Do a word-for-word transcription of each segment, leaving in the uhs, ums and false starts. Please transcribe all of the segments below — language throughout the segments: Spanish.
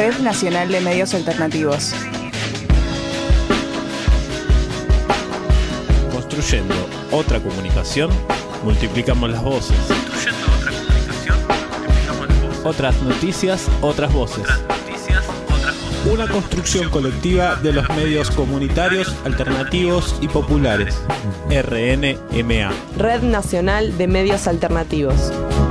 Red Nacional de Medios Alternativos. Construyendo otra comunicación, multiplicamos las voces. Construyendo otra comunicación, multiplicamos las voces. Otras noticias, otras voces. Otras noticias, otras voces. Una construcción colectiva de los medios comunitarios, alternativos y populares. R N M A. Red Nacional de Medios Alternativos.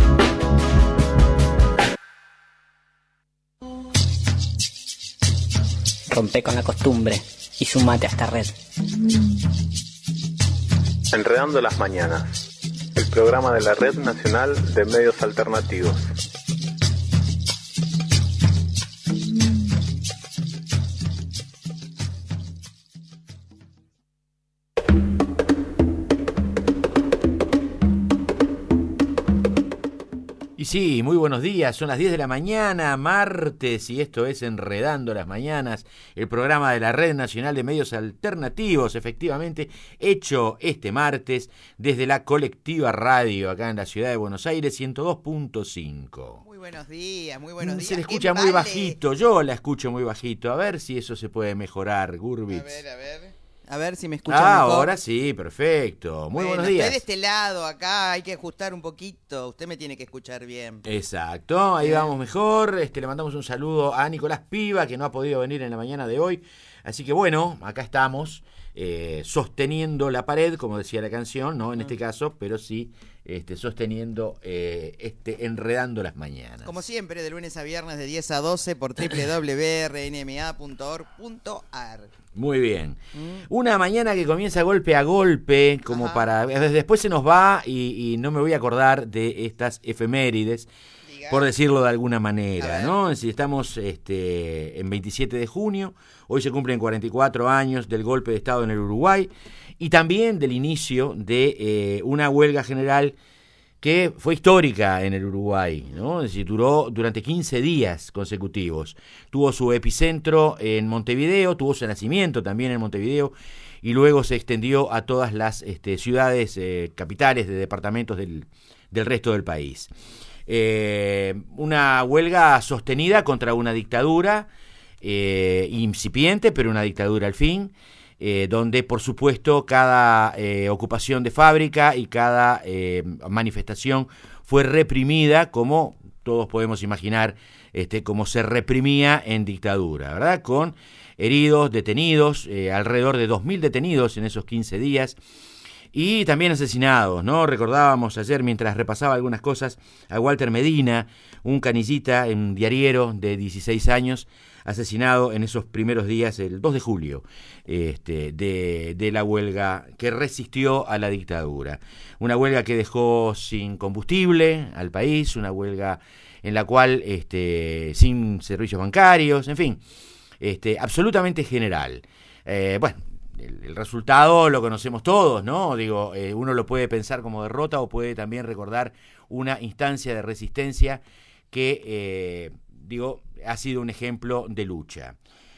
Rompe con la costumbre y sumate a esta red. Enredando las Mañanas, el programa de la Red Nacional de Medios Alternativos. Y sí, muy buenos días, son las diez de la mañana, martes, y esto es Enredando las Mañanas, el programa de la Red Nacional de Medios Alternativos, efectivamente, hecho este martes desde la Colectiva Radio, acá en la ciudad de Buenos Aires, ciento dos punto cinco. Muy buenos días, muy buenos días. Se le escucha muy vale? bajito, yo la escucho muy bajito, a ver si eso se puede mejorar, Gurbitz. A ver, a ver. A ver si me escuchan Ah, mejor. ahora sí, perfecto. Muy bueno, buenos días. Estoy de este lado, acá hay que ajustar un poquito. Usted me tiene que escuchar bien. Exacto, ahí Bien. vamos mejor. Este, le mandamos un saludo a Nicolás Piva, que no ha podido venir en la mañana de hoy. Así que bueno, acá estamos, eh, sosteniendo la pared, como decía la canción, no en este caso, pero sí este, sosteniendo, eh, este, enredando las mañanas. Como siempre, de lunes a viernes de diez a doce por doble u doble u doble u punto r n m a punto org punto a r. Muy bien. Mm. Una mañana que comienza golpe a golpe, como Ajá. para... Después se nos va y, y no me voy a acordar de estas efemérides, Diga. por decirlo de alguna A manera, ver. ¿no? Si estamos este, en veintisiete de junio, hoy se cumplen cuarenta y cuatro años del golpe de Estado en el Uruguay y también del inicio de eh, una huelga general que fue histórica en el Uruguay, ¿no? Es decir, duró durante quince días consecutivos. Tuvo su epicentro en Montevideo, tuvo su nacimiento también en Montevideo y luego se extendió a todas las este, ciudades eh, capitales de departamentos del, del resto del país. Eh, una huelga sostenida contra una dictadura eh, incipiente, pero una dictadura al fin. Eh, donde por supuesto cada eh, ocupación de fábrica y cada eh, manifestación fue reprimida, como todos podemos imaginar este, cómo se reprimía en dictadura, ¿verdad? Con heridos, detenidos, eh, alrededor de dos mil detenidos en esos quince días, y también asesinados, ¿no? Recordábamos ayer, mientras repasaba algunas cosas, a Walter Medina, un canillita, un diariero de dieciséis años, asesinado en esos primeros días, el dos de julio, este, de, de la huelga que resistió a la dictadura. Una huelga que dejó sin combustible al país, una huelga en la cual, este, sin servicios bancarios, en fin, este, absolutamente general. Eh, bueno, el, el resultado lo conocemos todos, ¿no? Digo, eh, uno lo puede pensar como derrota o puede también recordar una instancia de resistencia que, eh, digo, ha sido un ejemplo de lucha.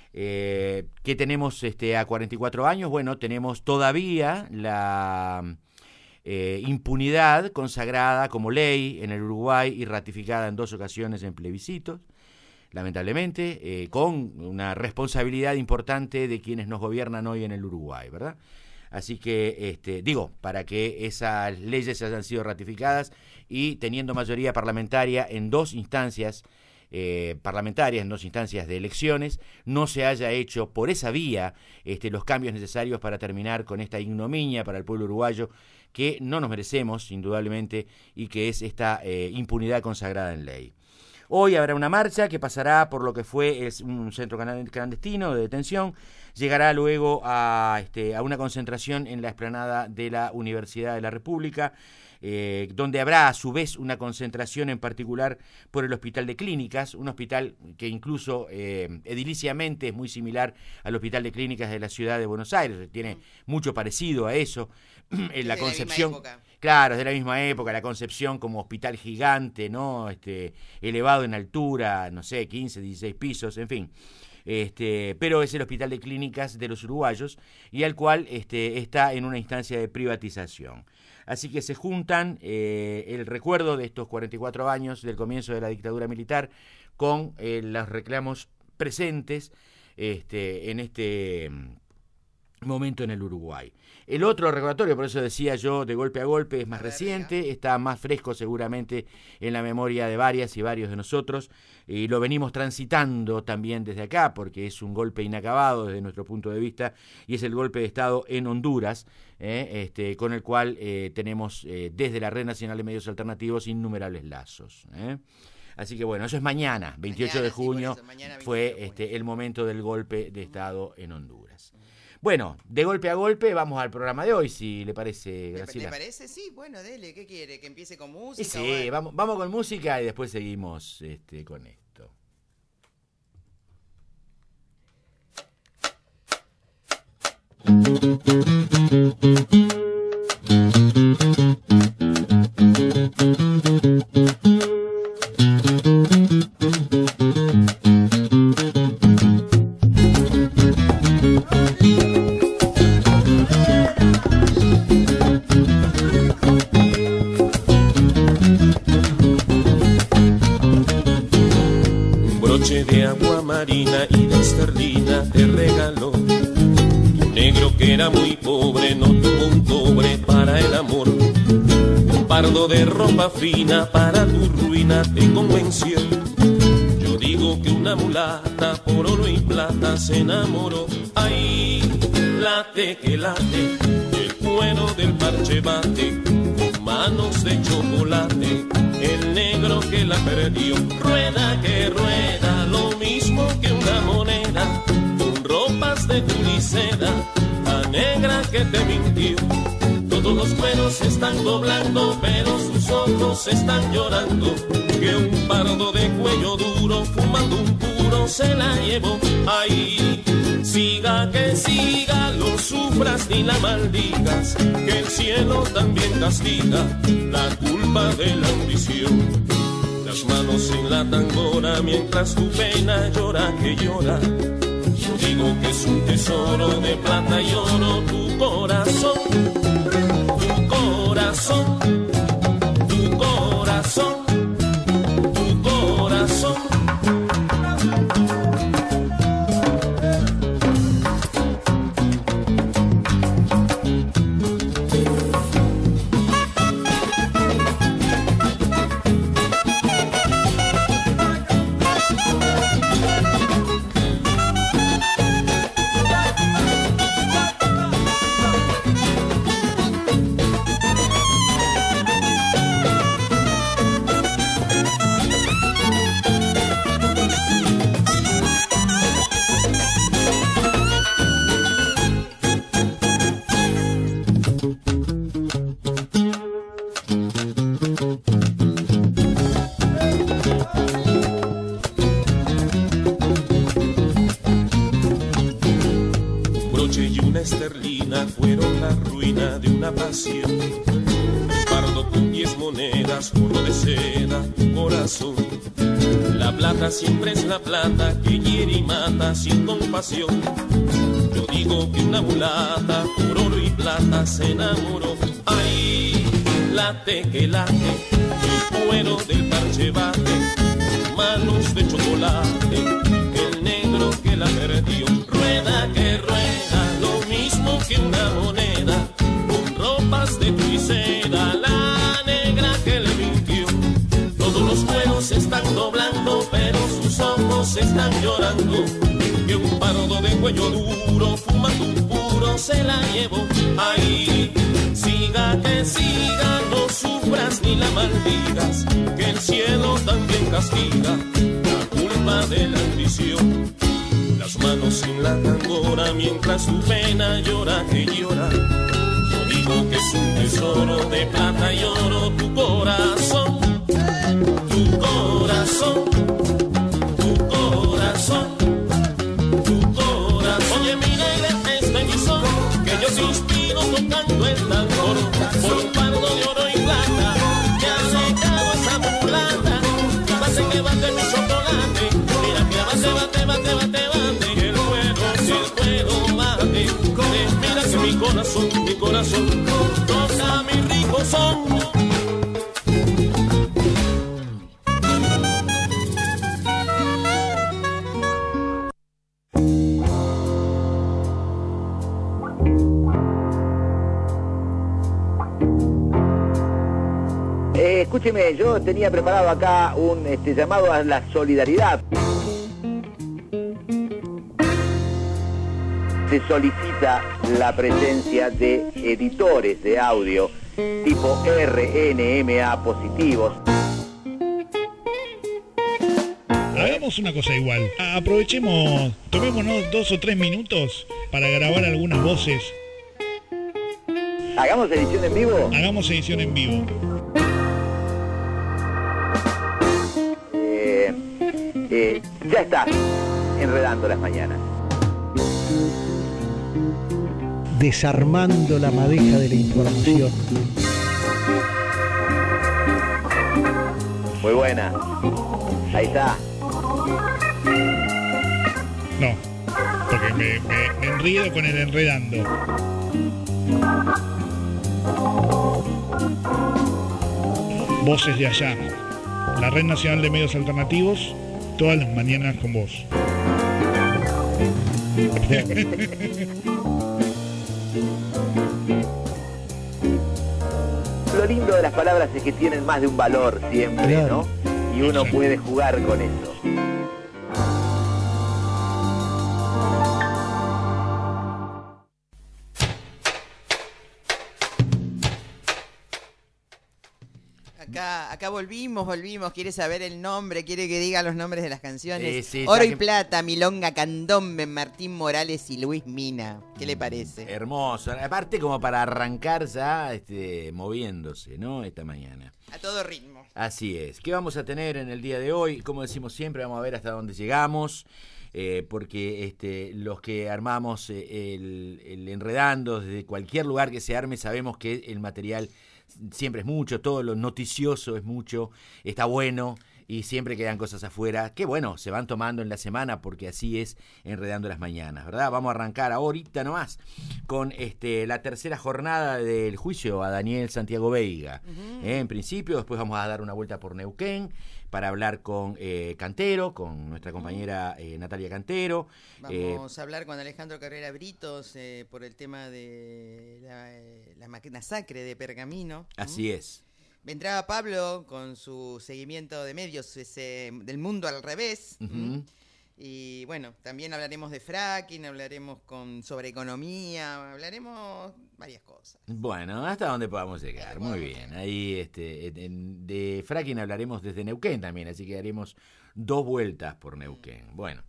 Eh, ¿Qué tenemos este, a cuarenta y cuatro años? Bueno, tenemos todavía la eh, impunidad consagrada como ley en el Uruguay y ratificada en dos ocasiones en plebiscitos, lamentablemente, eh, con una responsabilidad importante de quienes nos gobiernan hoy en el Uruguay, ¿verdad? Así que, este, digo, para que esas leyes hayan sido ratificadas y teniendo mayoría parlamentaria en dos instancias eh, parlamentarias, en dos instancias de elecciones, no se haya hecho por esa vía este, los cambios necesarios para terminar con esta ignominia para el pueblo uruguayo que no nos merecemos, indudablemente, y que es esta eh, impunidad consagrada en ley. Hoy habrá una marcha que pasará por lo que fue es un centro clandestino de detención, llegará luego a, este, a una concentración en la explanada de la Universidad de la República, eh, donde habrá a su vez una concentración en particular por el Hospital de Clínicas, un hospital que incluso eh, ediliciamente es muy similar al Hospital de Clínicas de la ciudad de Buenos Aires, tiene mucho parecido a eso, en la concepción... Claro, es de la misma época, la concepción como hospital gigante, ¿no? Este, elevado en altura, no sé, quince, dieciséis pisos, en fin. Este, pero es el Hospital de Clínicas de los Uruguayos y al cual este, está en una instancia de privatización. Así que se juntan eh, el recuerdo de estos cuarenta y cuatro años del comienzo de la dictadura militar con eh, los reclamos presentes este, en este momento en el Uruguay. El otro recordatorio, por eso decía yo, de golpe a golpe, es más reciente, está más fresco seguramente en la memoria de varias y varios de nosotros, y lo venimos transitando también desde acá, porque es un golpe inacabado desde nuestro punto de vista, y es el golpe de Estado en Honduras, eh, este, con el cual eh, tenemos eh, desde la Red Nacional de Medios Alternativos innumerables lazos. Eh. Así que bueno, eso es mañana, veintiocho mañana, de junio, sí, eso, fue este, el momento del golpe de Estado en Honduras. Bueno, de golpe a golpe vamos al programa de hoy, si le parece, Graciela. ¿Le parece? Sí, bueno, dele, ¿qué quiere? ¿Que empiece con música? Sí, bueno? vamos, vamos con música y después seguimos este, con esto. De agua marina y de esterlina te regaló. Tu negro que era muy pobre no tuvo un cobre para el amor. Un pardo de ropa fina para tu ruina te convenció. Yo digo que una mulata por oro y plata se enamoró. Ay, late que late, el cuero del parche bate, con manos de chocolate, el negro que la perdió. Rueda que rueda, lo mismo que una moneda, con ropas de tuliceda, la negra que te mintió. Todos los cueros están doblando, pero sus ojos están llorando, que un pardo de cuello duro, fumando un puro, se la llevó. Ay, siga que siga, lo sufras ni la maldigas, que el cielo también castiga la culpa de la ambición. Las manos en la tambora mientras tu pena llora que llora. Yo digo que es un tesoro de plata y oro tu corazón, tu corazón, tu corazón, tu corazón. Esterlina fueron la ruina de una pasión. Pardo con diez monedas, gorro de seda, tu corazón. La plata siempre es la plata que hiere y mata sin compasión. Yo digo que una mulata por oro y plata se enamoró. Ay, late que late, el cuero del parche bate, manos de chocolate, el negro que la perdió. Rueda que rueda, mismo que una moneda, con ropas de tu y seda, la negra que le mintió. Todos los cueros se están doblando, pero sus ojos están llorando, que un pardo de cuello duro, fumando un puro, se la llevó. Ay, siga que siga, no sufras ni la maldigas, que el cielo también castiga la culpa de la ambición. Las manos en la tambora mientras tu pena llora que llora. Yo digo que es un tesoro de plata y oro tu corazón, tu corazón, tu corazón, tu corazón. Oye mi negra, este mi son, que yo te inspiro tocando el tambor, por un pardo de oro y plata, que ha secado esa mulata, bate que bate mi chocolate, mira que bate, bate, bate, bate. Mira que mi corazón, mi corazón toca mi rico son. escúcheme, yo tenía preparado acá un este, llamado a la solidaridad. Se solicita la presencia de editores de audio tipo R N M A positivos. Hagamos una cosa igual. Aprovechemos, tomémonos dos o tres minutos para grabar algunas voces. ¿Hagamos edición en vivo? Hagamos edición en vivo. Eh, eh, ya está, enredando las mañanas. Desarmando la madeja de la información. Muy buena. Ahí está. No, porque me, me, me enredo con el enredando. Voces de allá. La Red Nacional de Medios Alternativos, todas las mañanas con vos. Lo lindo de las palabras es que tienen más de un valor siempre, claro, ¿no? Y uno puede jugar con eso. Acá, acá volvimos, volvimos. ¿Quiere saber el nombre? ¿Quiere que diga los nombres de las canciones? Eh, sí, Oro y que... Plata, Milonga, Candombe, Martín Morales y Luis Mina. ¿Qué le parece? Hermoso. Aparte como para arrancar ya este, moviéndose, ¿no? Esta mañana. A todo ritmo. Así es. ¿Qué vamos a tener en el día de hoy? Como decimos siempre, vamos a ver hasta dónde llegamos. Eh, porque este, los que armamos eh, el, el Enredando desde cualquier lugar que se arme sabemos que el material siempre es mucho, todo lo noticioso es mucho, está bueno y siempre quedan cosas afuera que bueno, se van tomando en la semana porque así es Enredando las Mañanas, ¿verdad? Vamos a arrancar ahorita nomás con este, la tercera jornada del juicio a Daniel Santiago Veiga. Uh-huh. eh, en principio, después vamos a dar una vuelta por Neuquén para hablar con eh, Cantero, con nuestra compañera eh, Natalia Cantero. Vamos eh, a hablar con Alejandro Carrera Britos eh, por el tema de la, eh, la masacre de Pergamino. Así ¿Mm? es. Vendrá Pablo con su seguimiento de medios ese, del mundo al revés. Uh-huh. Y bueno, también hablaremos de fracking, hablaremos con, sobre economía, hablaremos varias cosas. Bueno, hasta donde podamos llegar, muy bien. Ahí este, de fracking hablaremos desde Neuquén también, así que haremos dos vueltas por Neuquén. Bueno.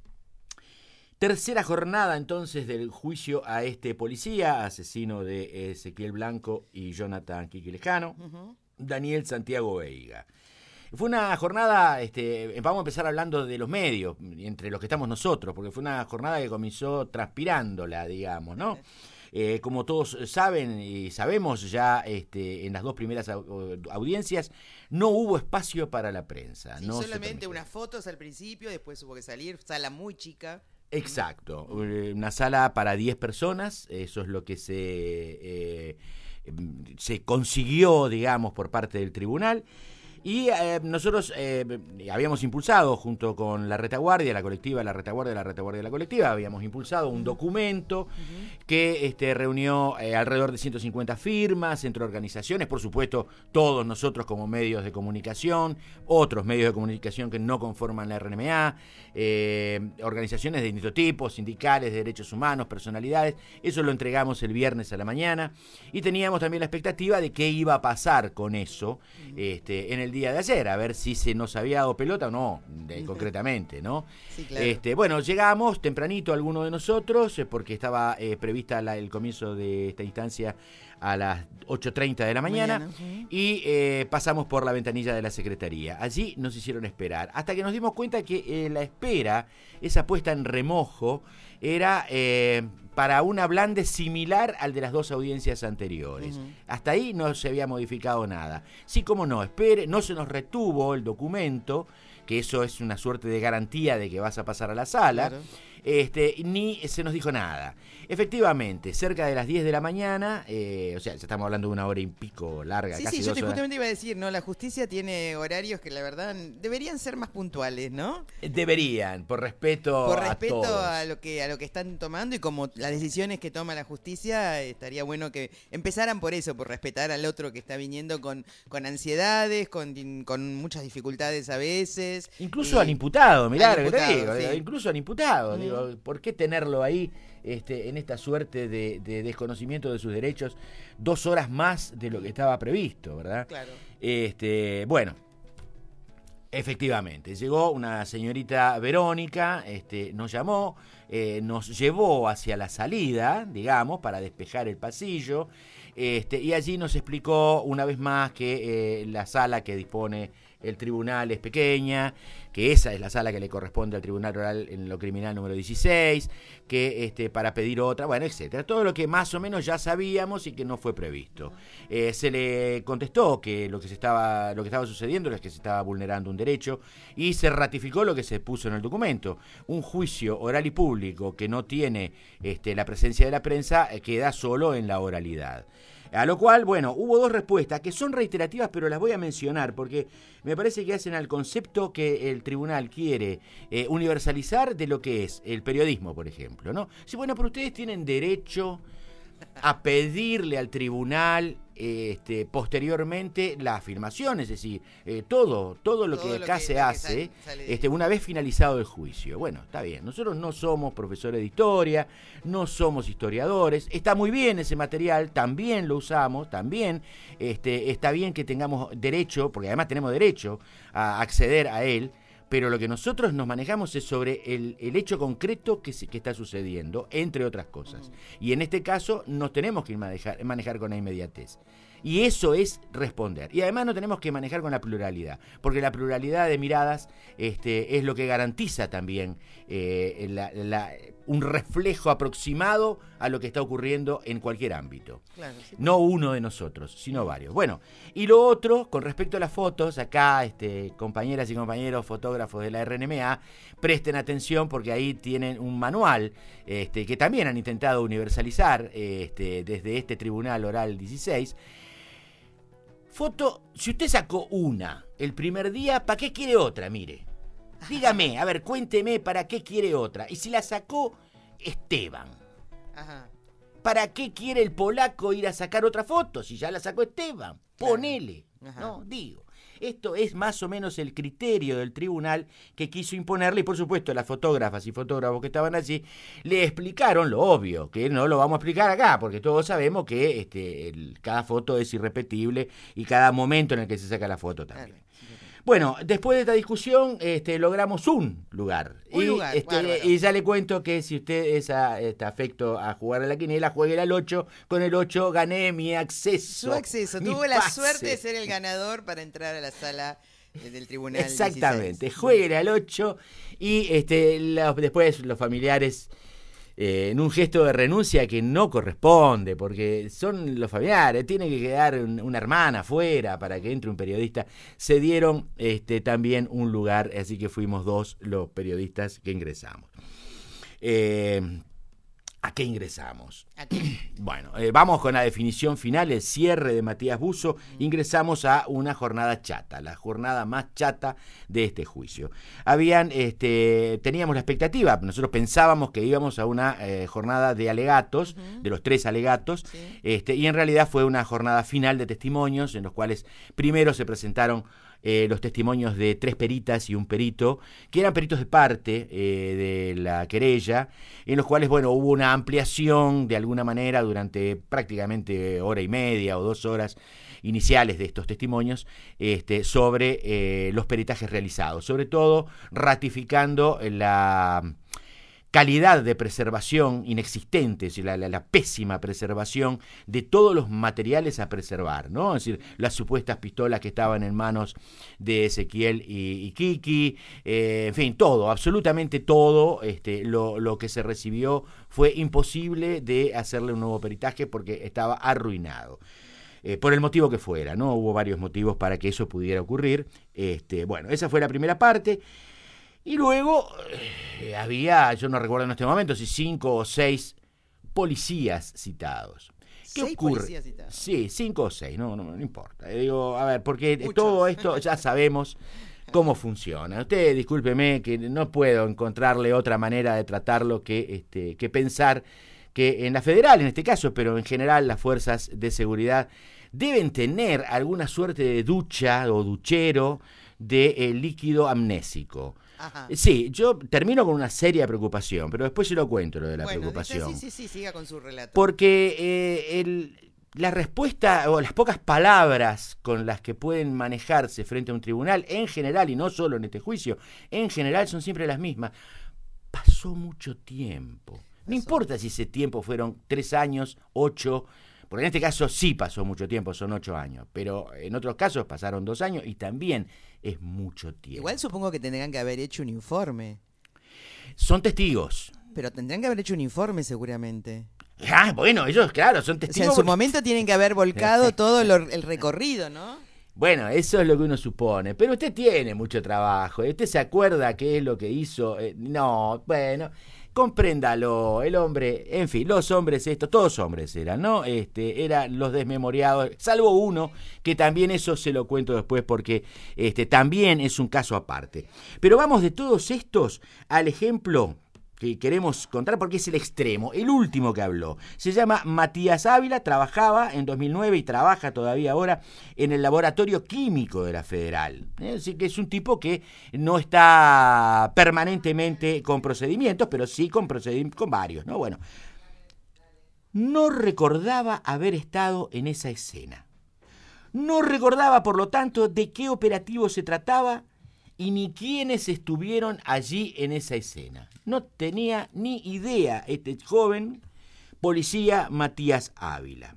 Tercera jornada entonces del juicio a este policía, asesino de Ezequiel Blanco y Jonathan Quiquilejano, uh-huh. Daniel Santiago Veiga. Fue una jornada, este, vamos a empezar hablando de los medios, entre los que estamos nosotros, porque fue una jornada que comenzó transpirándola, digamos, ¿no? Eh, como todos saben y sabemos ya este, en las dos primeras audiencias no hubo espacio para la prensa. Sí, no solamente unas fotos al principio, después hubo que salir, sala muy chica. Exacto, una sala para diez personas, eso es lo que se, eh, se consiguió, digamos, por parte del tribunal. Y eh, nosotros eh, habíamos impulsado, junto con la retaguardia, la colectiva, la retaguardia, la retaguardia, la colectiva, habíamos impulsado un documento uh-huh. que este, reunió eh, alrededor de ciento cincuenta firmas entre organizaciones, por supuesto, todos nosotros como medios de comunicación, otros medios de comunicación que no conforman la R N M A, eh, organizaciones de distintos tipos, sindicales, de derechos humanos, personalidades. Eso lo entregamos el viernes a la mañana y teníamos también la expectativa de qué iba a pasar con eso uh-huh. este, en el día de ayer, a ver si se nos había dado pelota o no, de, concretamente, ¿no? Sí, claro. Este, bueno, llegamos tempranito algunos de nosotros, porque estaba eh, prevista la, el comienzo de esta instancia a las ocho treinta de la mañana, mañana sí. y eh, pasamos por la ventanilla de la Secretaría. Allí nos hicieron esperar, hasta que nos dimos cuenta que eh, la espera, esa puesta en remojo, era eh, para un ablande similar al de las dos audiencias anteriores. Uh-huh. Hasta ahí no se había modificado nada. Sí, cómo no, espere, no se nos retuvo el documento, que eso es una suerte de garantía de que vas a pasar a la sala. Claro. este, ni se nos dijo nada. Efectivamente, cerca de las diez de la mañana, eh, o sea, ya estamos hablando de una hora y pico larga, Sí, casi sí, yo dos te horas. justamente iba a decir, ¿no? La justicia tiene horarios que la verdad deberían ser más puntuales, ¿no? Deberían, por respeto, Por a respeto todos. a lo que a lo que están tomando y como las decisiones que toma la justicia, estaría bueno que empezaran por eso, por respetar al otro que está viniendo con, con ansiedades, con, con muchas dificultades a veces. Incluso y- al imputado, mirá al lo que te imputado, digo, sí. incluso al imputado, Ujú. digo, ¿por qué tenerlo ahí este, en esta suerte de, de desconocimiento de sus derechos dos horas más de lo que estaba previsto, ¿verdad? Claro. Este, bueno, efectivamente, llegó una señorita Verónica, este, nos llamó, eh, nos llevó hacia la salida, digamos, para despejar el pasillo, este, y allí nos explicó una vez más que eh, la sala que dispone el tribunal es pequeña, que esa es la sala que le corresponde al tribunal oral en lo criminal número dieciséis, que este, para pedir otra, bueno, etcétera. Todo lo que más o menos ya sabíamos y que no fue previsto. Eh, se le contestó que lo que se estaba, lo que estaba sucediendo es que se estaba vulnerando un derecho y se ratificó lo que se puso en el documento. Un juicio oral y público que no tiene este, la presencia de la prensa eh, queda solo en la oralidad. A lo cual, bueno, hubo dos respuestas que son reiterativas, pero las voy a mencionar porque me parece que hacen al concepto que el tribunal quiere eh, universalizar de lo que es el periodismo, por ejemplo, ¿no? Sí, bueno, pero ustedes tienen derecho a pedirle al tribunal este, posteriormente la afirmación, es decir, eh, todo, todo lo Todo que lo acá que- se lo que hace, sale- sale- este, una vez finalizado el juicio. Bueno, está bien, nosotros no somos profesores de historia, no somos historiadores, está muy bien ese material, también lo usamos, también este, está bien que tengamos derecho, porque además tenemos derecho a acceder a él, pero lo que nosotros nos manejamos es sobre el, el hecho concreto que, se, que está sucediendo, entre otras cosas. Y en este caso nos tenemos que manejar, manejar con la inmediatez. Y eso es responder. Y además no tenemos que manejar con la pluralidad, porque la pluralidad de miradas este, es lo que garantiza también eh, la, la, un reflejo aproximado a lo que está ocurriendo en cualquier ámbito. Claro, sí. No uno de nosotros, sino varios. Bueno, y lo otro, con respecto a las fotos, acá, este, compañeras y compañeros fotógrafos de la R N M A, presten atención porque ahí tienen un manual este, que también han intentado universalizar este, desde este Tribunal Oral dieciséis. Foto, si usted sacó una el primer día, ¿para qué quiere otra? Mire, dígame, a ver, cuénteme para qué quiere otra. Y si la sacó Esteban, Ajá. ¿para qué quiere el polaco ir a sacar otra foto? Si ya la sacó Esteban, ponele. Ajá. No, digo. Esto es más o menos el criterio del tribunal que quiso imponerle y por supuesto las fotógrafas y fotógrafos que estaban allí le explicaron lo obvio, que no lo vamos a explicar acá porque todos sabemos que este, el, cada foto es irrepetible y cada momento en el que se saca la foto también. Claro. Bueno, después de esta discusión este, logramos un lugar. Un y, lugar, este, bárbaro. y ya le cuento que si usted es a, este, afecto a jugar a la quiniela, juegue al ocho. Con el ocho gané mi acceso. Su acceso. mi Tuvo la pase. suerte de ser el ganador para entrar a la sala eh, del tribunal. Exactamente, dieciséis. juegue al ocho y este, los- después los familiares, eh, en un gesto de renuncia que no corresponde, porque son los familiares, tiene que quedar un- una hermana afuera para que entre un periodista, se dieron este, también un lugar, así que fuimos dos los periodistas que ingresamos. Eh, ¿A qué ingresamos? Aquí. Bueno, eh, vamos con la definición final, el cierre de Matías Buzo. Ingresamos a una jornada chata, la jornada más chata de este juicio. Habían, este, teníamos la expectativa, nosotros pensábamos que íbamos a una eh, jornada de alegatos, uh-huh. de los tres alegatos, sí. este, y en realidad fue una jornada final de testimonios, en los cuales primero se presentaron Eh, los testimonios de tres peritas y un perito, que eran peritos de parte eh, de la querella, en los cuales, bueno, hubo una ampliación de alguna manera durante prácticamente hora y media o dos horas iniciales de estos testimonios este, sobre eh, los peritajes realizados, sobre todo ratificando la calidad de preservación inexistente, es decir, la, la, la pésima preservación de todos los materiales a preservar, ¿no? Es decir, las supuestas pistolas que estaban en manos de Ezequiel y, y Kiki, eh, en fin, todo, absolutamente todo, este, lo, lo que se recibió fue imposible de hacerle un nuevo peritaje porque estaba arruinado. Eh, por el motivo que fuera, ¿no? Hubo varios motivos para que eso pudiera ocurrir. Este, bueno, esa fue la primera parte. Y luego eh, había, yo no recuerdo en este momento, si cinco o seis policías citados. ¿Qué ¿Seis ocurre? policías citados? Sí, cinco o seis, no, no, no importa. Eh, Digo, a ver, porque Muchos. todo esto ya sabemos cómo funciona. Usted, discúlpeme, que no puedo encontrarle otra manera de tratarlo que, este, que pensar que en la federal, en este caso, pero en general las fuerzas de seguridad deben tener alguna suerte de ducha o duchero de eh, líquido amnésico. Ajá. Sí, yo termino con una seria preocupación, pero después se lo cuento lo de la bueno, preocupación. dice, sí, sí, sí, siga con su relato. Porque eh, el, la respuesta o las pocas palabras con las que pueden manejarse frente a un tribunal, en general, y no solo en este juicio, en general son siempre las mismas. Pasó mucho tiempo. No importa si ese tiempo fueron tres años, ocho, porque en este caso sí pasó mucho tiempo, son ocho años, pero en otros casos pasaron dos años y también es mucho tiempo. Igual supongo que tendrán que haber hecho un informe. Son testigos. Pero tendrán que haber hecho un informe seguramente. Ah, bueno, ellos, claro, son O testigos. sea, en su porque... momento tienen que haber volcado todo lo- el recorrido, ¿no? Bueno, eso es lo que uno supone, pero usted tiene mucho trabajo, ¿usted se acuerda qué es lo que hizo? Eh, no, bueno, compréndalo, el hombre, en fin, los hombres estos, todos hombres eran, ¿no? Este, eran los desmemoriados, salvo uno, que también eso se lo cuento después porque este, también es un caso aparte. Pero vamos de todos estos al ejemplo que queremos contar porque es el extremo, el último que habló. Se llama Matías Ávila, trabajaba en dos mil nueve y trabaja todavía ahora en el laboratorio químico de la Federal. Es decir, que es un tipo que no está permanentemente con procedimientos, pero sí con, procedimientos, con varios, ¿no? Bueno, no recordaba haber estado en esa escena. No recordaba, por lo tanto, de qué operativo se trataba y ni quiénes estuvieron allí en esa escena. No tenía ni idea este joven policía Matías Ávila.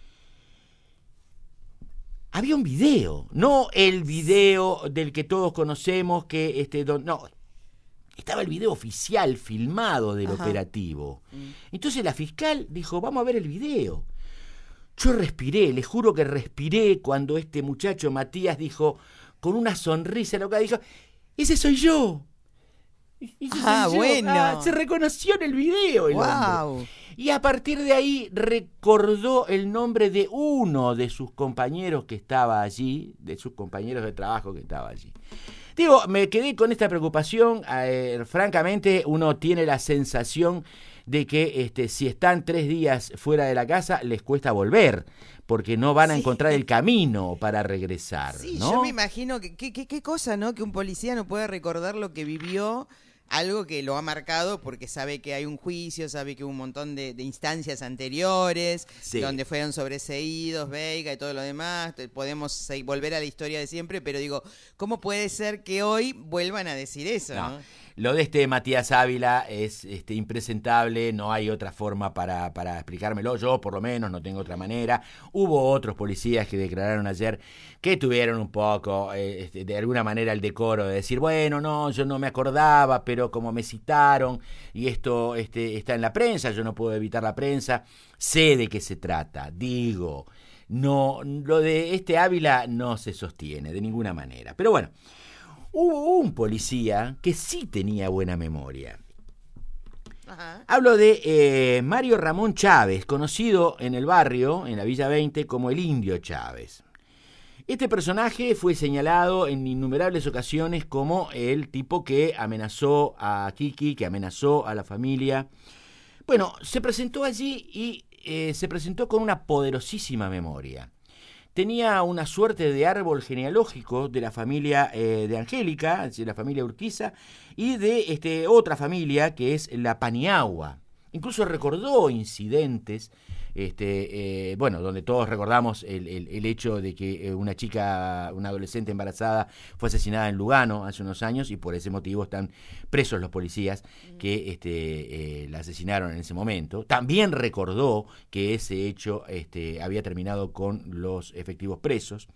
Había un video, no el video del que todos conocemos, que este don, no, estaba el video oficial filmado del Ajá. operativo. Entonces la fiscal dijo, vamos a ver el video. Yo respiré, le juro que respiré cuando este muchacho Matías dijo, con una sonrisa loca, dijo, ¡ese soy yo! Ese Ah, soy yo. bueno. Ah, se reconoció en el video el Guau. hombre. Y a partir de ahí recordó el nombre de uno de sus compañeros que estaba allí, de sus compañeros de trabajo que estaba allí. Digo, me quedé con esta preocupación, eh, francamente uno tiene la sensación de que este, si están tres días fuera de la casa les cuesta volver, porque no van a Sí. encontrar el camino para regresar, Sí, ¿no? yo me imagino que qué qué- qué cosa, ¿no? Que un policía no puede recordar lo que vivió, algo que lo ha marcado porque sabe que hay un juicio, sabe que hubo un montón de, de instancias anteriores, Sí. donde fueron sobreseídos, Veiga y todo lo demás, te- podemos se- volver a la historia de siempre, pero digo, ¿cómo puede ser que hoy vuelvan a decir eso, No. no? Lo de este Matías Ávila es este, impresentable, no hay otra forma para, para explicármelo, yo por lo menos no tengo otra manera. Hubo otros policías que declararon ayer que tuvieron un poco, eh, este, de alguna manera, el decoro de decir, bueno, no, yo no me acordaba, pero como me citaron y esto este, está en la prensa, yo no puedo evitar la prensa, sé de qué se trata, digo, no, lo de este Ávila no se sostiene de ninguna manera. Pero bueno, hubo un policía que sí tenía buena memoria. Ajá. Hablo de eh, Mario Ramón Chávez, conocido en el barrio, en la Villa veinte, como el Indio Chávez. Este personaje fue señalado en innumerables ocasiones como el tipo que amenazó a Kiki, que amenazó a la familia. Bueno, se presentó allí y eh, se presentó con una poderosísima memoria. Tenía una suerte de árbol genealógico de la familia eh, de Angélica, es decir, la familia Urquiza, y de este, otra familia que es la Paniagua. Incluso recordó incidentes, este, eh, bueno, donde todos recordamos el, el, el hecho de que una chica, una adolescente embarazada, fue asesinada en Lugano hace unos años y por ese motivo están presos los policías que este, eh, la asesinaron en ese momento. También recordó que ese hecho este, había terminado con los efectivos presos.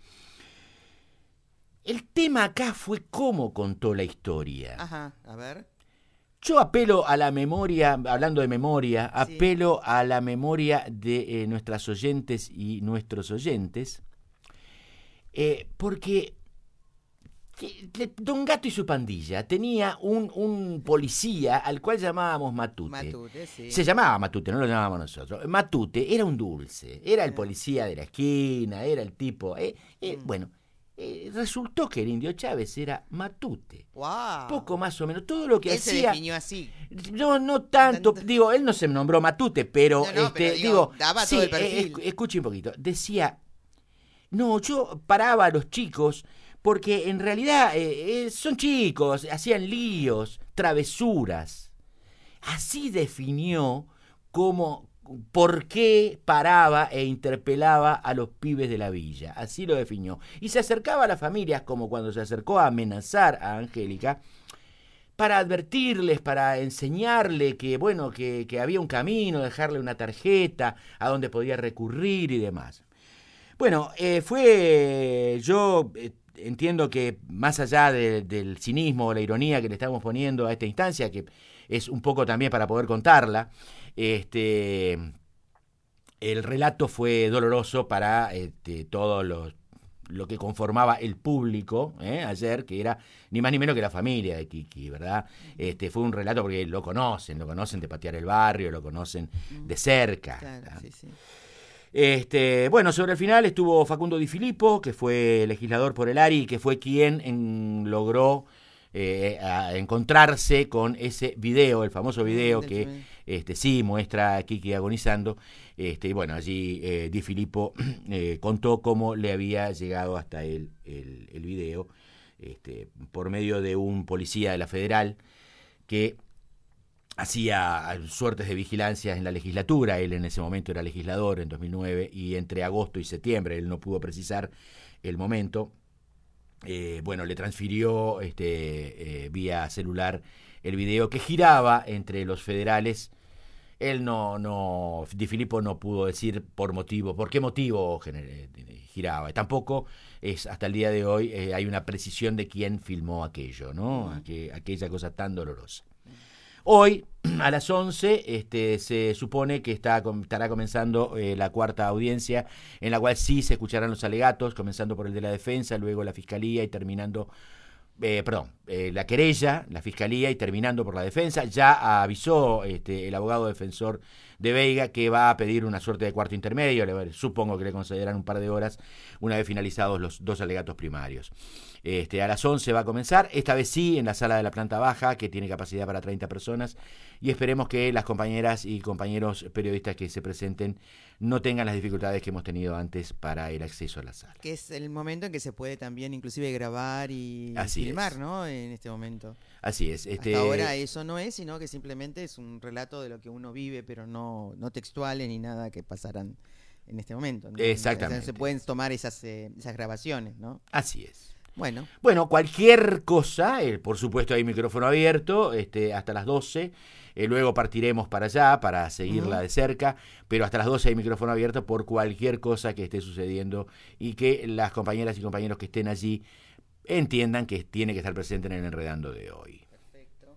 El tema acá fue cómo contó la historia. Ajá, a ver. Yo apelo a la memoria, hablando de memoria, Sí. apelo a la memoria de eh, nuestras oyentes y nuestros oyentes, eh, porque que Don Gato y su pandilla tenía un, un policía al cual llamábamos Matute. Matute, sí. Se llamaba Matute, no lo llamábamos nosotros. Matute era un dulce, era el policía de la esquina, era el tipo... Eh, eh, mm. Bueno, eh, resultó que el Indio Chávez era Matute. Wow. Poco más o menos. Todo lo que él hacía... se definió así. No, no tanto. tanto. Digo, él no se nombró Matute, pero... No, no, este, pero digo, digo, daba sí, todo el perfil. Eh, escuche un poquito. Decía... No, yo paraba a los chicos... Porque en realidad eh, eh, son chicos, hacían líos, travesuras. Así definió cómo, por qué paraba e interpelaba a los pibes de la villa. Así lo definió. Y se acercaba a las familias, como cuando se acercó a amenazar a Angélica, para advertirles, para enseñarle que, bueno, que, que había un camino, dejarle una tarjeta a donde podía recurrir y demás. Bueno, eh, fue yo... Eh, Entiendo que más allá de, del cinismo o la ironía que le estamos poniendo a esta instancia, que es un poco también para poder contarla, este, el relato fue doloroso para este, todo lo, lo que conformaba el público ¿eh? ayer, que era ni más ni menos que la familia de Kiki, ¿verdad? Este, fue un relato porque lo conocen, lo conocen de patear el barrio, lo conocen de cerca. Claro, sí, sí. Este, bueno, sobre el final estuvo Facundo Di Filippo, que fue legislador por el A R I y que fue quien en, logró eh, a encontrarse con ese video, el famoso video que este, sí muestra a Kiki agonizando. Este, y bueno, allí eh, Di Filippo eh, contó cómo le había llegado hasta él el, el video este, por medio de un policía de la Federal que hacía suertes de vigilancia en la legislatura. Él en ese momento era legislador en dos mil nueve y entre agosto y septiembre, él no pudo precisar el momento, eh, bueno, le transfirió este, eh, vía celular el video que giraba entre los federales. Él no, no, Di Filippo no pudo decir por motivo, por qué motivo gener, giraba. Tampoco es, hasta el día de hoy, eh, hay una precisión de quién filmó aquello, ¿no? Aqu- aquella cosa tan dolorosa. Hoy, a las once, este, se supone que está, estará comenzando eh, la cuarta audiencia, en la cual sí se escucharán los alegatos, comenzando por el de la defensa, luego la fiscalía y terminando, eh, perdón, eh, la querella, la fiscalía y terminando por la defensa. Ya avisó este, el abogado defensor de Veiga que va a pedir una suerte de cuarto intermedio, le, supongo que le concederán un par de horas una vez finalizados los dos alegatos primarios. Este, a las once va a comenzar, esta vez sí, en la sala de la planta baja, que tiene capacidad para treinta personas, y esperemos que las compañeras y compañeros periodistas que se presenten no tengan las dificultades que hemos tenido antes para el acceso a la sala. Que es el momento en que se puede también inclusive grabar y Así filmar, es. ¿no? En este momento. Así es. Este... Hasta ahora eso no es, sino que simplemente es un relato de lo que uno vive, pero no, no textuales ni nada que pasaran en este momento, ¿no? Exactamente. O sea, se pueden tomar esas, eh, esas grabaciones, ¿no? Así es. Bueno. Bueno, cualquier cosa, eh, por supuesto hay micrófono abierto este, hasta las doce, eh, luego partiremos para allá para seguirla uh-huh. de cerca, pero hasta las doce hay micrófono abierto por cualquier cosa que esté sucediendo y que las compañeras y compañeros que estén allí entiendan que tiene que estar presente en el Enredando de hoy. Perfecto.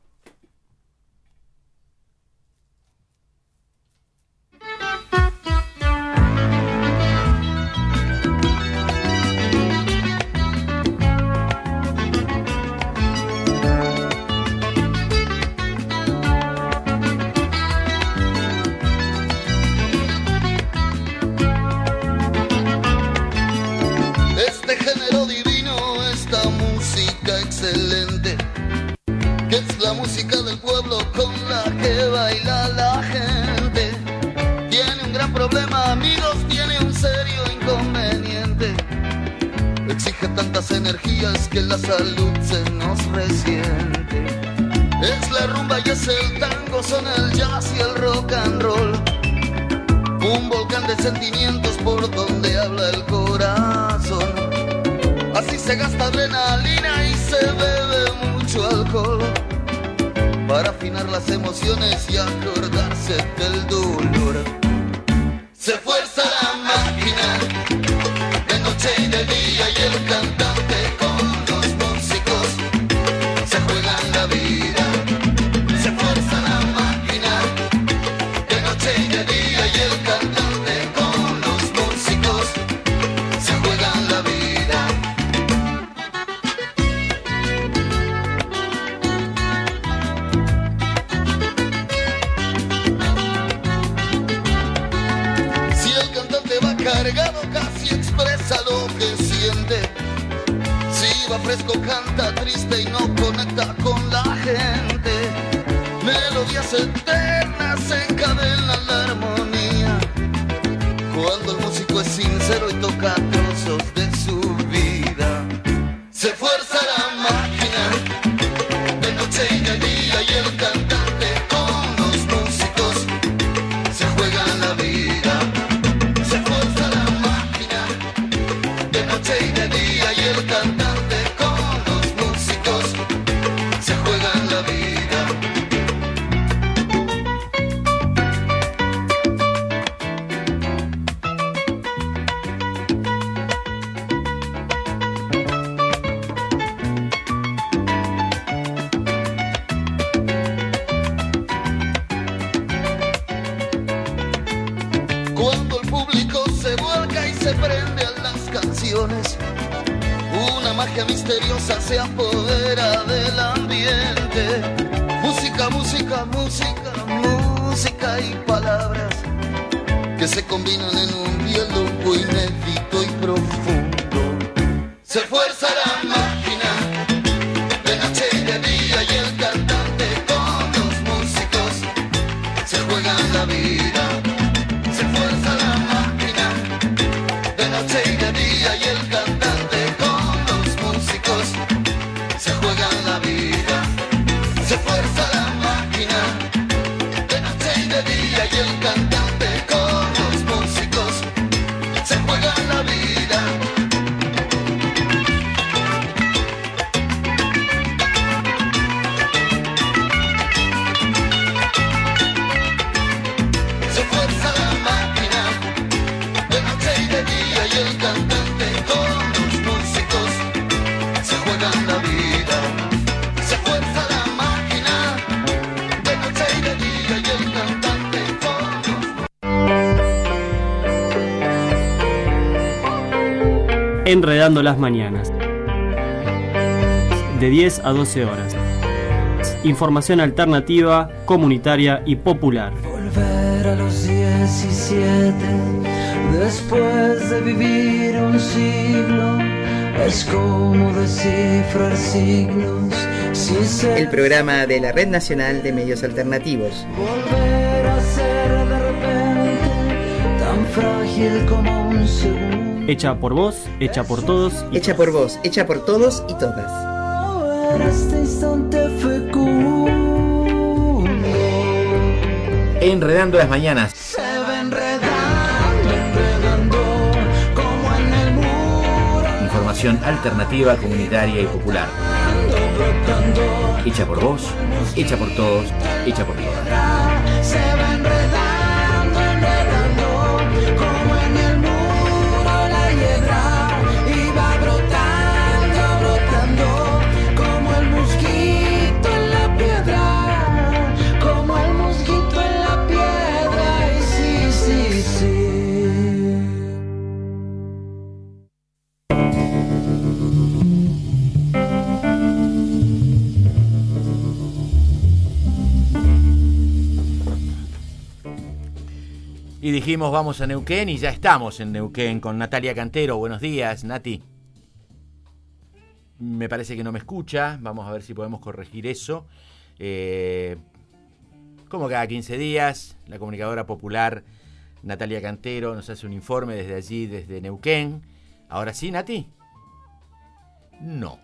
Este género divino, esta música excelente, que es la música del pueblo con la que baila la gente. Tiene un gran problema, amigos, tiene un serio inconveniente. Exige tantas energías que la salud se nos resiente. Es la rumba y es el tango, son el jazz y el rock and roll. Un volcán de sentimientos por donde habla el corazón. Así se gasta adrenalina y se bebe mucho alcohol para afinar las emociones y acordarse del dolor. Se fuerza la máquina de noche y de día y el cantante con los músicos se juegan la vida. Se fuerza la máquina de noche y de día y el cantante con los músicos se juegan la vida. cargado casi expresa lo que siente. Si va fresco canta triste y no conecta con la gente. Melodías eternas encadenan la armonía. Cuando el músico es sincero y toca trozos de su vida. Se fuerza la máquina de noche y de día y el cantante con los músicos se juegan la vida. Se fuerza la máquina de noche y de día y el cantante con los músicos se juegan la vida. Una magia misteriosa se apodera del ambiente. Música, música, música, música y palabras que se combinan en un diálogo inédito y profundo. Se fuerza la máquina de noche y de día y el cantante con los músicos se juegan la vida. Se fuerza la máquina de noche y de día y el cantante con los músicos se juegan la vida. Se fuerza la máquina de noche y de día y el cantante con los músicos se juegan la vida. Se fuerza la máquina de noche y de día y el cantante con los músicos se juegan la vida. Se fuerza la máquina de noche y de día y el cantante con los... Enredando las mañanas. De diez a doce horas. Información alternativa, comunitaria y popular. Volver a los diecisiete, después de vivir un siglo, es como descifrar signos. Sin ser El programa de la Red Nacional de Medios Alternativos. volver a ser de repente tan frágil como un segundo. Hecha por vos, hecha por todos. Y Hecha por vos, hecha por todos y todas. En este instante fecundo Enredando las mañanas. se va enredando, enredando como en el muro. Información alternativa, comunitaria y popular. Hecha por vos, hecha por todos, hecha por todas. Se va enredando, enredando como en el muro la hiedra y va brotando, brotando como el mosquito en la piedra, como el mosquito en la piedra y sí, sí, sí. Y dijimos vamos a Neuquén y ya estamos en Neuquén con Natalia Cantero. Buenos días, Nati. Me parece que no me escucha. Vamos a ver si podemos corregir eso. Eh, como cada quince días, la comunicadora popular Natalia Cantero nos hace un informe desde allí, desde Neuquén. Ahora sí, Nati. No.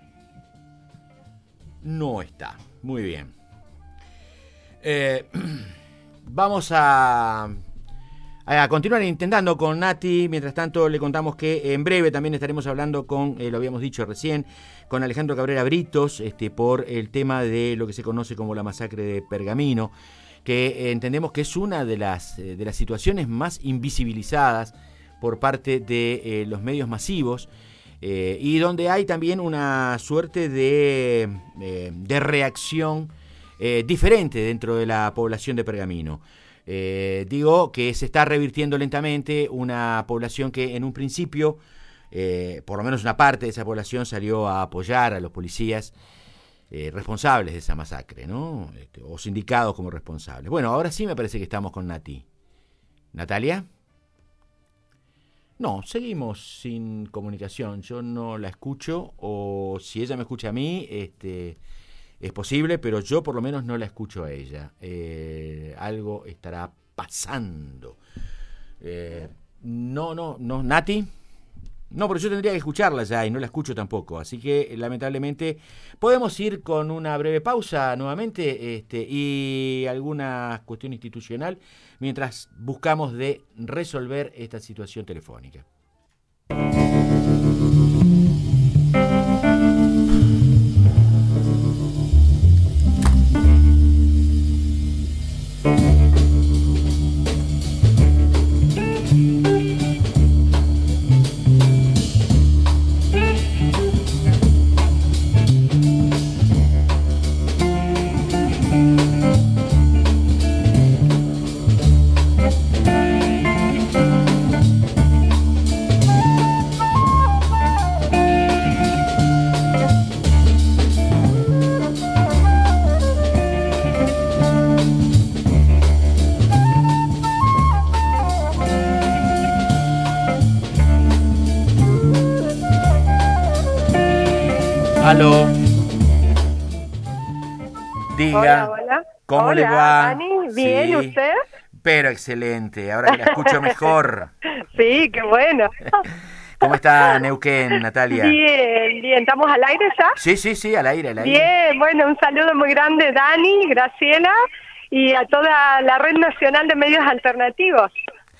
No está. Muy bien. Eh, vamos a... A continuar intentando con Nati. Mientras tanto le contamos que en breve también estaremos hablando con, eh, lo habíamos dicho recién, con Alejandro Cabrera Britos, este, por el tema de lo que se conoce como la masacre de Pergamino, que eh, entendemos que es una de las, eh, de las situaciones más invisibilizadas por parte de eh, los medios masivos, eh, y donde hay también una suerte de, eh, de reacción eh, diferente dentro de la población de Pergamino. Eh, digo que se está revirtiendo lentamente una población que en un principio, eh, por lo menos una parte de esa población salió a apoyar a los policías eh, responsables de esa masacre, ¿no? Este, o sindicados como responsables. Bueno, ahora sí me parece que estamos con Nati. ¿Natalia? No, seguimos sin comunicación. Yo no la escucho, o si ella me escucha a mí, este, es posible, pero yo por lo menos no la escucho a ella. Eh, algo estará pasando. Eh, no, no, no, Nati. No, pero yo tendría que escucharla ya y no la escucho tampoco. Así que, lamentablemente, podemos ir con una breve pausa nuevamente este, y alguna cuestión institucional mientras buscamos de resolver esta situación telefónica. Aló. Diga. Hola, hola. ¿Cómo hola, le va? Dani, ¿bien Sí, usted? pero excelente, ahora que la escucho mejor. Sí, qué bueno. ¿Cómo está Neuquén, Natalia? Bien, bien, ¿estamos al aire ya? Sí, sí, sí, al aire, al aire. Bien, bueno, un saludo muy grande, Dani, Graciela, y a toda la Red Nacional de Medios Alternativos.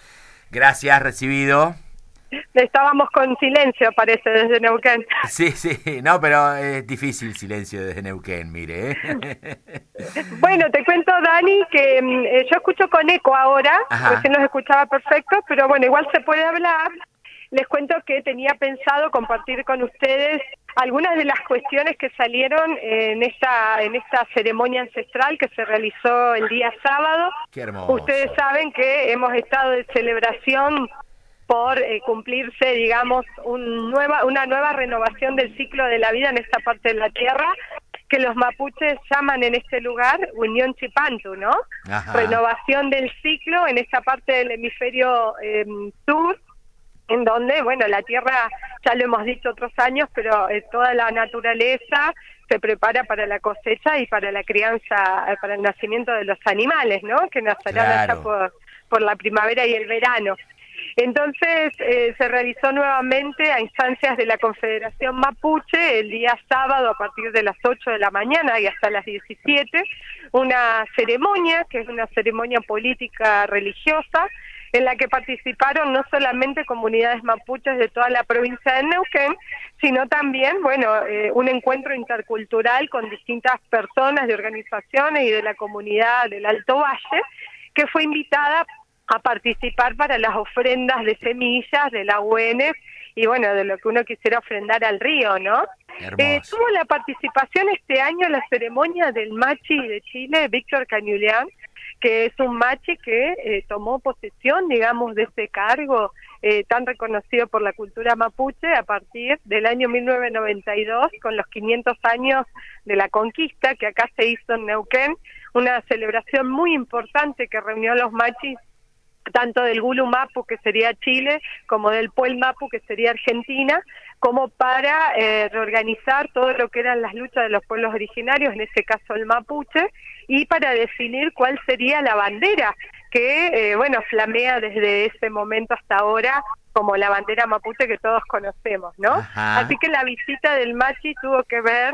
Gracias, recibido. Estábamos con silencio, parece, desde Neuquén. Sí, sí, no, pero es difícil silencio desde Neuquén, mire. ¿eh? Bueno, te cuento, Dani, que eh, yo escucho con eco ahora, Ajá. recién los escuchaba perfecto, pero bueno, igual se puede hablar. Les cuento que tenía pensado compartir con ustedes algunas de las cuestiones que salieron en esta en esta ceremonia ancestral que se realizó el día sábado. Qué hermoso. Ustedes saben que hemos estado de celebración por eh, cumplirse, digamos, un nueva, una nueva renovación del ciclo de la vida en esta parte de la tierra, que los mapuches llaman en este lugar Unión Chipantu, ¿no? Ajá. Renovación del ciclo en esta parte del hemisferio eh, sur, en donde, bueno, la tierra, ya lo hemos dicho otros años, pero eh, toda la naturaleza se prepara para la cosecha y para la crianza, eh, para el nacimiento de los animales, ¿no? Que nacerán Claro. allá por, por la primavera y el verano. Entonces eh, se realizó nuevamente a instancias de la Confederación Mapuche el día sábado a partir de las ocho de la mañana y hasta las diecisiete, una ceremonia que es una ceremonia política religiosa en la que participaron no solamente comunidades mapuches de toda la provincia de Neuquén, sino también, bueno, eh, un encuentro intercultural con distintas personas de organizaciones y de la comunidad del Alto Valle, que fue invitada a participar para las ofrendas de semillas, de la U N y bueno, de lo que uno quisiera ofrendar al río, ¿no? Eh, tuvo la participación este año en la ceremonia del Machi de Chile, Víctor Cañuleán, que es un machi que eh, tomó posesión, digamos, de ese cargo eh, tan reconocido por la cultura mapuche a partir del año mil novecientos noventa y dos, con los quinientos años de la conquista, que acá se hizo en Neuquén, una celebración muy importante que reunió a los machis tanto del Gulu Mapu, que sería Chile, como del Puel Mapu, que sería Argentina, como para eh, reorganizar todo lo que eran las luchas de los pueblos originarios, en este caso el mapuche, y para definir cuál sería la bandera que, eh, bueno, flamea desde ese momento hasta ahora como la bandera mapuche que todos conocemos, ¿no? Ajá. Así que la visita del Machi tuvo que ver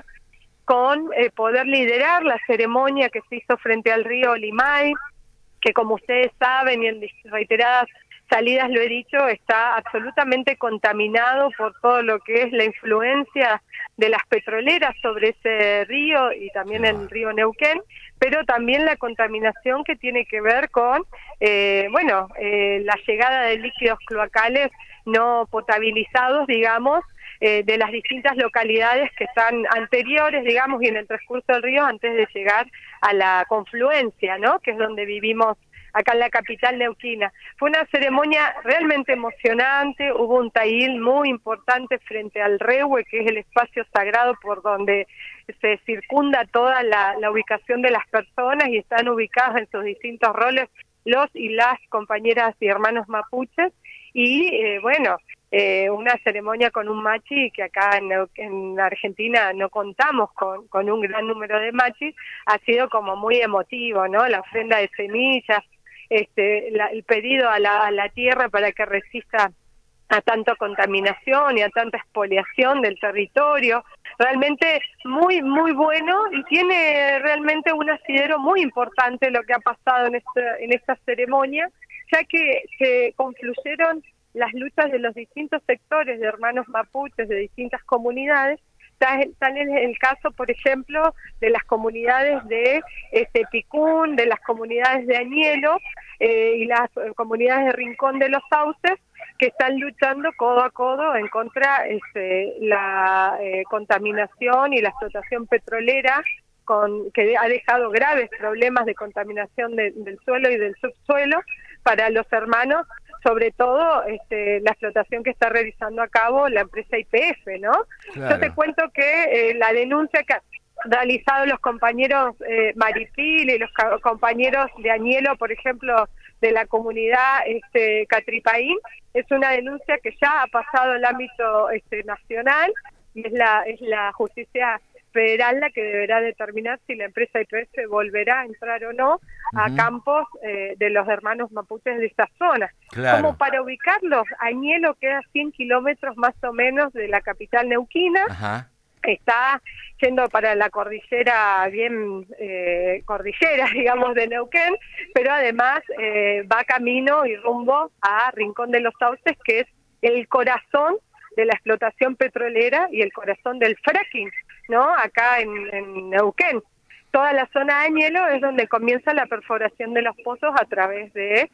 con eh, poder liderar la ceremonia que se hizo frente al río Limay, que como ustedes saben y en reiteradas salidas lo he dicho, está absolutamente contaminado por todo lo que es la influencia de las petroleras sobre ese río y también el río Neuquén, pero también la contaminación que tiene que ver con, eh, bueno, eh, la llegada de líquidos cloacales no potabilizados, digamos, eh, de las distintas localidades que están anteriores, digamos, y en el transcurso del río antes de llegar a la confluencia, ¿no?, que es donde vivimos acá en la capital neuquina. Fue una ceremonia realmente emocionante, hubo un taíl muy importante frente al Rehue, que es el espacio sagrado por donde se circunda toda la, la ubicación de las personas y están ubicadas en sus distintos roles los y las compañeras y hermanos mapuches, y eh, bueno, eh, una ceremonia con un machi que acá en, en Argentina no contamos con, con un gran número de machis, ha sido como muy emotivo, ¿no? La ofrenda de semillas, este, la, el pedido a la, a la tierra para que resista a tanta contaminación y a tanta expoliación del territorio. Realmente muy, muy bueno, y tiene realmente un asidero muy importante lo que ha pasado en esta, en esta ceremonia, ya que se confluyeron las luchas de los distintos sectores de hermanos mapuches de distintas comunidades. Tal, tal es el caso, por ejemplo, de las comunidades de este, Picún, de las comunidades de Añelo eh, y las eh, comunidades de Rincón de los Sauces, que están luchando codo a codo en contra este, la eh, contaminación y la explotación petrolera, con, que ha dejado graves problemas de contaminación de, del suelo y del subsuelo para los hermanos, sobre todo este, la explotación que está realizando a cabo la empresa Y P F, ¿no? Claro. Yo te cuento que eh, la denuncia que han realizado los compañeros eh, Maripil y los compañeros de Añelo, por ejemplo, de la comunidad este, Catripaín, es una denuncia que ya ha pasado al ámbito este, nacional, y es la, es la justicia federal la que deberá determinar si la empresa Y P F volverá a entrar o no uh-huh. a campos eh, de los hermanos mapuches de esta zona. Claro. Como para ubicarlos, Añelo queda a cien kilómetros más o menos de la capital neuquina, uh-huh. está yendo para la cordillera, bien eh, cordillera, digamos, de Neuquén, pero además eh, va camino y rumbo a Rincón de los Sauces, que es el corazón de la explotación petrolera y el corazón del fracking, ¿no? Acá en, en Neuquén. Toda la zona de Añelo es donde comienza la perforación de los pozos a través de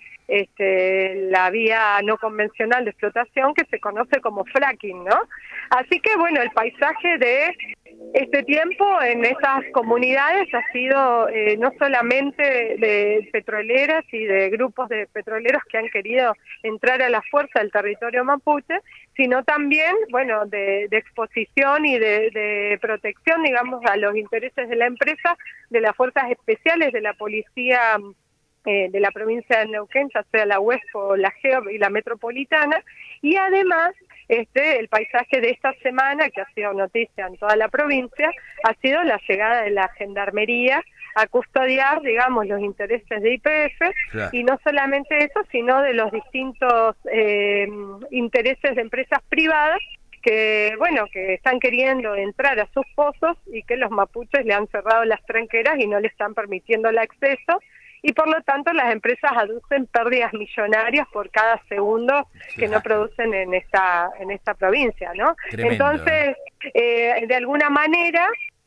este, la vía no convencional de explotación que se conoce como fracking, ¿no? Así que, bueno, el paisaje de este tiempo en esas comunidades ha sido eh, no solamente de petroleras y de grupos de petroleros que han querido entrar a la fuerza del territorio mapuche, sino también, bueno, de, de exposición y de, de protección, digamos, a los intereses de la empresa, de las fuerzas especiales de la policía eh, de la provincia de Neuquén, ya sea la UESPO, la GEO y la Metropolitana, y además este el paisaje de esta semana, que ha sido noticia en toda la provincia, ha sido la llegada de la Gendarmería a custodiar, digamos, los intereses de Y P F, claro. Y no solamente eso, sino de los distintos eh, intereses de empresas privadas que, bueno, que están queriendo entrar a sus pozos y que los mapuches le han cerrado las tranqueras y no le están permitiendo el acceso, y por lo tanto las empresas aducen pérdidas millonarias por cada segundo que no producen en esta en esta provincia, ¿no? Tremendo. Entonces, eh, de alguna manera,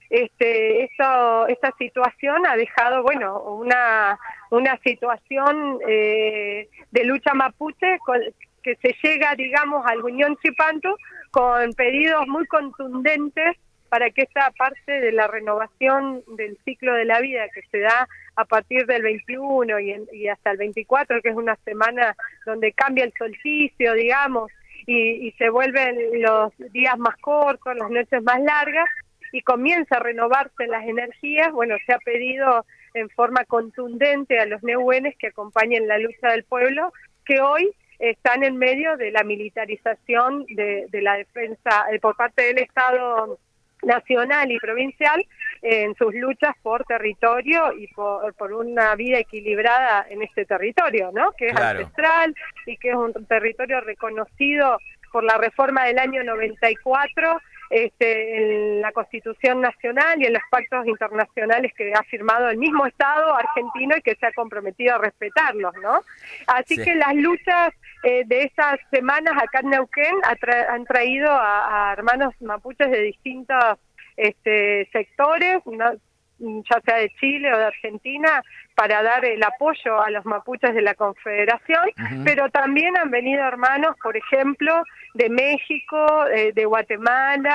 este esto esta situación ha dejado, bueno, una una situación eh, de lucha mapuche con, que se llega, digamos, al Unión Chipanto con pedidos muy contundentes para que esta parte de la renovación del ciclo de la vida que se da a partir del veintiuno y, en, y hasta el veinticuatro, que es una semana donde cambia el solsticio, digamos, y, y se vuelven los días más cortos, las noches más largas, y comienza a renovarse las energías. Bueno, se ha pedido en forma contundente a los neuenes que acompañen la lucha del pueblo, que hoy están en medio de la militarización de, de la defensa eh, por parte del Estado nacional y provincial eh, en sus luchas por territorio y por, por una vida equilibrada en este territorio, ¿no? Que es claro. ancestral y que es un territorio reconocido por la reforma del año noventa y cuatro este, en la Constitución Nacional y en los pactos internacionales que ha firmado el mismo Estado argentino y que se ha comprometido a respetarlos, ¿no? Así sí. que las luchas eh, de esas semanas acá en Neuquén ha tra han traído a, a hermanos mapuches de distintos este, sectores, ¿no? Ya sea de Chile o de Argentina, para dar el apoyo a los mapuches de la Confederación, uh-huh. pero también han venido hermanos, por ejemplo, de México, eh, de Guatemala,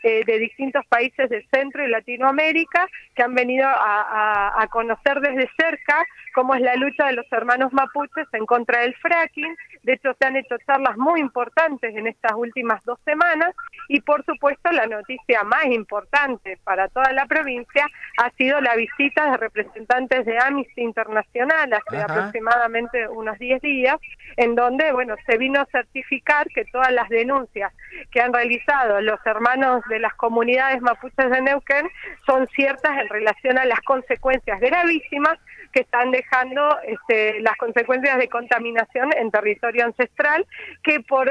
eh, de distintos países de Centro y Latinoamérica que han venido a, a, a conocer desde cerca cómo es la lucha de los hermanos mapuches en contra del fracking. De hecho, se han hecho charlas muy importantes en estas últimas dos semanas y, por supuesto, la noticia más importante para toda la provincia ha sido la visita de representantes de Amnesty Internacional hace Ajá. aproximadamente unos diez días, en donde, bueno, se vino a certificar que todas las denuncias que han realizado los hermanos de las comunidades mapuches de Neuquén son ciertas en relación a las consecuencias gravísimas que están dejando este, las consecuencias de contaminación en territorio ancestral, que por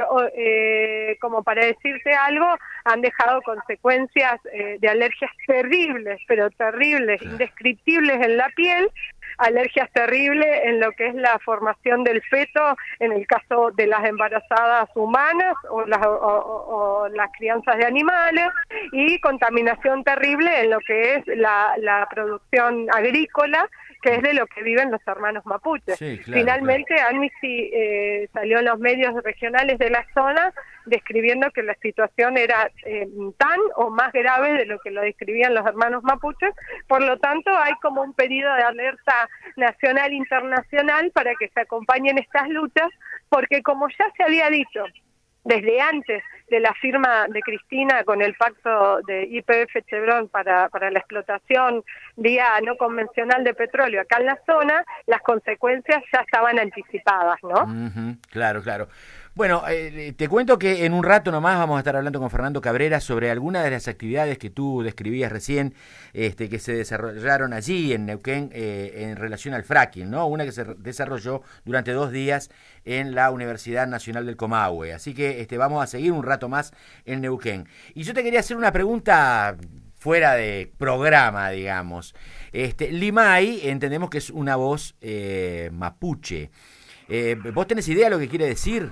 eh, como para decirte algo, han dejado consecuencias eh, de alergias terribles, pero terribles, indescriptibles en la piel, alergias terribles en lo que es la formación del feto, en el caso de las embarazadas humanas o las, o, o, o las crianzas de animales, y contaminación terrible en lo que es la, la producción agrícola, que es de lo que viven los hermanos mapuches. Sí, claro, Finalmente, claro. Amnesty eh, salió en los medios regionales de la zona describiendo que la situación era eh, tan o más grave de lo que lo describían los hermanos mapuches. Por lo tanto, hay como un pedido de alerta nacional e internacional para que se acompañen estas luchas, porque como ya se había dicho desde antes de la firma de Cristina con el pacto de Y P F Chevron para, para la explotación vía no convencional de petróleo acá en la zona, las consecuencias ya estaban anticipadas, ¿no? Uh-huh, claro, claro. Bueno, eh, te cuento que en un rato nomás vamos a estar hablando con Fernando Cabrera sobre algunas de las actividades que tú describías recién, este, que se desarrollaron allí en Neuquén eh, en relación al fracking, ¿no? Una que se desarrolló durante dos días en la Universidad Nacional del Comahue. Así que este, vamos a seguir un rato más en Neuquén. Y yo te quería hacer una pregunta fuera de programa, digamos. Este, Limay, entendemos que es una voz eh, mapuche. Eh, ¿Vos tenés idea de lo que quiere decir?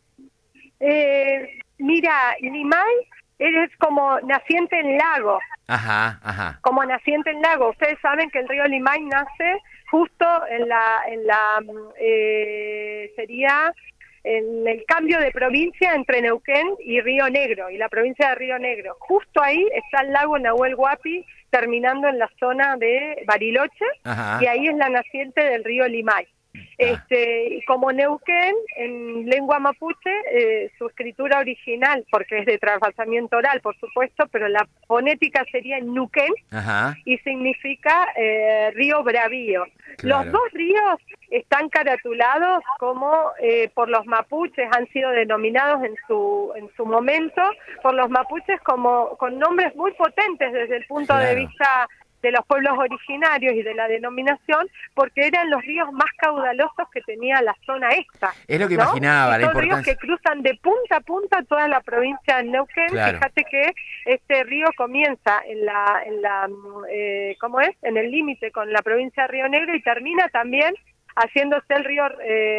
Eh, mira, Limay es como naciente en lago. Ajá, ajá. Como naciente en lago. Ustedes saben que el río Limay nace justo en la, en la eh, sería en el cambio de provincia entre Neuquén y Río Negro, y la provincia de Río Negro. Justo ahí está el lago Nahuel Huapi, terminando en la zona de Bariloche, Ajá. y ahí es la naciente del río Limay. Este, como Neuquén, en lengua mapuche, eh, su escritura original, porque es de trasvasamiento oral, por supuesto, pero la fonética sería Nuquén, Ajá. y significa eh, río bravío. Claro. Los dos ríos están caratulados como eh, por los mapuches, han sido denominados en su en su momento por los mapuches como con nombres muy potentes desde el punto Claro. de vista de los pueblos originarios y de la denominación, porque eran los ríos más caudalosos que tenía la zona esta. Es lo que ¿no? imaginaba, Y la son ríos importancia. que cruzan de punta a punta toda la provincia de Neuquén. Claro. Fíjate que este río comienza en la, en la eh, ¿cómo es? En el límite con la provincia de Río Negro y termina también haciéndose el río,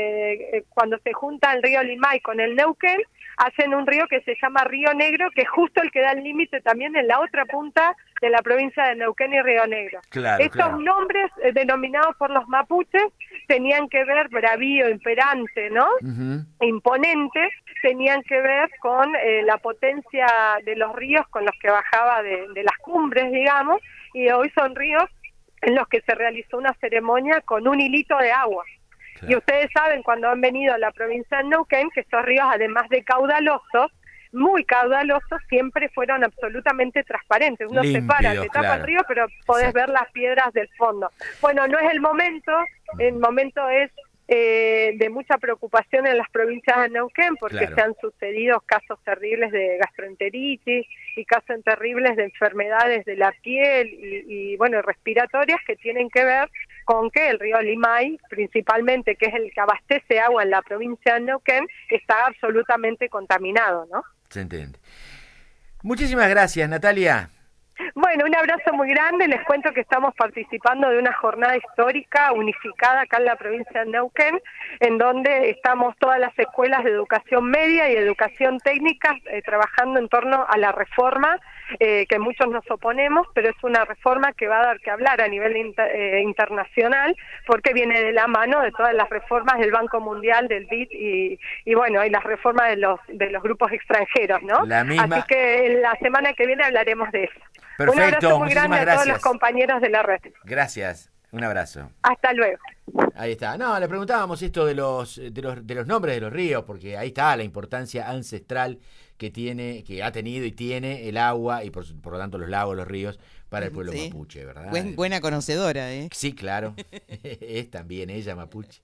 eh, cuando se junta el río Limay con el Neuquén, hacen un río que se llama Río Negro, que es justo el que da el límite también en la otra punta de la provincia de Neuquén y Río Negro. Claro, Estos claro. nombres eh, denominados por los mapuches tenían que ver, bravío, imperante, ¿no? Ujú. Imponente, tenían que ver con eh, la potencia de los ríos con los que bajaba de, de las cumbres, digamos, y hoy son ríos en los que se realizó una ceremonia con un hilito de agua. Y ustedes saben, cuando han venido a la provincia de Neuquén, que estos ríos, además de caudalosos, muy caudalosos, siempre fueron absolutamente transparentes. Uno se para, Limpios, te tapa claro. el río, pero podés Exacto. ver las piedras del fondo. Bueno, no es el momento, el momento es eh, de mucha preocupación en las provincias de Neuquén, porque Claro. se han sucedido casos terribles de gastroenteritis y casos terribles de enfermedades de la piel y, y bueno, respiratorias, que tienen que ver con que el río Limay, principalmente, que es el que abastece agua en la provincia de Neuquén, está absolutamente contaminado, ¿no? Se entiende. Muchísimas gracias, Natalia. Bueno, un abrazo muy grande. Les cuento que estamos participando de una jornada histórica unificada acá en la provincia de Neuquén, en donde estamos todas las escuelas de educación media y educación técnica eh, trabajando en torno a la reforma eh, que muchos nos oponemos, pero es una reforma que va a dar que hablar a nivel inter, eh, internacional, porque viene de la mano de todas las reformas del Banco Mundial, del B I D y, y bueno, y las reformas de los de los grupos extranjeros, ¿no? La misma... Así que la semana que viene hablaremos de eso. Perfecto, un abrazo muy muchísimas grande a gracias. todos los compañeros de la red. Gracias, un abrazo. Hasta luego. Ahí está. No, le preguntábamos esto de los, de los de los nombres de los ríos, porque ahí está la importancia ancestral que tiene, que ha tenido y tiene el agua y por, por lo tanto los lagos, los ríos para el pueblo sí. mapuche, ¿verdad? Buen, buena conocedora, ¿eh? Sí, claro. Es también ella mapuche.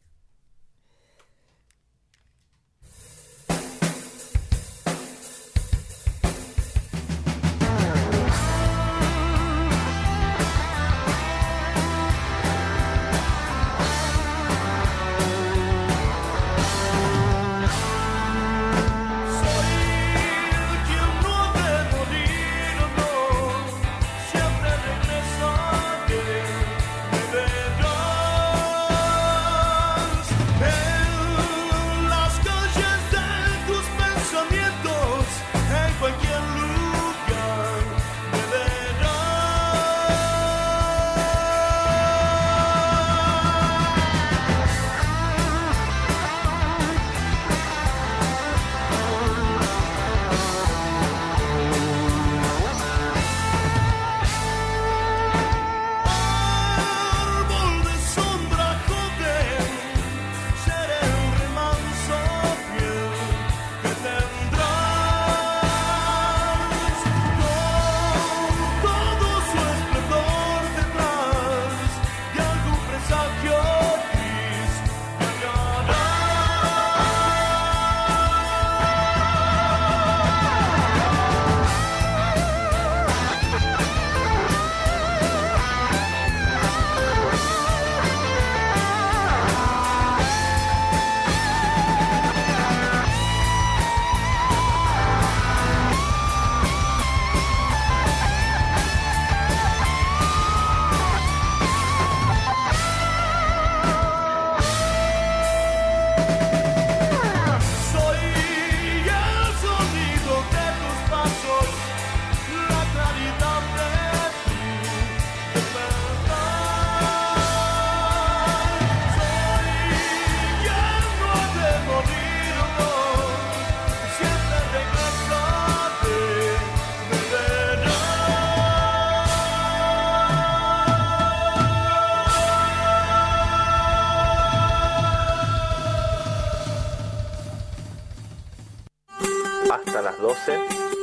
Hasta las doce.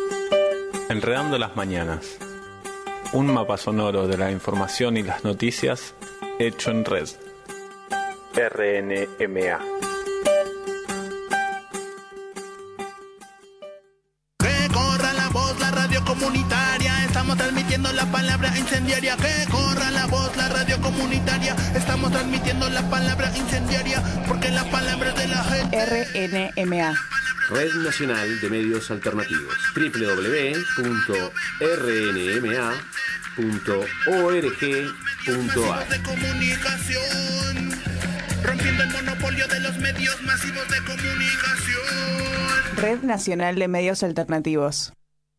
Enredando las mañanas. Un mapa sonoro de la información y las noticias hecho en red. R N M A. Que corra la voz, la radio comunitaria, estamos transmitiendo la palabra incendiaria. Que corra la voz, la radio comunitaria, estamos transmitiendo la palabra incendiaria, porque la palabra es de la gente. R N M A. Red Nacional de Medios Alternativos. doble u doble u doble u punto r n m a punto org punto a r. De comunicación, rompiendo el monopolio de los medios masivos de comunicación. Red Nacional de Medios Alternativos.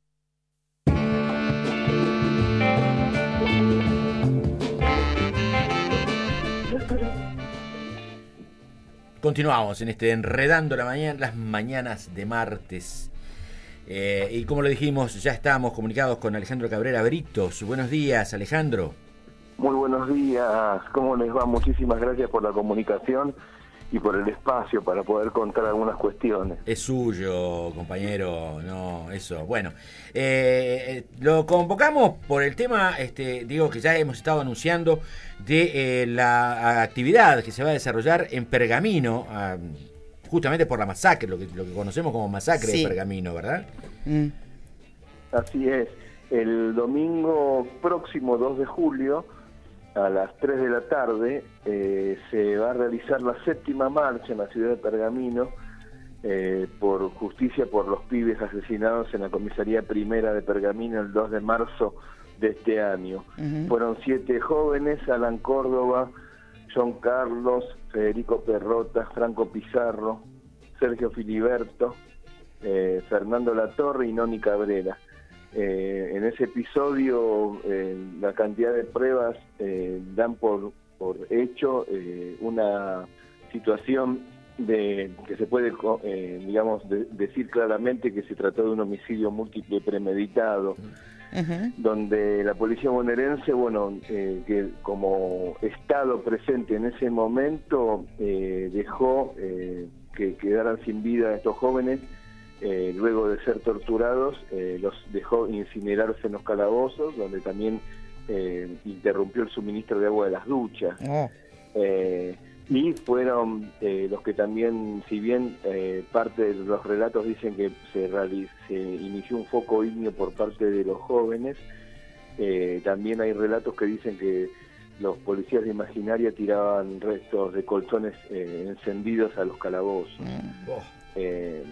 Continuamos en este Enredando la mañana, las mañanas de martes. Eh, y como lo dijimos, ya estamos comunicados con Alejandro Cabrera Britos. Buenos días, Alejandro. Muy buenos días, ¿cómo les va? Muchísimas gracias por la comunicación y por el espacio para poder contar algunas cuestiones. Es suyo, compañero, no, eso. Bueno, eh, lo convocamos por el tema, este, digo que ya hemos estado anunciando, de eh, la actividad que se va a desarrollar en Pergamino, ah, justamente por la masacre, lo que, lo que conocemos como masacre sí. de Pergamino, ¿verdad? Mm. Así es, el domingo próximo dos de julio, a las tres de la tarde, eh, se va a realizar la séptima marcha en la ciudad de Pergamino eh, por justicia por los pibes asesinados en la comisaría primera de Pergamino el dos de marzo de este año. Uh-huh. Fueron siete jóvenes: Alan Córdoba, John Carlos, Federico Perrota, Franco Pizarro, Sergio Filiberto, eh, Fernando Latorre y Noni Cabrera. Eh, en ese episodio eh, la cantidad de pruebas eh, dan por, por hecho eh, una situación de que se puede, eh, digamos, de, decir claramente que se trató de un homicidio múltiple premeditado, uh-huh. donde la policía bonaerense, bueno, eh, que como estado presente en ese momento eh, dejó eh, que quedaran sin vida estos jóvenes. Eh, luego de ser torturados, eh, los dejó incinerarse en los calabozos, donde también eh, interrumpió el suministro de agua de las duchas. Oh. Eh, y fueron eh, los que también, si bien eh, parte de los relatos dicen que se, realiz, se inició un foco ígneo por parte de los jóvenes, eh, también hay relatos que dicen que los policías de Imaginaria tiraban restos de colchones eh, encendidos a los calabozos. Mm. Oh. Eh,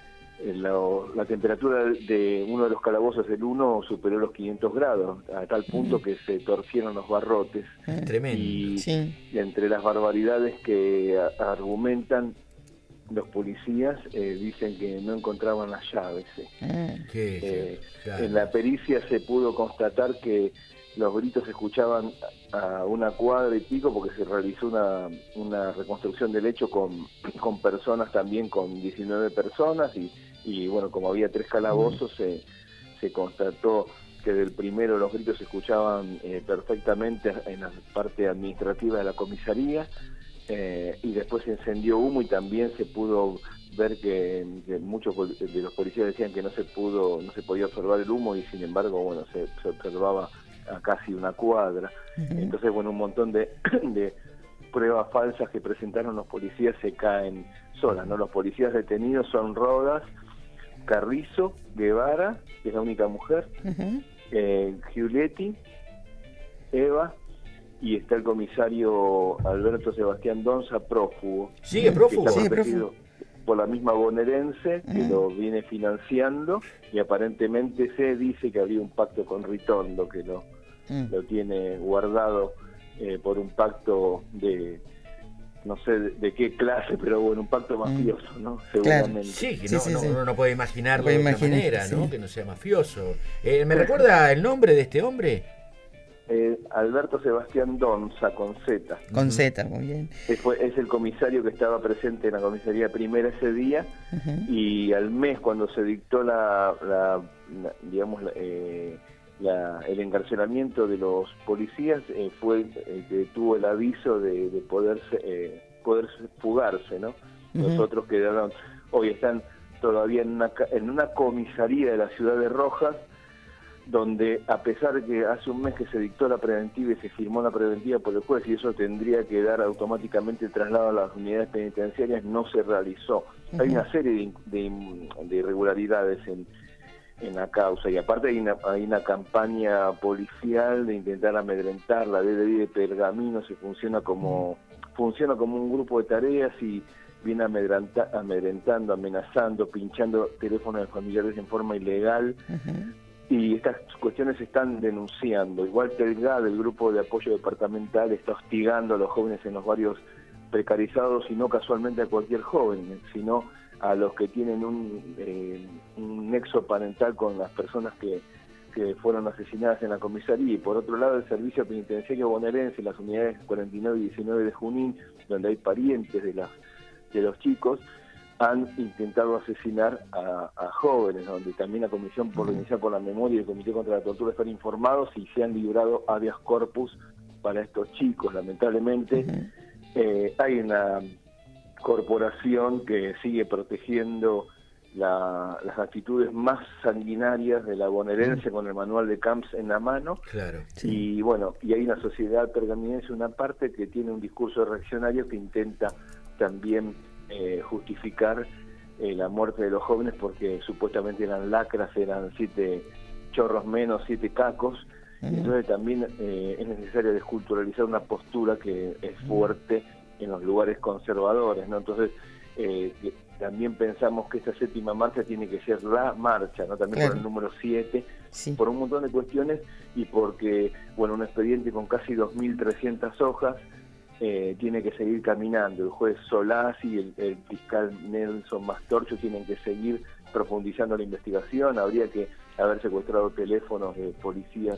La, la temperatura de uno de los calabozos, el uno, superó los quinientos grados, a tal punto mm. que se torcieron los barrotes. Mm. Tremendo. Y, sí. y entre las barbaridades que a, argumentan los policías, eh, dicen que no encontraban las llaves. Eh. Mm. ¿Qué? Eh, claro. En la pericia se pudo constatar que los gritos se escuchaban a una cuadra y pico, porque se realizó una, una reconstrucción del hecho con, con personas también, con diecinueve personas, y y bueno, como había tres calabozos, se, se constató que del primero los gritos se escuchaban eh, perfectamente en la parte administrativa de la comisaría, eh, y después se encendió humo, y también se pudo ver que, que muchos de los policías decían que no se pudo, no se podía observar el humo, y sin embargo, bueno, se, se observaba a casi una cuadra. Uh-huh. Entonces, bueno, un montón de, de pruebas falsas que presentaron los policías se caen solas, ¿no? Los policías detenidos son Rodas, Carrizo, Guevara, que es la única mujer, uh-huh. eh, Giuletti, Eva, y está el comisario Alberto Sebastián Donza, prófugo. ¿Sigue prófugo? Que está sí, protegido prófugo. Por la misma bonaerense, uh-huh. que lo viene financiando, y aparentemente se dice que habría un pacto con Ritondo, que lo, uh-huh. lo tiene guardado eh, por un pacto de... no sé de, de qué clase, pero bueno, un pacto mafioso, ¿no? Seguramente. Claro. Sí, que sí, no, sí, no, sí. uno no puede imaginarlo puede de otra imaginar, manera, sí. ¿no? Que no sea mafioso. Eh, ¿Me recuerda el nombre de este hombre? Eh, Alberto Sebastián Donza, con Z. Con Z, muy bien. Es, fue, es el comisario que estaba presente en la comisaría primera ese día, uh-huh. y al mes, cuando se dictó la, la, la digamos, la, eh, La, el encarcelamiento de los policías, eh, fue el que tuvo el aviso de, de poderse eh, poderse fugarse, ¿no? Uh-huh. Los otros quedaron, hoy están todavía en una, en una comisaría de la ciudad de Rojas, donde a pesar de que hace un mes que se dictó la preventiva y se firmó la preventiva por el juez, y eso tendría que dar automáticamente el traslado a las unidades penitenciarias, no se realizó. Uh-huh. Hay una serie de, de, de irregularidades en en la causa, y aparte hay una, hay una campaña policial de intentar amedrentar. La D D I de Pergamino se funciona como funciona como un grupo de tareas y viene amedrenta, amedrentando, amenazando, pinchando teléfonos de familiares en forma ilegal. Uh-huh. Y estas cuestiones se están denunciando. Igual Telgado, el grupo de apoyo departamental, está hostigando a los jóvenes en los barrios precarizados, y no casualmente a cualquier joven, sino a los que tienen un, eh, un nexo parental con las personas que, que fueron asesinadas en la comisaría. Y por otro lado, el servicio penitenciario bonaerense, las unidades cuarenta y nueve y diecinueve de Junín, donde hay parientes de, las, de los chicos, han intentado asesinar a, a jóvenes, donde también la Comisión por Organizar por la Memoria y el Comité contra la Tortura están informados, y se han librado habeas corpus para estos chicos. Lamentablemente, uh-huh. eh, hay una corporación que sigue protegiendo la, las actitudes más sanguinarias de la bonaerense, mm. con el manual de Camps en la mano. Claro. Sí. Y bueno, y hay una sociedad pergaminense, una parte que tiene un discurso reaccionario que intenta también eh, justificar eh, la muerte de los jóvenes, porque supuestamente eran lacras, eran siete chorros menos, siete cacos. Mm. Entonces también eh, es necesario desculturalizar una postura que es fuerte en los lugares conservadores, ¿no? Entonces, eh, también pensamos que esta séptima marcha tiene que ser la marcha, ¿no? También claro. por el número siete, sí. por un montón de cuestiones, y porque, bueno, un expediente con casi dos mil trescientas hojas eh, tiene que seguir caminando. El juez Solás y el, el fiscal Nelson Mastorcho tienen que seguir profundizando la investigación. Habría que haber secuestrado teléfonos de policías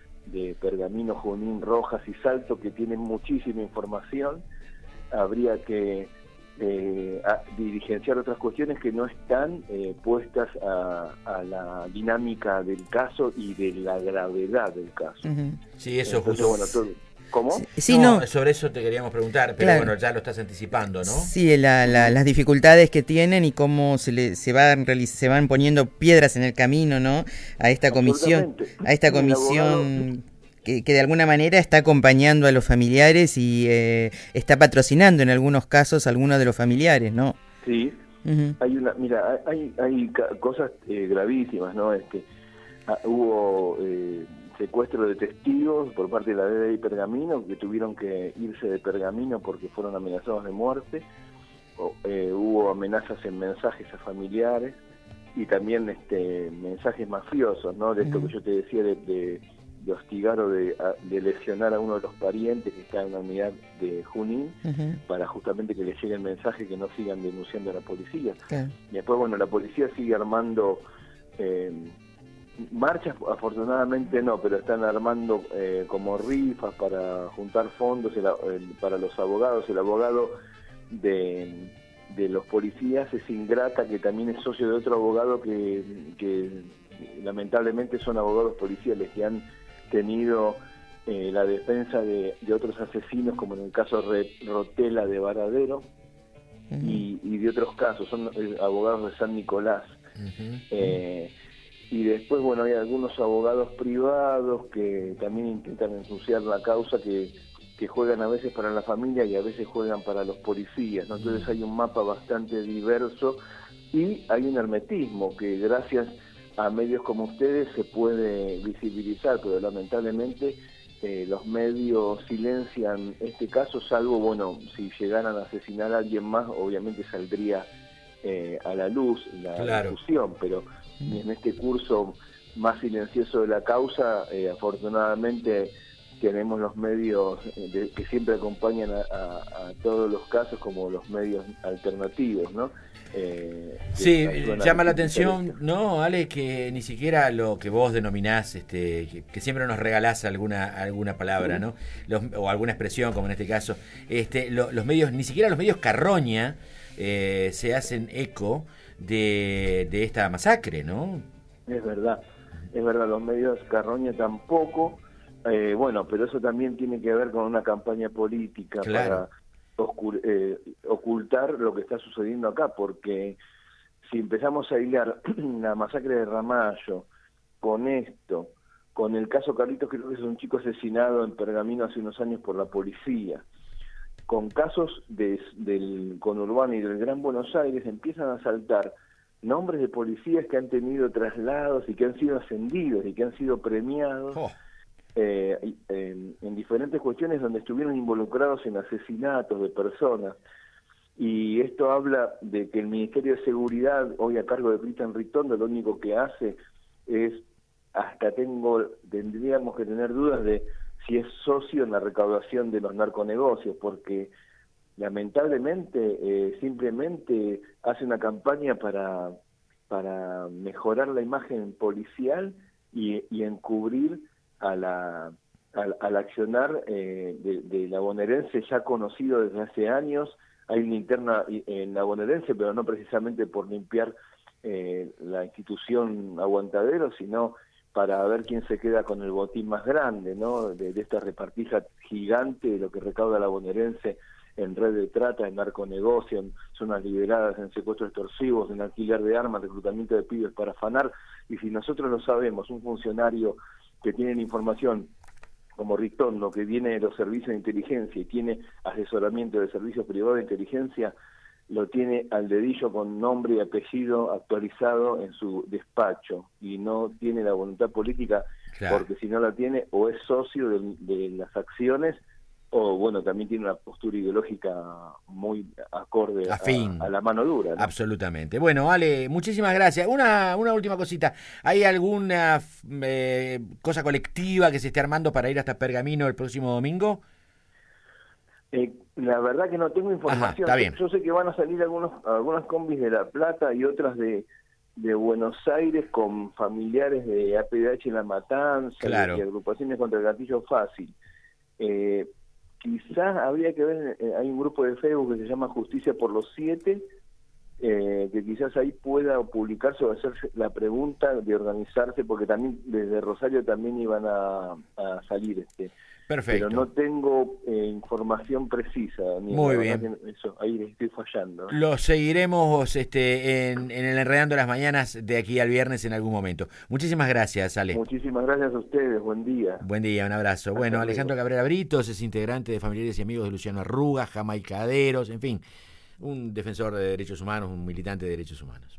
de Pergamino, Junín, Rojas y Salto, que tienen muchísima información. Habría que eh, a, diligenciar otras cuestiones que no están eh, puestas a, a la dinámica del caso y de la gravedad del caso. Uh-huh. Sí, eso Entonces, justo. bueno, todo, ¿cómo? Sí, no, no. Sobre eso te queríamos preguntar, pero Claro. bueno, ya lo estás anticipando, ¿no? Sí, la, la, las dificultades que tienen y cómo se le, se van realiz- se van poniendo piedras en el camino, ¿no? A esta comisión, a esta comisión que, que de alguna manera está acompañando a los familiares y eh, está patrocinando en algunos casos a algunos de los familiares, ¿no? Sí. Uh-huh. Hay una, mira, hay hay cosas eh, gravísimas, ¿no? Este, ah, hubo eh, secuestro de testigos por parte de la D D I Pergamino, que tuvieron que irse de Pergamino porque fueron amenazados de muerte. O, eh, hubo amenazas en mensajes a familiares y también este mensajes mafiosos, ¿no? De esto uh-huh. que yo te decía de, de, de hostigar o de, a, de lesionar a uno de los parientes que está en la unidad de Junín, uh-huh. para justamente que les llegue el mensaje, que no sigan denunciando a la policía. Okay. Y después, bueno, la policía sigue armando eh, marchas, afortunadamente no, pero están armando eh, como rifas para juntar fondos el, el, para los abogados. El abogado de, de los policías es Ingrata, que también es socio de otro abogado que, que lamentablemente son abogados policiales que han tenido eh, la defensa de, de otros asesinos, como en el caso de Rotela de Varadero, uh-huh. y, y de otros casos, son eh, abogados de San Nicolás. Uh-huh. eh, y después, bueno, hay algunos abogados privados que también intentan ensuciar la causa, que, que juegan a veces para la familia y a veces juegan para los policías, ¿no? Entonces hay un mapa bastante diverso y hay un hermetismo que gracias a medios como ustedes se puede visibilizar, pero lamentablemente eh, los medios silencian este caso, salvo, bueno, si llegaran a asesinar a alguien más, obviamente saldría eh, a la luz la claro. discusión, pero en este curso más silencioso de la causa, eh, afortunadamente tenemos los medios de, que siempre acompañan a, a, a todos los casos, como los medios alternativos, ¿no? Eh, sí, llama la atención, ¿no, Ale? Que ni siquiera lo que vos denominás, este, que, que siempre nos regalás alguna alguna palabra, ¿no? Los, o alguna expresión, como en este caso, este, lo, los medios, ni siquiera los medios Carroña eh, se hacen eco de, de esta masacre, ¿no? Es verdad, es verdad, los medios Carroña tampoco, eh, bueno, pero eso también tiene que ver con una campaña política, claro, para Oscur- eh, ocultar lo que está sucediendo acá, porque si empezamos a hilar la masacre de Ramallo con esto, con el caso Carlitos, creo que es un chico asesinado en Pergamino hace unos años por la policía, con casos de, del conurbano y del Gran Buenos Aires, empiezan a saltar nombres de policías que han tenido traslados y que han sido ascendidos y que han sido premiados. Oh. Eh, eh, en diferentes cuestiones donde estuvieron involucrados en asesinatos de personas, y esto habla de que el Ministerio de Seguridad, hoy a cargo de Cristian Ritondo, lo único que hace es, hasta tengo tendríamos que tener dudas de si es socio en la recaudación de los narconegocios, porque lamentablemente eh, simplemente hace una campaña para para mejorar la imagen policial y, y encubrir a la al, al accionar eh, de, de la bonaerense, ya conocido desde hace años. Hay una interna en la bonaerense, pero no precisamente por limpiar eh, la institución Aguantadero, sino para ver quién se queda con el botín más grande, ¿no? De, de esta repartija gigante de lo que recauda la bonaerense en red de trata, en narconegocio, en zonas liberadas, en secuestros extorsivos, en alquiler de armas, reclutamiento de pibes para afanar. Y si nosotros lo sabemos, un funcionario que tiene información como Ritondo, que viene de los servicios de inteligencia y tiene asesoramiento de servicios privados de inteligencia, lo tiene al dedillo con nombre y apellido actualizado en su despacho, y no tiene la voluntad política, claro, porque si no la tiene, o es socio de, de las acciones, o bueno, también tiene una postura ideológica muy acorde a, a la mano dura, ¿no? Absolutamente. Bueno, Ale, muchísimas gracias. Una, una última cosita. ¿Hay alguna eh, cosa colectiva que se esté armando para ir hasta Pergamino el próximo domingo? Eh, la verdad que no tengo información. Ajá, está bien. Yo sé que van a salir algunos algunas combis de La Plata y otras de de Buenos Aires con familiares de A P D H en La Matanza, claro, y agrupaciones contra el gatillo fácil. Eh, quizás habría que ver, eh, hay un grupo de Facebook que se llama Justicia por los Siete, eh, que quizás ahí pueda publicarse o hacerse la pregunta de organizarse, porque también desde Rosario también iban a, a salir. este Perfecto. Pero no tengo eh, información precisa. Ni Muy la bien. verdad que Eso, ahí estoy fallando. Lo seguiremos este, en, en el Enredando las Mañanas de aquí al viernes en algún momento. Muchísimas gracias, Ale. Muchísimas gracias a ustedes. Buen día. Buen día, un abrazo. Hasta Bueno, luego. Alejandro Cabrera Britos es integrante de Familiares y Amigos de Luciano Arruga, Jamaicaderos, en fin, un defensor de derechos humanos, un militante de derechos humanos.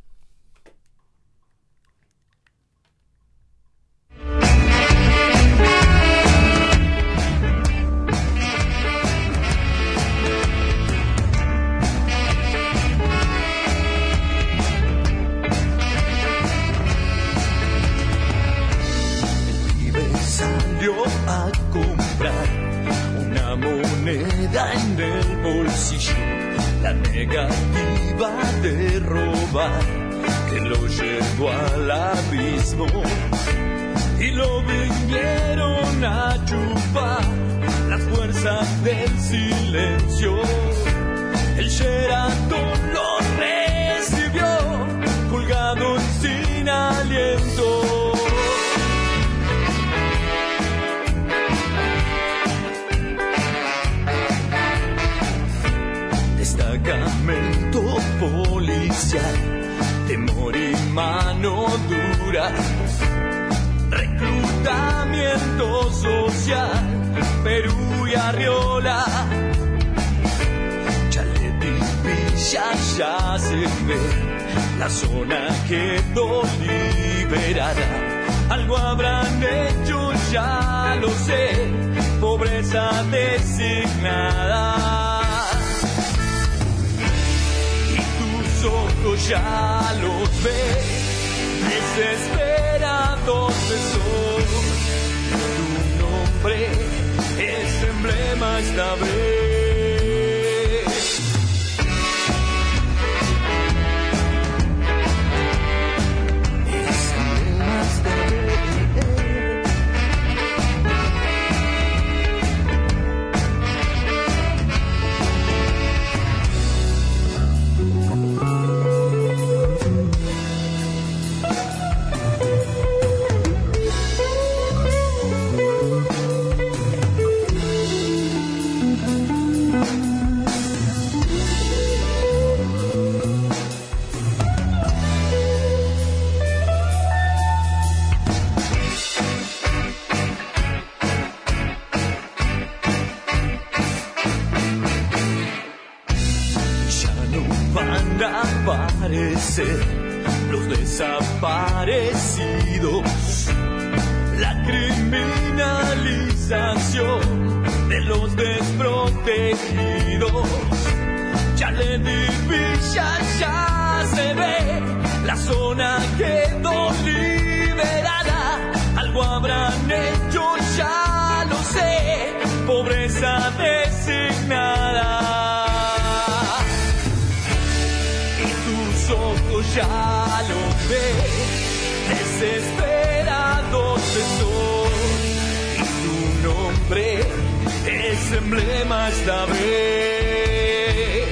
Salió a comprar una moneda en el bolsillo, la negativa de robar que lo llevó al abismo, y lo vinieron a chupar las fuerzas del silencio. El Sheraton lo recibió colgado sin aliento. Destacamento policial, temor y mano dura, reclutamiento social, Perú y Arriola, Chalet y Villa ya se ve, la zona quedó liberada, algo habrán hecho ya lo sé, pobreza designada. Ojos ya los ves, desesperados de sol. Tu nombre es emblema esta vez. Es emblema esta vez. Los desaparecidos, la criminalización de los desprotegidos, Chalet y Villa ya se ve, la zona quedó liberada, algo habrán hecho ya lo sé, pobreza designada. Ojos ya los ves, desesperados de sol, y tu nombre es emblema esta vez.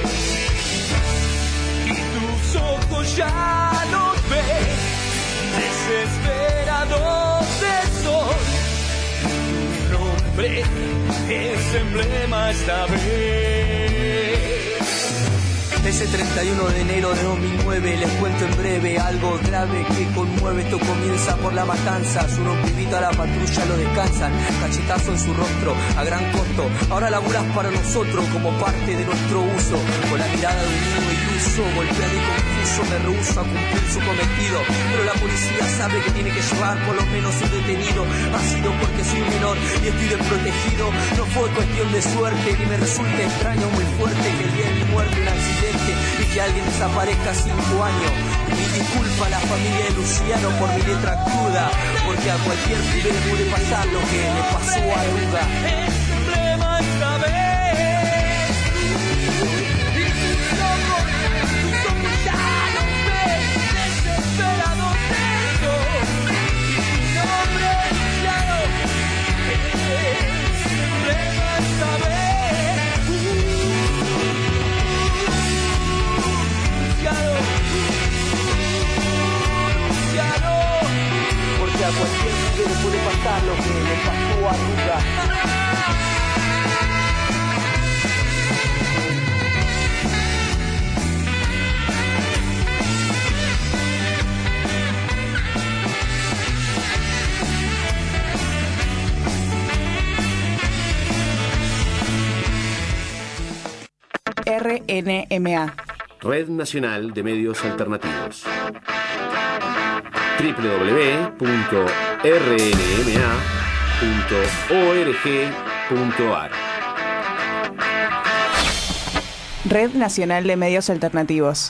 Y tus ojos ya los ves, desesperados de sol, y tu nombre es emblema esta vez. Ese treinta y uno de enero de dos mil nueve les cuento en breve algo grave que conmueve. Esto comienza por la matanza. Unos pibitos a la patrulla lo descansan, cachetazo en su rostro a gran costo. Ahora laburas para nosotros como parte de nuestro uso. Con la mirada de un niño iluso, golpeado y confuso, me rehúso a cumplir su cometido. Pero la policía sabe que tiene que llevar por lo menos un detenido. Ha sido porque soy menor y estoy desprotegido. No fue cuestión de suerte, ni me resulta extraño muy fuerte que el día de mi muerte un accidente y que alguien desaparezca cinco años. Mi disculpa a la familia de Luciano por mi letra cruda, porque a cualquier pibe le puede pasar lo que le pasó a Eruga. Es emblema esta vez. Y tus ojos, tus ojos ya los ves, desesperados. R N M A. Red Nacional de Medios Alternativos. doble u doble u doble u punto r n m a punto org punto a r. Red Nacional de Medios Alternativos.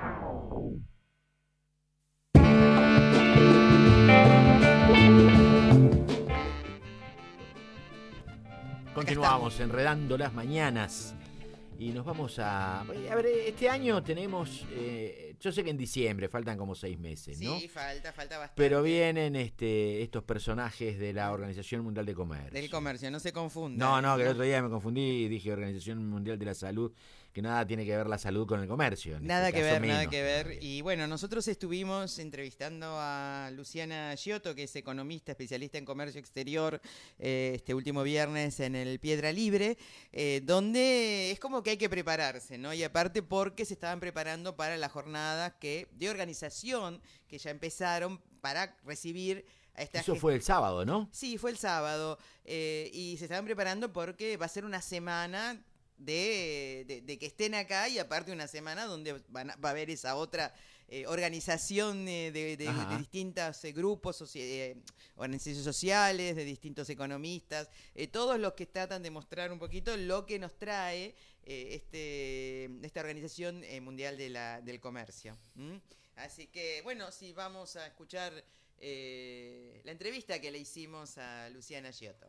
Continuamos enredando las mañanas y nos vamos a... A ver, este año tenemos... Eh, yo sé que en diciembre faltan como seis meses, ¿no? Sí, falta, falta bastante. Pero vienen este, estos personajes de la Organización Mundial de Comercio. Del comercio, no se confundan. No, no, que el otro día me confundí y dije Organización Mundial de la Salud, que nada tiene que ver la salud con el comercio. Nada este que caso ver, menos. nada que ver. Y bueno, nosotros estuvimos entrevistando a Luciana Giotto, que es economista, especialista en comercio exterior, eh, este último viernes en el Piedra Libre, eh, donde es como que hay que prepararse, ¿no? Y aparte porque se estaban preparando para las jornadas que, de organización que ya empezaron para recibir a esta Eso gente. fue el sábado, ¿no? Sí, fue el sábado. Eh, y se estaban preparando porque va a ser una semana De, de, de que estén acá y aparte una semana donde van a, va a haber esa otra eh, organización eh, de, de, de distintos eh, grupos, soci eh, organizaciones sociales, de distintos economistas, eh, todos los que tratan de mostrar un poquito lo que nos trae eh, este, esta Organización eh, Mundial de la, del Comercio. ¿Mm? Así que, bueno, sí, vamos a escuchar eh, la entrevista que le hicimos a Luciana Giotto.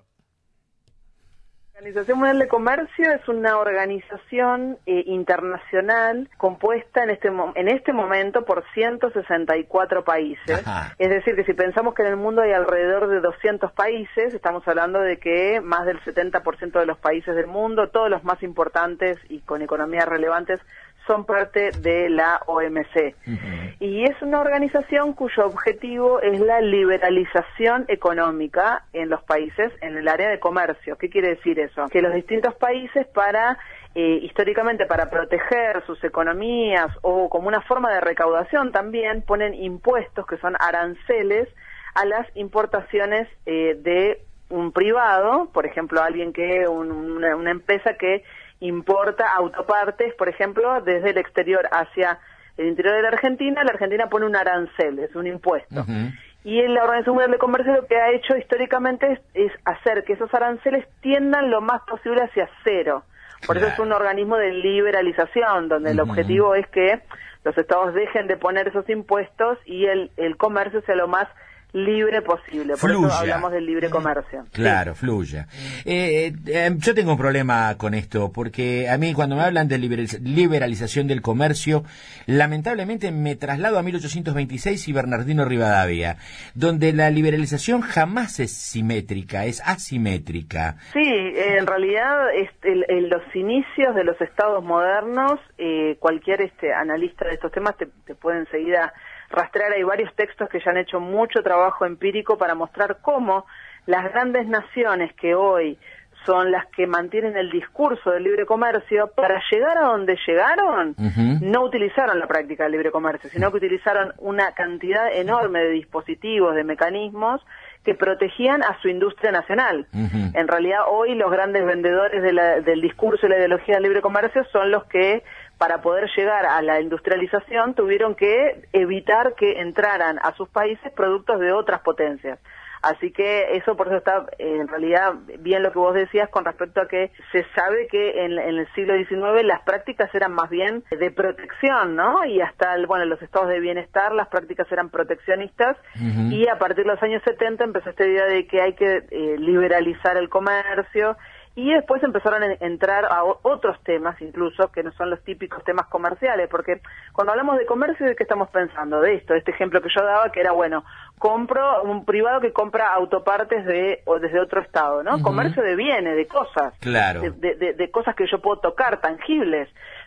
La Organización Mundial de Comercio es una organización eh, internacional compuesta en este en este momento por ciento sesenta y cuatro países. Ajá. Es decir, que si pensamos que en el mundo hay alrededor de doscientos países, estamos hablando de que más del setenta por ciento de los países del mundo, todos los más importantes y con economías relevantes, son parte de la O M C. Uh-huh. Y es una organización cuyo objetivo es la liberalización económica en los países en el área de comercio. ¿Qué quiere decir eso? Que los distintos países para, eh, históricamente, para proteger sus economías o como una forma de recaudación también, ponen impuestos que son aranceles a las importaciones eh, de un privado, por ejemplo, alguien que, un, una, una empresa que importa autopartes, por ejemplo, desde el exterior hacia el interior de la Argentina, la Argentina pone un arancel, es un impuesto. Uh-huh. Y la Organización Mundial de Comercio lo que ha hecho históricamente es, es hacer que esos aranceles tiendan lo más posible hacia cero. Por claro. Eso es un organismo de liberalización, donde uh-huh. el objetivo es que los estados dejen de poner esos impuestos y el, el comercio sea lo más libre posible, por fluya. Eso hablamos del libre comercio. Claro, sí. fluya. Eh, eh, yo tengo un problema con esto, porque a mí cuando me hablan de liberalización del comercio, lamentablemente me traslado a mil ochocientos veintiséis y Bernardino Rivadavia, donde la liberalización jamás es simétrica, es asimétrica. Sí, eh, en realidad este, en los inicios de los estados modernos, eh, cualquier este analista de estos temas te, te puede enseguida rastrear. Hay varios textos que ya han hecho mucho trabajo empírico para mostrar cómo las grandes naciones que hoy son las que mantienen el discurso del libre comercio, para llegar a donde llegaron, uh-huh. no utilizaron la práctica del libre comercio, sino que utilizaron una cantidad enorme de dispositivos, de mecanismos que protegían a su industria nacional. Uh-huh. En realidad hoy los grandes vendedores de la, del discurso y la ideología del libre comercio son los que, para poder llegar a la industrialización, tuvieron que evitar que entraran a sus países productos de otras potencias. Así que eso por eso está eh, en realidad bien lo que vos decías con respecto a que se sabe que en, en el siglo diecinueve las prácticas eran más bien de protección, ¿no? Y hasta, el, bueno, los estados de bienestar las prácticas eran proteccionistas uh-huh. y a partir de los años setenta empezó esta idea de que hay que eh, liberalizar el comercio. Y después empezaron a entrar a otros temas, incluso, que no son los típicos temas comerciales, porque cuando hablamos de comercio, ¿de qué estamos pensando? De esto, este ejemplo que yo daba, que era, bueno, compro un privado que compra autopartes de o desde otro estado, ¿no? Uh-huh. Comercio de bienes, de cosas, claro. de, de, de cosas que yo puedo tocar, tangibles.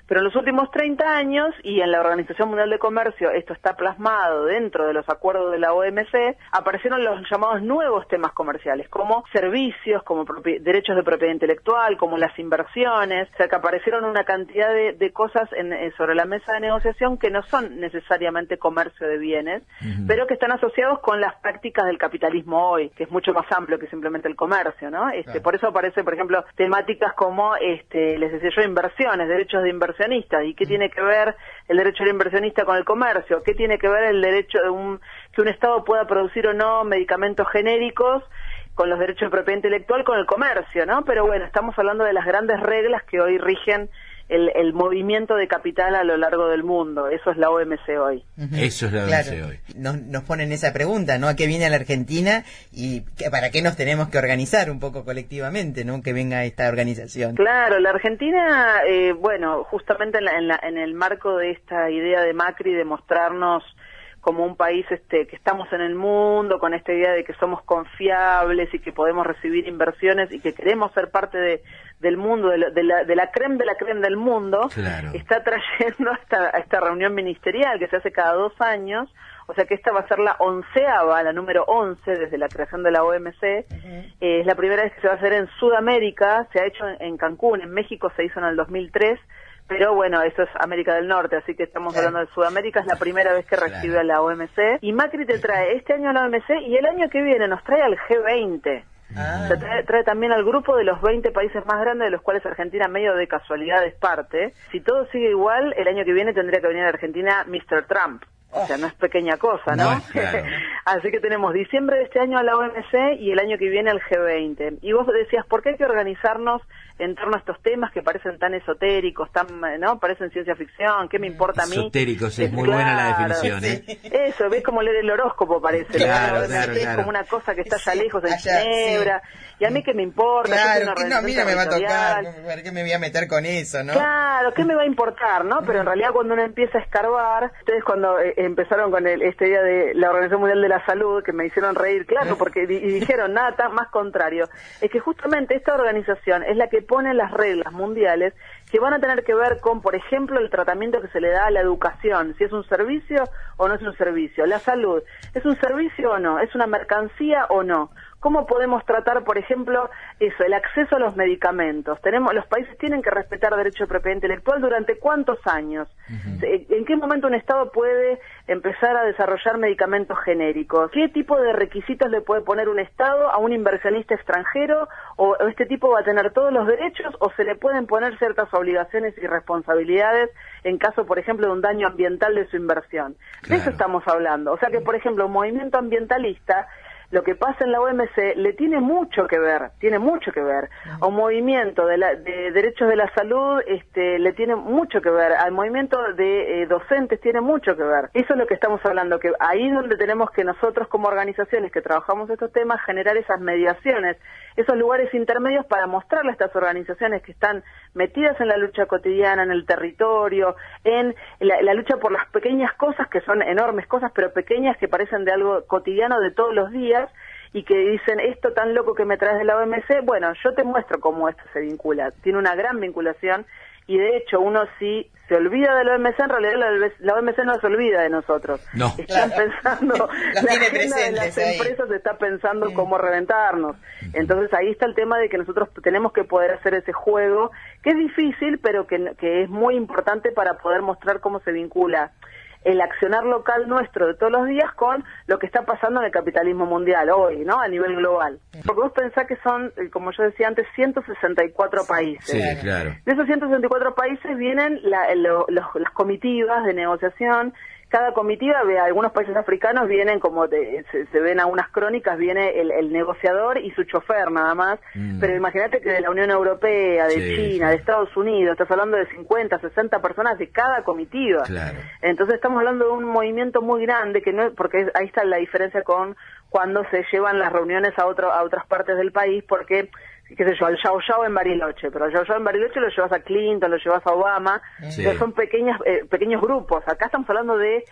Pero en los últimos treinta años, y en la Organización Mundial de Comercio esto está plasmado dentro de los acuerdos de la O M C, aparecieron los llamados nuevos temas comerciales, como servicios, como derechos de propiedad intelectual, como las inversiones. O sea, que aparecieron una cantidad de, de cosas en, eh, sobre la mesa de negociación que no son necesariamente comercio de bienes, uh-huh. pero que están asociados con las prácticas del capitalismo hoy, que es mucho más amplio que simplemente el comercio, ¿no? Este, claro. Por eso aparece, por ejemplo, temáticas como, este, les decía yo, inversiones, derechos de inversionistas. ¿Y qué uh-huh. tiene que ver el derecho del inversionista con el comercio? ¿Qué tiene que ver el derecho de un, que un Estado pueda producir o no medicamentos genéricos con los derechos de propiedad intelectual con el comercio, ¿no? Pero bueno, estamos hablando de las grandes reglas que hoy rigen el, el movimiento de capital a lo largo del mundo. Eso es la O M C hoy. Uh-huh. Eso es la O M C claro. hoy. Nos, nos ponen esa pregunta, ¿no? ¿A qué viene la Argentina y que, para qué nos tenemos que organizar un poco colectivamente, ¿no? Que venga esta organización. Claro, la Argentina, eh, bueno, justamente en, la, en, la, en el marco de esta idea de Macri de mostrarnos como un país este que estamos en el mundo, con esta idea de que somos confiables y que podemos recibir inversiones y que queremos ser parte de, del mundo, de la, de la, de la creme de la creme del mundo, claro. está trayendo a esta, a esta reunión ministerial que se hace cada dos años, o sea que esta va a ser la onceava, la número once desde la creación de la O M C, uh-huh. eh, es la primera vez que se va a hacer en Sudamérica, se ha hecho en, en Cancún, en México se hizo en el dos mil tres, pero bueno, eso es América del Norte, así que estamos claro. hablando de Sudamérica, es la primera vez que recibe claro. a la O M C. Y Macri te trae este año a la O M C y el año que viene nos trae al G veinte. Ah. Se trae, trae también al grupo de los veinte países más grandes, de los cuales Argentina medio de casualidad es parte. Si todo sigue igual, el año que viene tendría que venir a Argentina mister Trump. O sea, no es pequeña cosa, ¿no? no claro. Así que tenemos diciembre de este año a la O M C y el año que viene al G veinte. Y vos decías, ¿por qué hay que organizarnos en torno a estos temas que parecen tan esotéricos, tan, ¿no? Parecen ciencia ficción, ¿qué me importa a mí? Esotéricos, es muy claro, buena la definición, ¿eh? Sí. Eso, ves como leer el horóscopo parece, claro, ¿no? claro, Es claro. como una cosa que está allá sí, lejos, en allá, Ginebra, sí. y a mí qué me importa, claro, yo soy una no, a mí no me va a tocar, territorial. ¿por qué me voy a meter con eso, no? Claro, ¿qué me va a importar, no? Pero en realidad cuando uno empieza a escarbar, ustedes cuando eh, empezaron con el, este día de la Organización Mundial de la Salud, que me hicieron reír, claro, porque di- y dijeron nada tan más contrario, es que justamente esta organización es la que pone las reglas mundiales que van a tener que ver con, por ejemplo, el tratamiento que se le da a la educación, si es un servicio o no es un servicio, la salud, ¿es un servicio o no? ¿Es una mercancía o no? ¿Cómo podemos tratar, por ejemplo, eso, el acceso a los medicamentos? Tenemos, los países tienen que respetar derecho de propiedad intelectual durante cuántos años. Uh-huh. ¿En qué momento un Estado puede empezar a desarrollar medicamentos genéricos? ¿Qué tipo de requisitos le puede poner un Estado a un inversionista extranjero? ¿O este tipo va a tener todos los derechos o se le pueden poner ciertas obligaciones y responsabilidades en caso, por ejemplo, de un daño ambiental de su inversión? Claro. De eso estamos hablando. O sea que, por ejemplo, un movimiento ambientalista, lo que pasa en la O M C le tiene mucho que ver, tiene mucho que ver. A un movimiento de, la, de derechos de la salud este, le tiene mucho que ver. Al movimiento de eh, docentes tiene mucho que ver. Eso es lo que estamos hablando, que ahí es donde tenemos que nosotros como organizaciones que trabajamos estos temas generar esas mediaciones, esos lugares intermedios para mostrarle a estas organizaciones que están metidas en la lucha cotidiana, en el territorio, en la, la lucha por las pequeñas cosas que son enormes cosas, pero pequeñas que parecen de algo cotidiano de todos los días, y que dicen, esto tan loco que me traes de la O M C, bueno, yo te muestro cómo esto se vincula. Tiene una gran vinculación, y de hecho uno si se olvida de la O M C, en realidad la, la O M C no se olvida de nosotros. No. Están Claro. pensando, la agenda de las ahí. empresas está pensando cómo reventarnos. Entonces ahí está el tema de que nosotros tenemos que poder hacer ese juego, que es difícil, pero que, que es muy importante para poder mostrar cómo se vincula el accionar local nuestro de todos los días con lo que está pasando en el capitalismo mundial hoy, ¿no? A nivel global. Porque vos pensás que son, como yo decía antes, ciento sesenta y cuatro países. Sí, claro. De esos ciento sesenta y cuatro países vienen la, lo, los, las comitivas de negociación. Cada comitiva, de algunos países africanos vienen, como de, se, se ven algunas crónicas, viene el, el negociador y su chofer nada más, mm. pero imagínate que de la Unión Europea, de sí, China, sí. de Estados Unidos, estás hablando de cincuenta, sesenta personas de cada comitiva. Claro. Entonces estamos hablando de un movimiento muy grande, que no, porque ahí está la diferencia con cuando se llevan las reuniones a, otro, a otras partes del país, porque qué sé yo, al Yao Yao en Bariloche, pero al Yao Yao en Bariloche lo llevas a Clinton, lo llevas a Obama, Sí. pero son pequeñas, eh, pequeños grupos. Acá estamos hablando de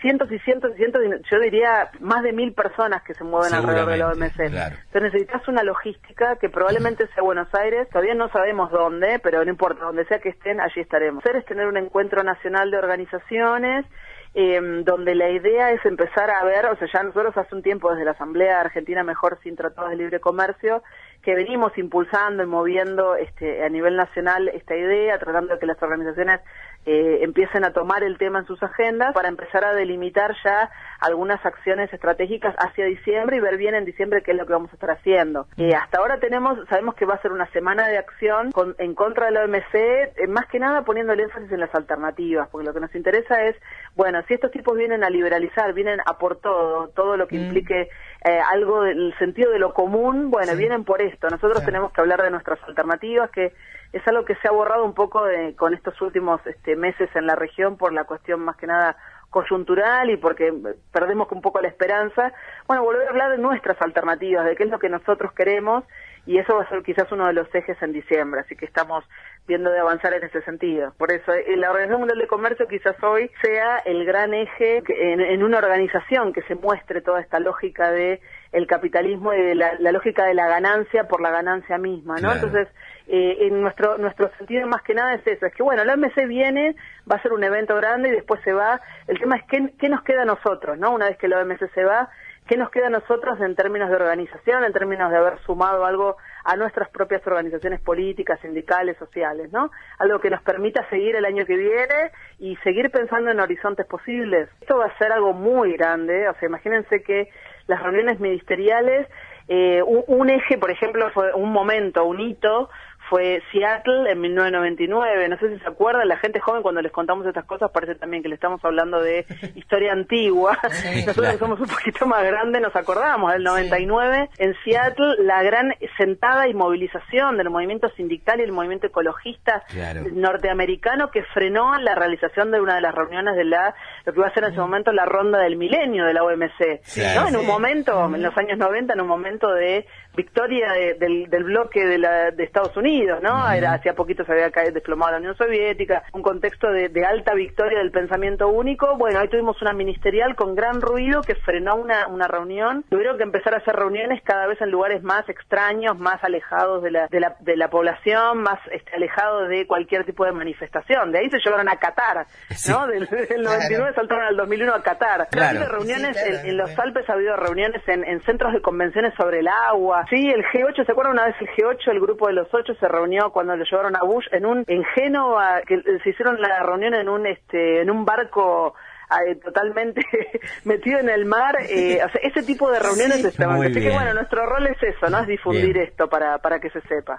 cientos y cientos y cientos, yo diría más de mil personas que se mueven alrededor de la O M C. Claro. Entonces necesitas una logística que probablemente sea Buenos Aires, todavía no sabemos dónde, pero no importa, donde sea que estén, allí estaremos. Hacer es tener un encuentro nacional de organizaciones, eh, donde la idea es empezar a ver, o sea, ya nosotros hace un tiempo desde la Asamblea Argentina Mejor sin Tratados de Libre Comercio, que venimos impulsando y moviendo este, a nivel nacional esta idea, tratando de que las organizaciones eh, empiecen a tomar el tema en sus agendas para empezar a delimitar ya algunas acciones estratégicas hacia diciembre y ver bien en diciembre qué es lo que vamos a estar haciendo. Eh, hasta ahora tenemos, sabemos que va a ser una semana de acción con, en contra de la O M C, eh, más que nada poniendo el énfasis en las alternativas, porque lo que nos interesa es, bueno, si estos tipos vienen a liberalizar, vienen a por todo, todo lo que mm. implique eh, algo del sentido de lo común, bueno, sí. vienen por esto. Nosotros sí. tenemos que hablar de nuestras alternativas, que es algo que se ha borrado un poco de, con estos últimos este, meses en la región por la cuestión más que nada coyuntural y porque perdemos un poco la esperanza. Bueno, volver a hablar de nuestras alternativas, de qué es lo que nosotros queremos, y eso va a ser quizás uno de los ejes en diciembre, así que estamos viendo de avanzar en ese sentido. Por eso, la Organización Mundial de Comercio quizás hoy sea el gran eje en, en una organización que se muestre toda esta lógica de el capitalismo y de la, la lógica de la ganancia por la ganancia misma, ¿no? Claro. Entonces, eh, en nuestro nuestro sentido más que nada es eso, es que bueno, la O M C viene, va a ser un evento grande y después se va. El tema es qué, qué nos queda a nosotros, ¿no? Una vez que la O M C se va, ¿qué nos queda a nosotros en términos de organización, en términos de haber sumado algo a nuestras propias organizaciones políticas, sindicales, sociales, ¿no? Algo que nos permita seguir el año que viene y seguir pensando en horizontes posibles. Esto va a ser algo muy grande, o sea, imagínense que las reuniones ministeriales, eh, un, un eje, por ejemplo, fue un momento, un hito, fue Seattle en mil novecientos noventa y nueve, no sé si se acuerdan, la gente joven cuando les contamos estas cosas parece también que le estamos hablando de historia antigua, sí, nosotros claro. que somos un poquito más grandes nos acordamos del noventa y nueve, sí. en Seattle la gran sentada y movilización del movimiento sindical y el movimiento ecologista claro. norteamericano que frenó la realización de una de las reuniones de la, lo que iba a ser en ese momento la ronda del milenio de la O M C, claro. ¿no? En un momento, en los años noventa, en un momento de victoria de, del, del bloque de, la, de Estados Unidos, ¿no? Uh-huh. Era, hacía poquito se había caído, desplomado la Unión Soviética, un contexto de, de alta victoria del pensamiento único. Bueno, ahí tuvimos una ministerial con gran ruido que frenó una, una reunión. Tuvieron que empezar a hacer reuniones cada vez en lugares más extraños, más alejados de la, de la, de la población, más este, alejados de cualquier tipo de manifestación. De ahí se llevaron a Qatar, sí. ¿no? Del, del noventa y nueve claro. saltaron al dos mil uno a Qatar. Claro. Ha habido reuniones sí, claro, en, en los Alpes, ha habido reuniones en, en centros de convenciones sobre el agua. Sí, el G ocho, ¿se acuerdan una vez el G ocho, el grupo de los ocho se reunió cuando lo llevaron a Bush en un en Génova, que se hicieron la reunión en un este en un barco eh, totalmente metido en el mar, eh, o sea, ese tipo de reuniones sí, estaban. Así bien. Que bueno, nuestro rol es eso, ¿no? Es difundir bien. Esto para para que se sepa.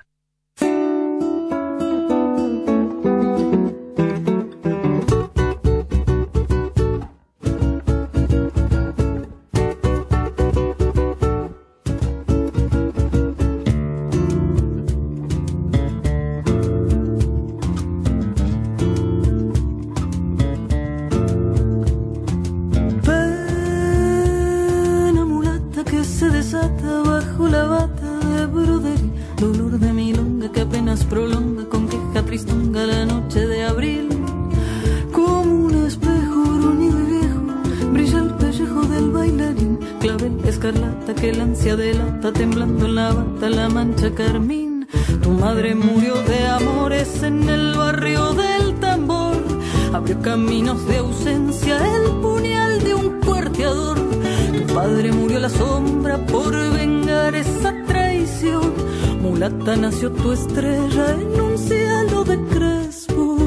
Bajo la bata de brodería, dolor de milonga que apenas prolonga con queja tristonga la noche de abril. Como un espejo gruñido y viejo, brilla el pellejo del bailarín, clavel escarlata que el ansia delata, temblando en la bata la mancha carmín. Tu madre murió de amores en el barrio del tambor, abrió caminos de ausencia el puñal de un cuarteador. Tu padre murió a la sombra por vengar esa traición. Mulata nació tu estrella en un cielo de crespo.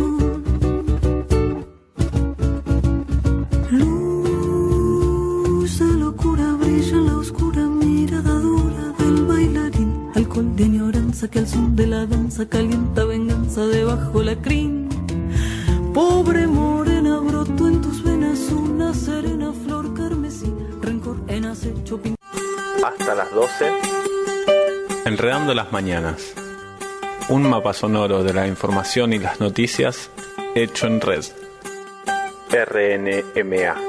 Luz de locura brilla en la oscura mirada dura del bailarín. Alcohol de añoranza que al son de la danza calienta venganza debajo la crin. Pobre morena, brotó en tus venas una serena flor carmesí. Rencor en acecho pin- Hasta las doce. Enredando las mañanas. Un mapa sonoro de la información y las noticias hecho en red. R N M A.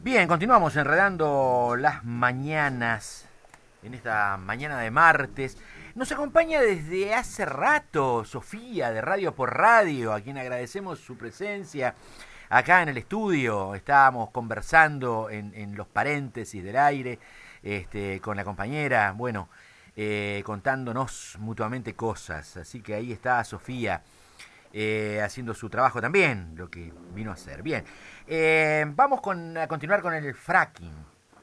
Bien, continuamos enredando las mañanas, en esta mañana de martes. Nos acompaña desde hace rato Sofía de Radio por Radio, a quien agradecemos su presencia acá en el estudio. Estábamos conversando en, en los paréntesis del aire este, con la compañera, bueno, eh, contándonos mutuamente cosas. Así que ahí está Sofía. Eh, haciendo su trabajo también, lo que vino a hacer. Bien, eh, vamos con, a continuar con el fracking.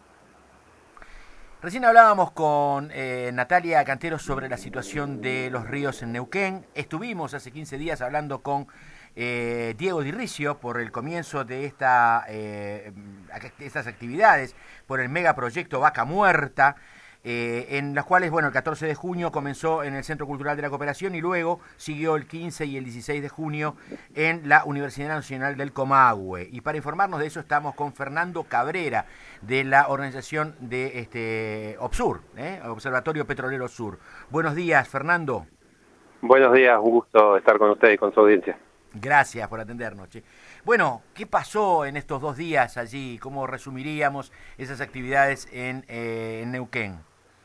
Recién hablábamos con eh, Natalia Cantero sobre la situación de los ríos en Neuquén. Estuvimos hace quince días hablando con eh, Diego Di Ricio por el comienzo de esta, eh, estas actividades, por el megaproyecto Vaca Muerta, Eh, en las cuales, bueno, el catorce de junio comenzó en el Centro Cultural de la Cooperación y luego siguió el quince y el dieciséis de junio en la Universidad Nacional del Comahue. Y para informarnos de eso estamos con Fernando Cabrera, de la organización de este OPSUR, ¿eh? Observatorio Petrolero Sur. Buenos días, Fernando. Buenos días, un gusto estar con usted y con su audiencia. Gracias por atendernos. Che. Bueno, ¿qué pasó en estos dos días allí? ¿Cómo resumiríamos esas actividades en, eh, en Neuquén?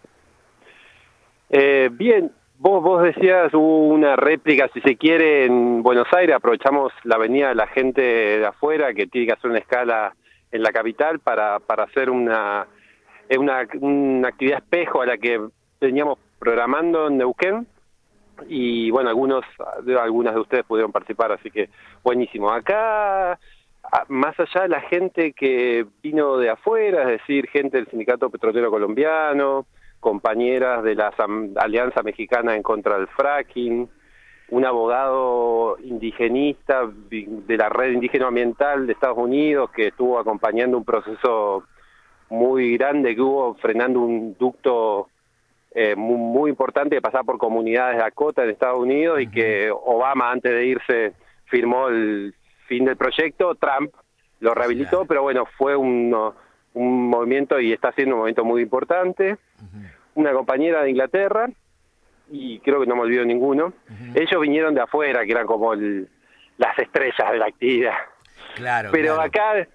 Eh, bien, vos, vos decías, hubo una réplica, si se quiere, en Buenos Aires. Aprovechamos la venida de la gente de afuera que tiene que hacer una escala en la capital para, para hacer una, una, una actividad espejo a la que veníamos programando en Neuquén. Y bueno, algunos algunas de ustedes pudieron participar, así que buenísimo. Acá, más allá de la gente que vino de afuera, es decir, gente del Sindicato Petrolero Colombiano, compañeras de la Alianza Mexicana en contra del fracking, un abogado indigenista de la Red Indígena Ambiental de Estados Unidos que estuvo acompañando un proceso muy grande que hubo frenando un ducto eh, muy, muy importante que pasaba por comunidades de Dakota en Estados Unidos. Uh-huh. Y que Obama, antes de irse, firmó el fin del proyecto. Trump lo rehabilitó, sí, pero bueno, fue un, un movimiento y está siendo un movimiento muy importante. Uh-huh. Una compañera de Inglaterra, y creo que no me olvido ninguno. Uh-huh. Ellos vinieron de afuera, que eran como el, las estrellas de la actividad. Claro, pero claro. acá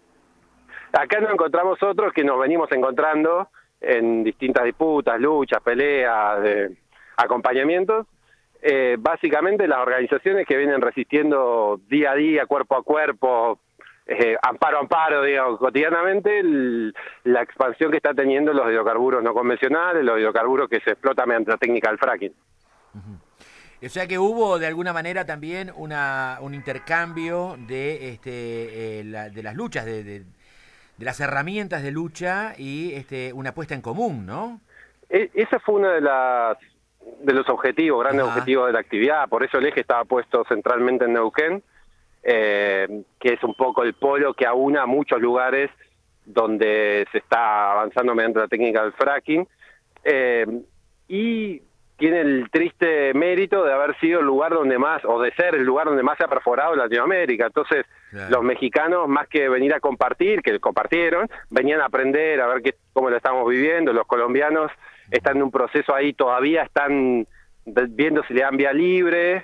acá nos encontramos otros que nos venimos encontrando en distintas disputas, luchas, peleas, de acompañamientos. Eh, básicamente las organizaciones que vienen resistiendo día a día, cuerpo a cuerpo, Eh, amparo a amparo, digamos, cotidianamente, el, la expansión que está teniendo los hidrocarburos no convencionales, los hidrocarburos que se explotan mediante la técnica del fracking. Uh-huh. O sea que hubo de alguna manera también una un intercambio de este eh, la, de las luchas, de, de, de las herramientas de lucha y este una puesta en común, ¿no? E, esa fue una de las de los objetivos, grandes uh-huh. objetivos de la actividad, por eso el eje estaba puesto centralmente en Neuquén. Eh, que es un poco el polo que aúna a muchos lugares donde se está avanzando mediante la técnica del fracking, eh, y tiene el triste mérito de haber sido el lugar donde más, o de ser el lugar donde más se ha perforado en Latinoamérica. Entonces, claro, los mexicanos, más que venir a compartir, que compartieron, venían a aprender, a ver qué, cómo lo estamos viviendo. Los colombianos están en un proceso ahí, todavía están viendo si le dan vía libre,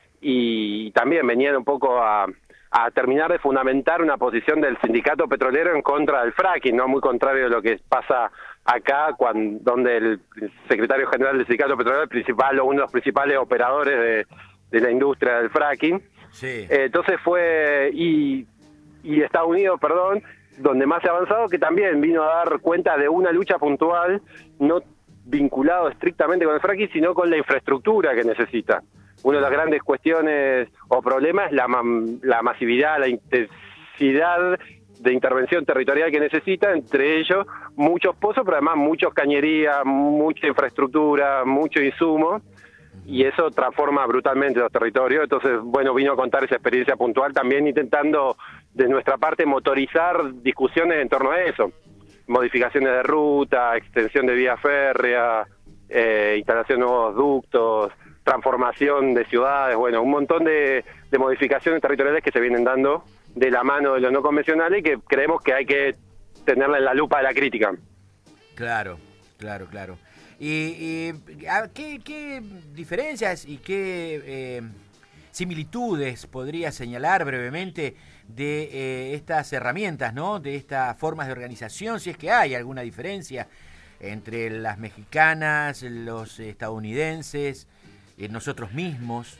y también venían un poco a, a terminar de fundamentar una posición del sindicato petrolero en contra del fracking, no muy contrario de lo que pasa acá, cuando, donde el secretario general del sindicato petrolero, el principal o uno de los principales operadores de, de la industria del fracking. Sí. Eh, entonces fue, y, y Estados Unidos, perdón, donde más se ha avanzado, que también vino a dar cuenta de una lucha puntual, no vinculado estrictamente con el fracking, sino con la infraestructura que necesita. Una de las grandes cuestiones o problemas es la, la masividad, la intensidad de intervención territorial que necesita, entre ellos muchos pozos, pero además muchos cañerías, mucha infraestructura, mucho insumo, y eso transforma brutalmente los territorios. Entonces, bueno, vino a contar esa experiencia puntual, también intentando de nuestra parte motorizar discusiones en torno a eso. Modificaciones de ruta, extensión de vía férrea, eh, instalación de nuevos ductos, transformación de ciudades, bueno, un montón de, de modificaciones territoriales que se vienen dando de la mano de los no convencionales y que creemos que hay que tenerla en la lupa de la crítica. Claro, claro, claro. ¿Y, y ¿qué, qué diferencias y qué eh, similitudes podría señalar brevemente de eh, estas herramientas, ¿no? De estas formas de organización, si es que hay alguna diferencia entre las mexicanas, los estadounidenses, eh, nosotros mismos.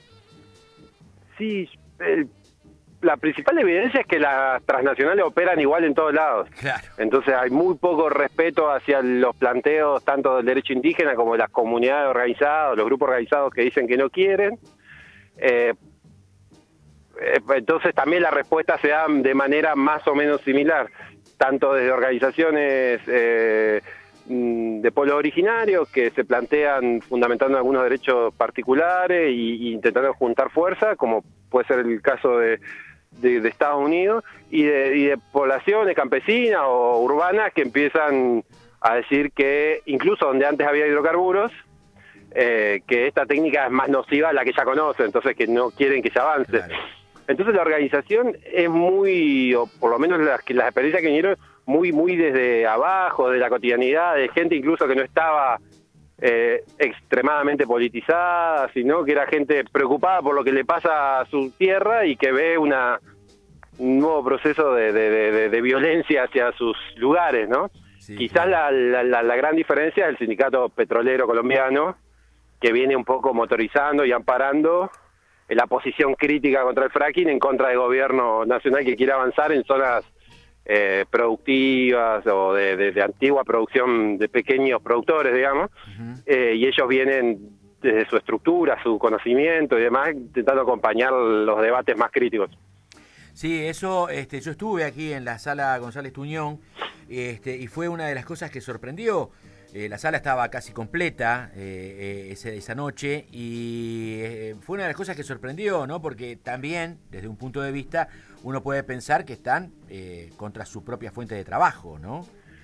Sí, el, la principal evidencia es que las transnacionales operan igual en todos lados. Claro. Entonces hay muy poco respeto hacia los planteos tanto del derecho indígena como de las comunidades organizadas, los grupos organizados que dicen que no quieren. Eh, eh, entonces también la respuesta se da de manera más o menos similar, tanto desde organizaciones eh, de pueblos originarios que se plantean fundamentando algunos derechos particulares y, y intentando juntar fuerza, como puede ser el caso de, de, de Estados Unidos, y de, y de poblaciones campesinas o urbanas que empiezan a decir que incluso donde antes había hidrocarburos, eh, que esta técnica es más nociva a la que ya conocen, entonces que no quieren que se avance. Claro. Entonces la organización es muy, o por lo menos las, las experiencias que vinieron, muy muy desde abajo, de la cotidianidad, de gente incluso que no estaba eh, extremadamente politizada, sino que era gente preocupada por lo que le pasa a su tierra y que ve una un nuevo proceso de, de, de, de violencia hacia sus lugares, ¿no? Sí, Quizás claro. la, la, la gran diferencia es el sindicato petrolero colombiano, que viene un poco motorizando y amparando la posición crítica contra el fracking en contra del gobierno nacional que quiere avanzar en zonas eh, productivas o de, de, de antigua producción de pequeños productores, digamos, uh-huh. eh, y ellos vienen desde su estructura, su conocimiento y demás, intentando acompañar los debates más críticos. Sí, eso, este, yo estuve aquí en la sala González Tuñón, este, y fue una de las cosas que sorprendió. Eh, la sala estaba casi completa eh, eh, ese, esa noche y eh, fue una de las cosas que sorprendió, ¿no? Porque también, desde un punto de vista, uno puede pensar que están eh, contra su propia fuente de trabajo, ¿no?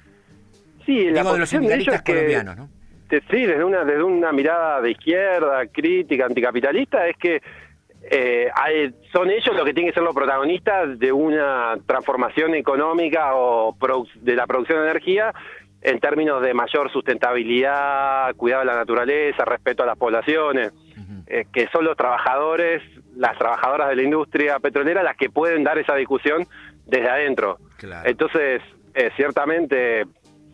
Sí, la Digo, de los sindicalistas de que, colombianos, ¿no? Sí, desde una, desde una mirada de izquierda, crítica, anticapitalista, es que eh, hay, son ellos los que tienen que ser los protagonistas de una transformación económica o produ- de la producción de energía en términos de mayor sustentabilidad, cuidado de la naturaleza, respeto a las poblaciones, uh-huh. eh, que son los trabajadores, las trabajadoras de la industria petrolera las que pueden dar esa discusión desde adentro. Claro. Entonces, eh, ciertamente,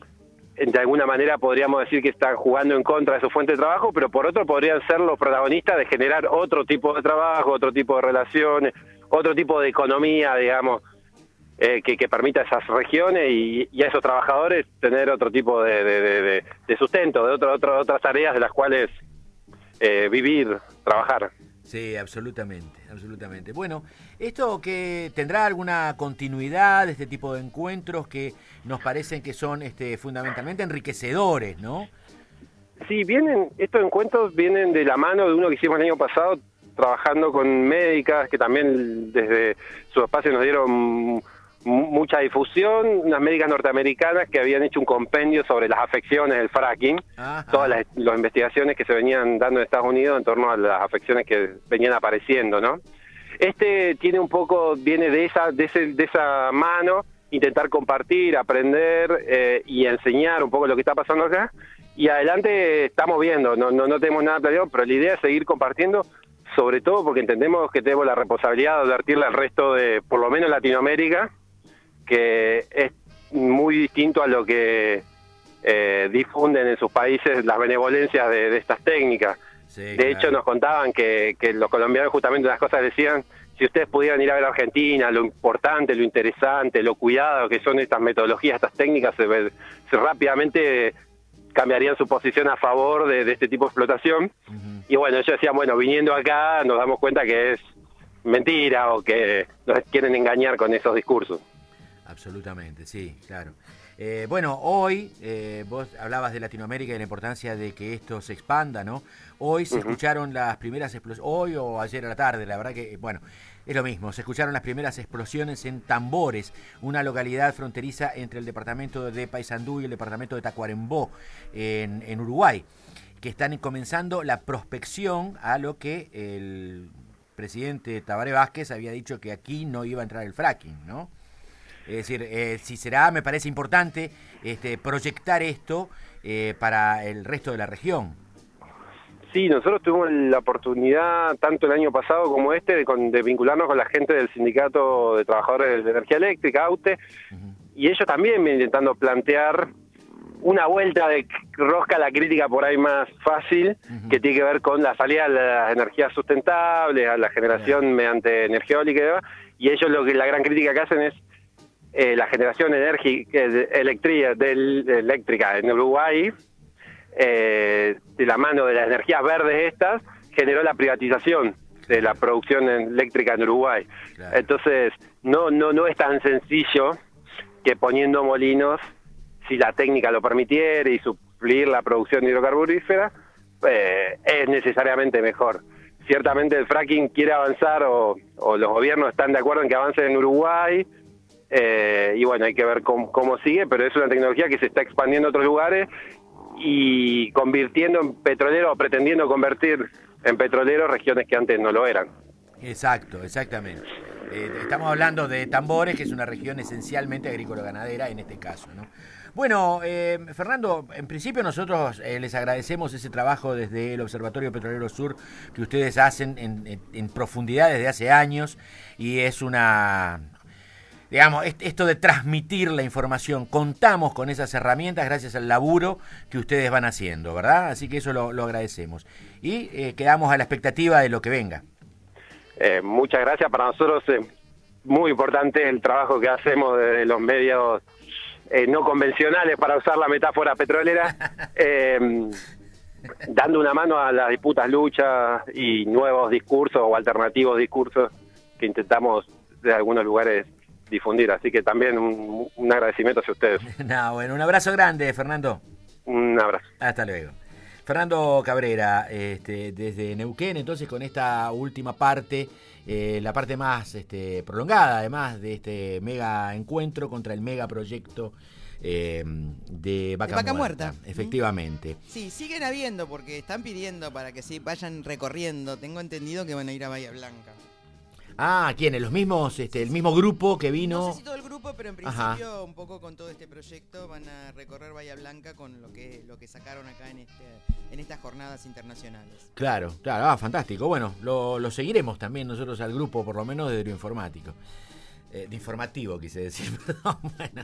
de alguna manera podríamos decir que están jugando en contra de su fuente de trabajo, pero por otro podrían ser los protagonistas de generar otro tipo de trabajo, otro tipo de relaciones, otro tipo de economía, digamos, Eh, que, que permita a esas regiones y, y a esos trabajadores tener otro tipo de, de, de, de sustento, de otro, otro, otras tareas de las cuales eh, vivir, trabajar. Sí, absolutamente, absolutamente. Bueno, ¿esto que tendrá alguna continuidad, este tipo de encuentros que nos parecen que son este, fundamentalmente enriquecedores, ¿no? Sí, vienen, estos encuentros vienen de la mano de uno que hicimos el año pasado, trabajando con médicas que también desde su espacio nos dieron mucha difusión, unas médicas norteamericanas que habían hecho un compendio sobre las afecciones del fracking, Ajá. todas las, las investigaciones que se venían dando en Estados Unidos en torno a las afecciones que venían apareciendo, ¿no? Este tiene un poco, viene de esa, de ese, de esa mano, intentar compartir, aprender eh, y enseñar un poco lo que está pasando acá, y adelante estamos viendo, no, no, no tenemos nada planeado, pero la idea es seguir compartiendo, sobre todo porque entendemos que tenemos la responsabilidad de advertirle al resto de, por lo menos Latinoamérica, que es muy distinto a lo que eh, difunden en sus países las benevolencias de, de estas técnicas. Sí, de claro. hecho, nos contaban que, que los colombianos justamente unas cosas decían, si ustedes pudieran ir a ver a Argentina, lo importante, lo interesante, lo cuidado que son estas metodologías, estas técnicas, se, se rápidamente cambiarían su posición a favor de, de este tipo de explotación. Uh-huh. Y bueno, ellos decían, bueno, viniendo acá nos damos cuenta que es mentira o que nos quieren engañar con esos discursos. Absolutamente, sí, claro. Eh, bueno, hoy, eh, vos hablabas de Latinoamérica y de la importancia de que esto se expanda, ¿no? Hoy se uh-huh. escucharon las primeras explosiones, hoy o ayer a la tarde, la verdad que, bueno, es lo mismo, se escucharon las primeras explosiones en Tambores, una localidad fronteriza entre el departamento de Paysandú y el departamento de Tacuarembó, en, en Uruguay, que están comenzando la prospección a lo que el presidente Tabaré Vázquez había dicho que aquí no iba a entrar el fracking, ¿no? Es decir, eh, si será, me parece importante este, proyectar esto eh, para el resto de la región. Sí, sí, nosotros tuvimos la oportunidad, tanto el año pasado como este, de, con, de vincularnos con la gente del Sindicato de Trabajadores de Energía Eléctrica, AUTE, uh-huh. y ellos también vienen intentando plantear una vuelta de rosca a la crítica por ahí más fácil, uh-huh. que tiene que ver con la salida de las energías sustentables, a la generación uh-huh. mediante energía eólica y demás, y ellos lo que la gran crítica que hacen es eh, la generación enérgica, eléctrica, de, eléctrica en Uruguay, eh, de la mano de las energías verdes estas, generó la privatización de la producción eléctrica en Uruguay. Claro. Entonces, no, no, no es tan sencillo que poniendo molinos, si la técnica lo permitiera y suplir la producción hidrocarburífera, eh, es necesariamente mejor. Ciertamente el fracking quiere avanzar o, o los gobiernos están de acuerdo en que avance en Uruguay, eh, y bueno, hay que ver cómo, cómo sigue, pero es una tecnología que se está expandiendo en otros lugares y convirtiendo en petrolero o pretendiendo convertir en petrolero regiones que antes no lo eran. Exacto, exactamente. Eh, estamos hablando de Tambores, que es una región esencialmente agrícola-ganadera en este caso, ¿no? Bueno, eh, Fernando, en principio nosotros eh, les agradecemos ese trabajo desde el Observatorio Petrolero Sur que ustedes hacen en, en, en profundidad desde hace años, y es una, digamos, esto de transmitir la información, contamos con esas herramientas gracias al laburo que ustedes van haciendo, ¿verdad? Así que eso lo, lo agradecemos. Y eh, quedamos a la expectativa de lo que venga. Eh, muchas gracias. Para nosotros es muy importante el trabajo que hacemos desde los medios eh, no convencionales, para usar la metáfora petrolera, eh, dando una mano a las disputas, luchas y nuevos discursos o alternativos discursos que intentamos de algunos lugares difundir. Así que también un, un agradecimiento hacia ustedes. No, bueno, un abrazo grande, Fernando. Un abrazo. Hasta luego. Fernando Cabrera, este, desde Neuquén, entonces con esta última parte, eh, la parte más este, prolongada además de este mega encuentro contra el mega proyecto eh, de Vaca, de Vaca Muerta. Muerta. Efectivamente. Sí, siguen habiendo porque están pidiendo para que sí vayan recorriendo. Tengo entendido que van a ir a Bahía Blanca. Ah, ¿quiénes? Los mismos, este, el mismo grupo que vino. No sé si todo el grupo, pero en principio Ajá. un poco con todo este proyecto van a recorrer Bahía Blanca con lo que lo que sacaron acá en este en estas jornadas internacionales. Claro, claro, ah, fantástico. Bueno, lo, lo seguiremos también nosotros al grupo, por lo menos de lo informático. Eh, de informativo, quise decir, perdón. Bueno.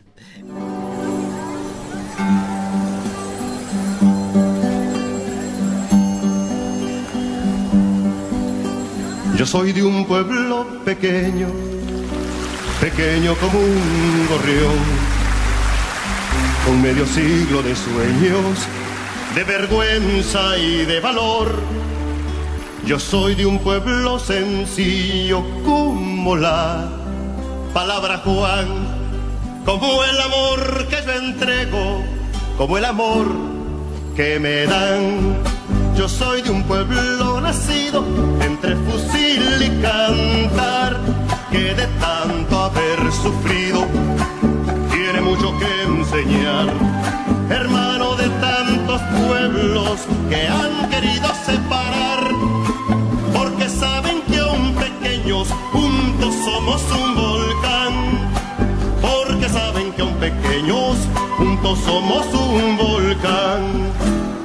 Yo soy de un pueblo pequeño, pequeño como un gorrión, con medio siglo de sueños, de vergüenza y de valor. Yo soy de un pueblo sencillo como la palabra Juan, como el amor que yo entrego, como el amor que me dan. Yo soy de un pueblo nacido entre fusil y cantar, que de tanto haber sufrido tiene mucho que enseñar. Hermano de tantos pueblos que han querido separar, porque saben que aún pequeños juntos somos un volcán. Porque saben que aún pequeños juntos somos un volcán.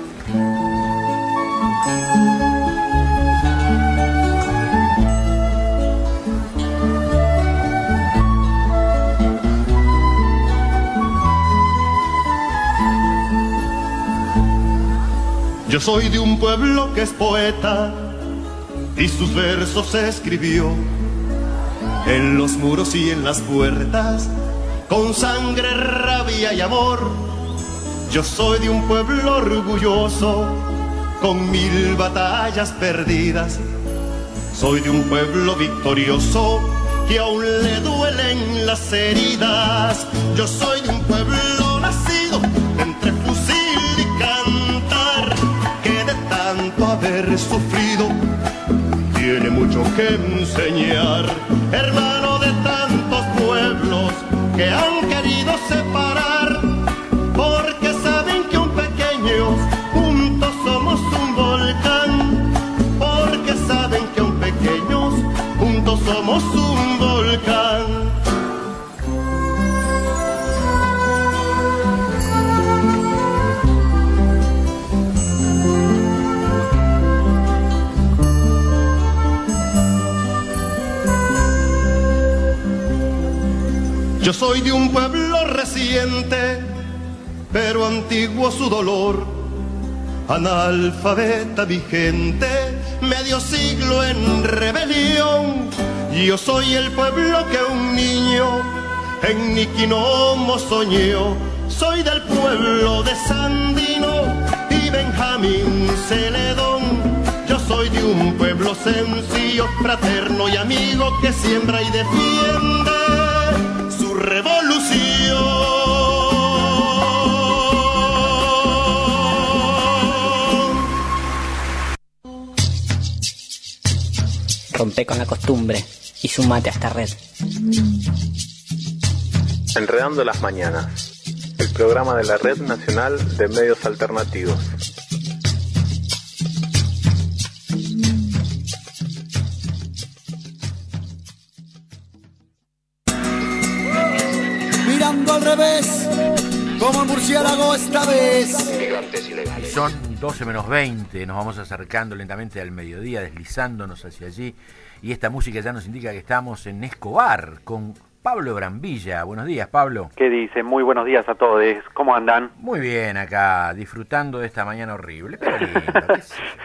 Yo soy de un pueblo que es poeta y sus versos escribió en los muros y en las puertas con sangre, rabia y amor. Yo soy de un pueblo orgulloso con mil batallas perdidas. Soy de un pueblo victorioso que aún le duelen las heridas. Yo soy de un pueblo nacido entre fusil y cantar, que de tanto haber sufrido tiene mucho que enseñar. Hermano de tantos pueblos que han querido separar, porque saben que aún pequeños juntos somos un volcán. Porque saben que aún pequeños juntos somos un volcán. Yo soy de un pueblo reciente, pero antiguo su dolor. Analfabeta vigente, medio siglo en rebelión. Yo soy el pueblo que un niño en Niquinomo soñó. Soy del pueblo de Sandino y Benjamín Celedón. Yo soy de un pueblo sencillo, fraterno y amigo que siembra y defiende su revolución. Rompe con la costumbre y sumate a esta red. Enredando las mañanas, el programa de la Red Nacional de Medios Alternativos. Mirando al revés, como el murciélago esta vez. Son doce menos veinte, nos vamos acercando lentamente al mediodía, deslizándonos hacia allí. Y esta música ya nos indica que estamos en Escobar, con Pablo Brambilla. Buenos días, Pablo. ¿Qué dicen? Muy buenos días a todos. ¿Cómo andan? Muy bien acá, disfrutando de esta mañana horrible, pero lindo. ¿Qué,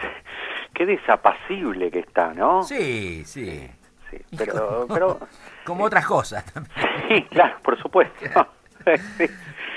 Qué desapacible que está, ¿no? Sí, sí. Sí, pero... pero... Como otras cosas también. Sí, claro, por supuesto. Sí.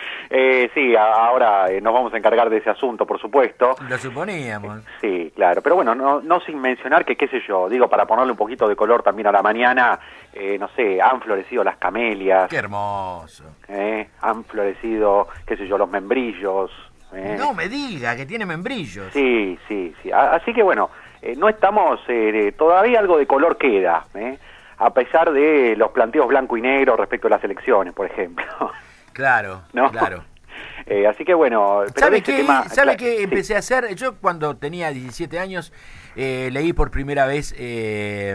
Eh, sí, ahora eh, nos vamos a encargar de ese asunto, por supuesto. Lo suponíamos. Sí, claro, pero bueno, no, no sin mencionar que, qué sé yo, digo, para ponerle un poquito de color también a la mañana, eh, no sé, han florecido las camelias. ¡Qué hermoso! Eh, han florecido, qué sé yo, los membrillos. Eh. No me diga que tiene membrillos. Sí, sí, sí. A, así que bueno, eh, no estamos, eh, todavía algo de color queda, eh, a pesar de los planteos blanco y negro respecto a las elecciones, por ejemplo. Claro, ¿no? claro. Eh, así que bueno... Pero ¿Sabe este qué, tema, ¿sabe claro, qué sí. empecé a hacer? Yo cuando tenía diecisiete años eh, leí por primera vez, eh,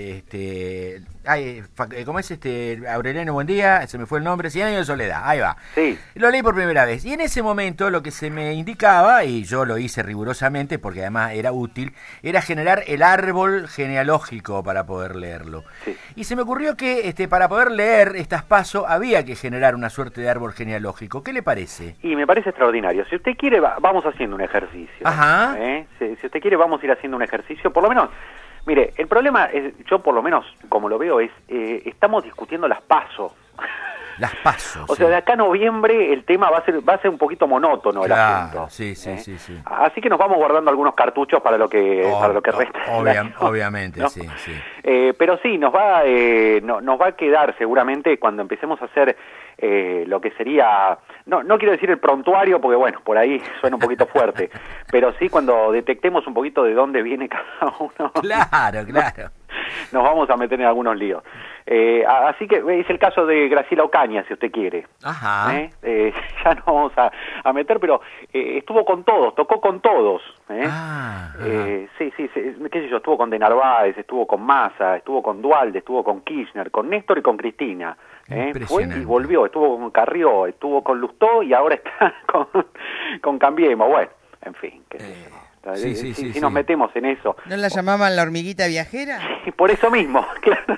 este, ay, ¿cómo es este? Aureliano Buendía, se me fue el nombre, Cien años de soledad, ahí va. Sí. Lo leí por primera vez y en ese momento lo que se me indicaba, y yo lo hice rigurosamente porque además era útil, era generar el árbol genealógico para poder leerlo. Sí. Y se me ocurrió que este, para poder leer estas pasos había que generar una suerte de árbol genealógico. ¿Qué le parece? Y me parece extraordinario. Si usted quiere, va, vamos haciendo un ejercicio. Ajá. ¿eh? Si, si usted quiere, vamos a ir haciendo un ejercicio, por lo menos... Mire, el problema, es, yo por lo menos, como lo veo, es, eh, estamos discutiendo las PASO. Las PASO. O sea, de acá a noviembre el tema va a ser va a ser un poquito monótono, claro, el asunto. Sí, sí, ¿eh? sí, sí. Así que nos vamos guardando algunos cartuchos para lo que Oh, para lo que oh, resta. obvia, obviamente, ¿no? sí, sí. Eh, pero sí, nos va eh, no, nos va a quedar seguramente cuando empecemos a hacer eh, lo que sería, no no quiero decir el prontuario porque bueno, por ahí suena un poquito fuerte, pero sí cuando detectemos un poquito de dónde viene cada uno. Claro, claro. Nos vamos a meter en algunos líos. Eh, así que es el caso de Graciela Ocaña, si usted quiere. Ajá. ¿Eh? Eh, ya nos vamos a, a meter, pero eh, estuvo con todos, tocó con todos. ¿eh? Ah, eh, sí, sí, sí, qué sé yo, estuvo con De Narváez, estuvo con Massa, estuvo con Duhalde, estuvo con Kirchner, con Néstor y con Cristina. ¿eh? Fue y volvió, estuvo con Carrió, estuvo con Lustó y ahora está con, con Cambiemos. Bueno, en fin, qué sé yo. Sí, sí, si, sí, si sí. nos metemos en eso. ¿No la llamaban la hormiguita viajera? Sí, por eso mismo, claro.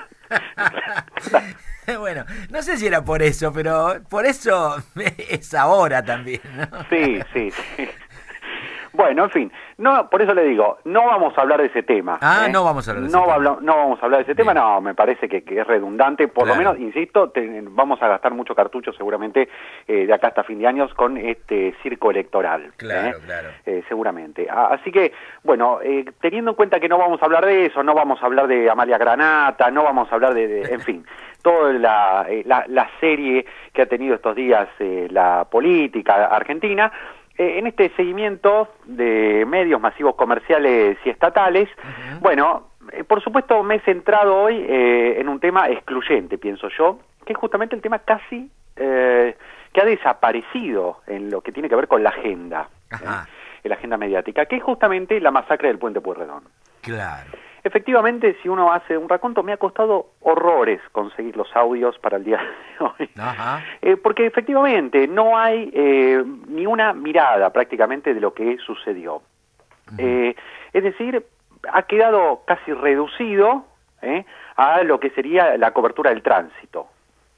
Bueno, no sé si era por eso, pero por eso es ahora también, ¿no? Sí, sí, sí. Bueno, en fin, no, por eso le digo, no vamos a hablar de ese tema. Ah, ¿eh? no vamos a hablar de ese no tema. Habla, no vamos a hablar de ese tema, no, me parece que, que es redundante, por Claro. lo menos, insisto, te, vamos a gastar mucho cartucho seguramente eh, de acá hasta fin de años con este circo electoral. Claro, ¿eh? claro. Eh, seguramente. Ah, así que, bueno, eh, teniendo en cuenta que no vamos a hablar de eso, no vamos a hablar de Amalia Granata, no vamos a hablar de, de en fin, toda la, eh, la, la serie que ha tenido estos días eh, la política argentina, eh, en este seguimiento de medios masivos comerciales y estatales, uh-huh. bueno, eh, por supuesto me he centrado hoy eh, en un tema excluyente, pienso yo, que es justamente el tema casi eh, que ha desaparecido en lo que tiene que ver con la agenda, Ajá. eh, la agenda mediática, que es justamente la masacre del Puente Pueyrredón. Claro. Efectivamente, si uno hace un raconto, me ha costado horrores conseguir los audios para el día de hoy. Ajá. Eh, porque efectivamente no hay eh, ni una mirada prácticamente de lo que sucedió. Uh-huh. Eh, es decir, ha quedado casi reducido eh, a lo que sería la cobertura del tránsito.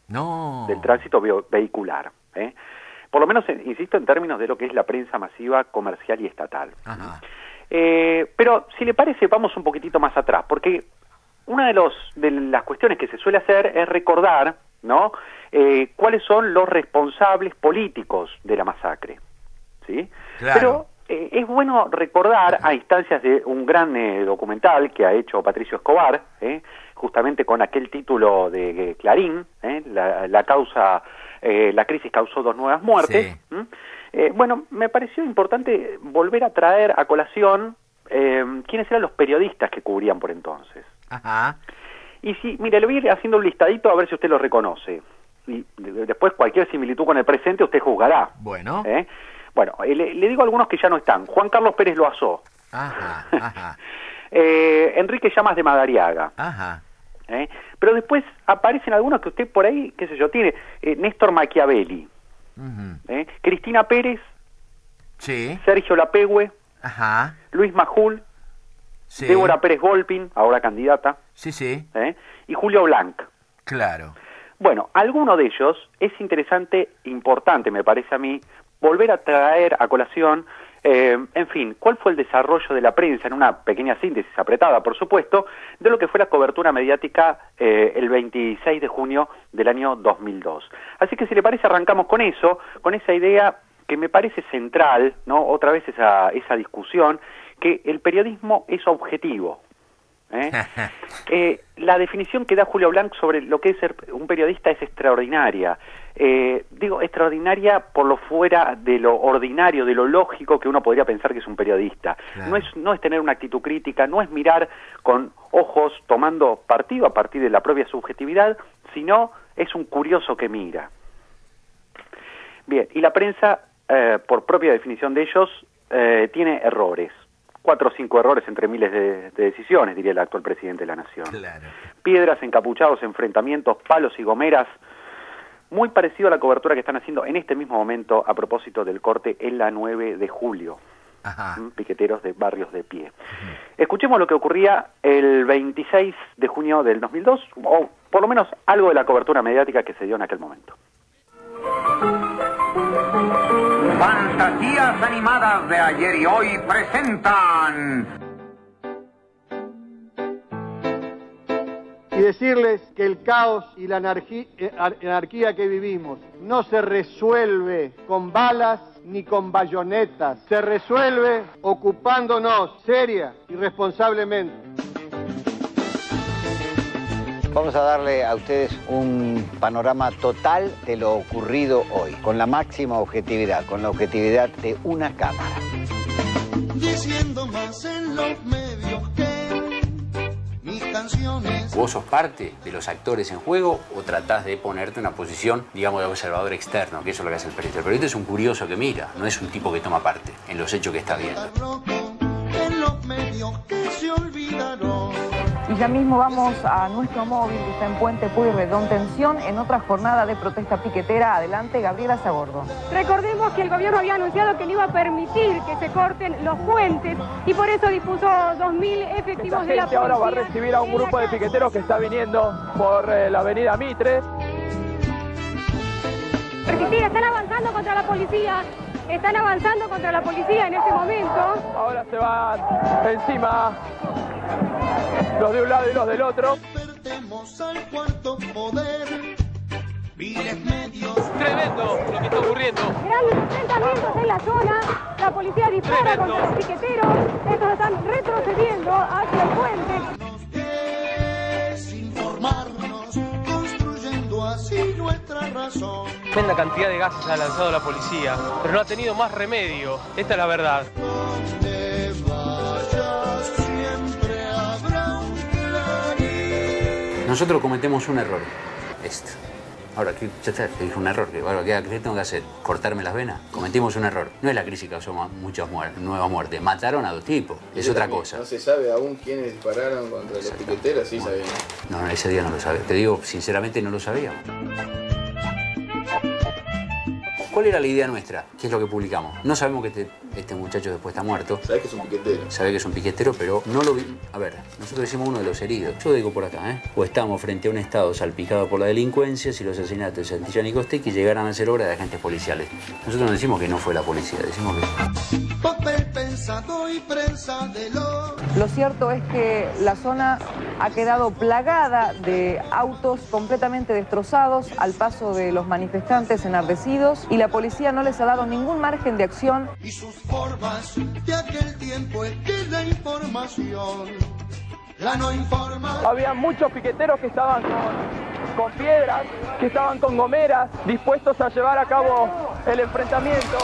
no. del tránsito ve vehicular. ¿eh? Por lo menos, insisto, en términos de lo que es la prensa masiva, comercial y estatal. Ajá. Eh, pero, si le parece, vamos un poquitito más atrás, porque una de, los, de las cuestiones que se suele hacer es recordar, ¿no?, eh, cuáles son los responsables políticos de la masacre. ¿Sí? Claro. Pero eh, es bueno recordar a instancias de un gran eh, documental que ha hecho Patricio Escobar, eh, justamente con aquel título de eh, Clarín, eh, la, la causa, eh, la crisis causó dos nuevas muertes. Sí. ¿Mm? Eh, bueno, me pareció importante volver a traer a colación eh, quiénes eran los periodistas que cubrían por entonces. Ajá. Y si, mire, le voy a ir haciendo un listadito a ver si usted lo reconoce. Y de, después cualquier similitud con el presente usted juzgará. Bueno. ¿Eh? Bueno, eh, le, le digo algunos que ya no están. Juan Carlos Pérez Loazó. Ajá, ajá. eh, Enrique Llamas de Madariaga. Ajá. ¿Eh? Pero después aparecen algunos que usted por ahí, qué sé yo, tiene. Eh, Néstor Machiavelli. Uh-huh. ¿Eh? Cristina Pérez. Sí. Sergio Lapegüe. Ajá. Luis Majul. Sí. Débora Pérez Volpin, ahora candidata. Sí, sí. ¿Eh? Y Julio Blanc. Claro. Bueno, alguno de ellos es interesante, importante, me parece a mí, volver a traer a colación, eh, en fin, cuál fue el desarrollo de la prensa, en una pequeña síntesis apretada, por supuesto, de lo que fue la cobertura mediática eh, el veintiséis de junio del año dos mil dos. Así que si le parece arrancamos con eso, con esa idea que me parece central, ¿no? Otra vez esa, esa discusión, que el periodismo es objetivo. ¿Eh? Eh, la definición que da Julio Blanc sobre lo que es ser un periodista es extraordinaria. Eh, digo, extraordinaria por lo fuera de lo ordinario, de lo lógico que uno podría pensar que es un periodista. Claro. No es, no es tener una actitud crítica, no es mirar con ojos tomando partido a partir de la propia subjetividad, sino es un curioso que mira. Bien, y la prensa, eh, por propia definición de ellos, eh, tiene errores. Cuatro o cinco errores entre miles de, de decisiones, diría el actual presidente de la Nación. Claro. Piedras, encapuchados, enfrentamientos, palos y gomeras, muy parecido a la cobertura que están haciendo en este mismo momento a propósito del corte en la nueve de julio. Ajá. Piqueteros de barrios de pie. Uh-huh. Escuchemos lo que ocurría el veintiséis de junio del dos mil dos, o por lo menos algo de la cobertura mediática que se dio en aquel momento. Fantasías animadas de ayer y hoy presentan... Y decirles que el caos y la anarquía que vivimos no se resuelve con balas ni con bayonetas, se resuelve ocupándonos seria y responsablemente. Vamos a darle a ustedes un panorama total de lo ocurrido hoy, con la máxima objetividad, con la objetividad de una cámara. Diciendo más en los medios que mis canciones. ¿Vos sos parte de los actores en juego o tratás de ponerte en una posición, digamos, de observador externo? Que eso es lo que hace el periodista. El periodista es un curioso que mira, no es un tipo que toma parte en los hechos que está viendo. En los medios que se olvidaron. Y ya mismo vamos a nuestro móvil que está en Puente Pueyrredón. Tensión en otra jornada de protesta piquetera. Adelante, Gabriela Sagordo. Recordemos que el gobierno había anunciado que no iba a permitir que se corten los puentes y por eso dispuso dos mil efectivos de la policía. Ahora va a recibir a un grupo de piqueteros que está viniendo por eh, la avenida Mitre. Resistir, están avanzando contra la policía. Están avanzando contra la policía en este momento. Ahora se van encima los de un lado y los del otro. Despertemos al cuarto poder. Viles medios. Tremendo lo que está ocurriendo. Grandes enfrentamientos en la zona. La policía dispara Tremendo. contra los piqueteros. Estos están retrocediendo hacia el puente. Desinformarnos, construyendo así nuestra razón. Tremenda cantidad de gases ha lanzado la policía, pero no ha tenido más remedio. Esta es la verdad. Donde vayas, siempre habrá un clarín. Nosotros cometemos un error. Esto. Ahora, ¿qué, ya está, te dije un error. ¿Qué, ahora, ¿qué, ¿qué tengo que hacer? ¿Cortarme las venas? Cometimos un error. No es la crisis que causó muchas muertes, nuevas muertes. Mataron a dos tipos. Es otra cosa. No se sabe aún quiénes dispararon contra los piqueteros, sí sabían. No, no, ese día no lo sabía. Te digo, sinceramente, no lo sabíamos. ¿Cuál era la idea nuestra? ¿Qué es lo que publicamos? No sabemos que este, este muchacho después está muerto. Sabés que es un piquetero. Sabés que es un piquetero, pero no lo vi. A ver, nosotros decimos uno de los heridos. Yo digo por acá, ¿eh? O estamos frente a un Estado salpicado por la delincuencia si los asesinatos de Santillán y Costequi llegaran a ser obra de agentes policiales. Nosotros no decimos que no fue la policía, decimos que... Papel pensado y prensa de lo... Lo cierto es que la zona ha quedado plagada de autos completamente destrozados al paso de los manifestantes enardecidos y la policía no les ha dado ningún margen de acción. Y sus formas de aquel tiempo es que la información, la no informa. Había muchos piqueteros que estaban con, con piedras, que estaban con gomeras, dispuestos a llevar a cabo el enfrentamiento.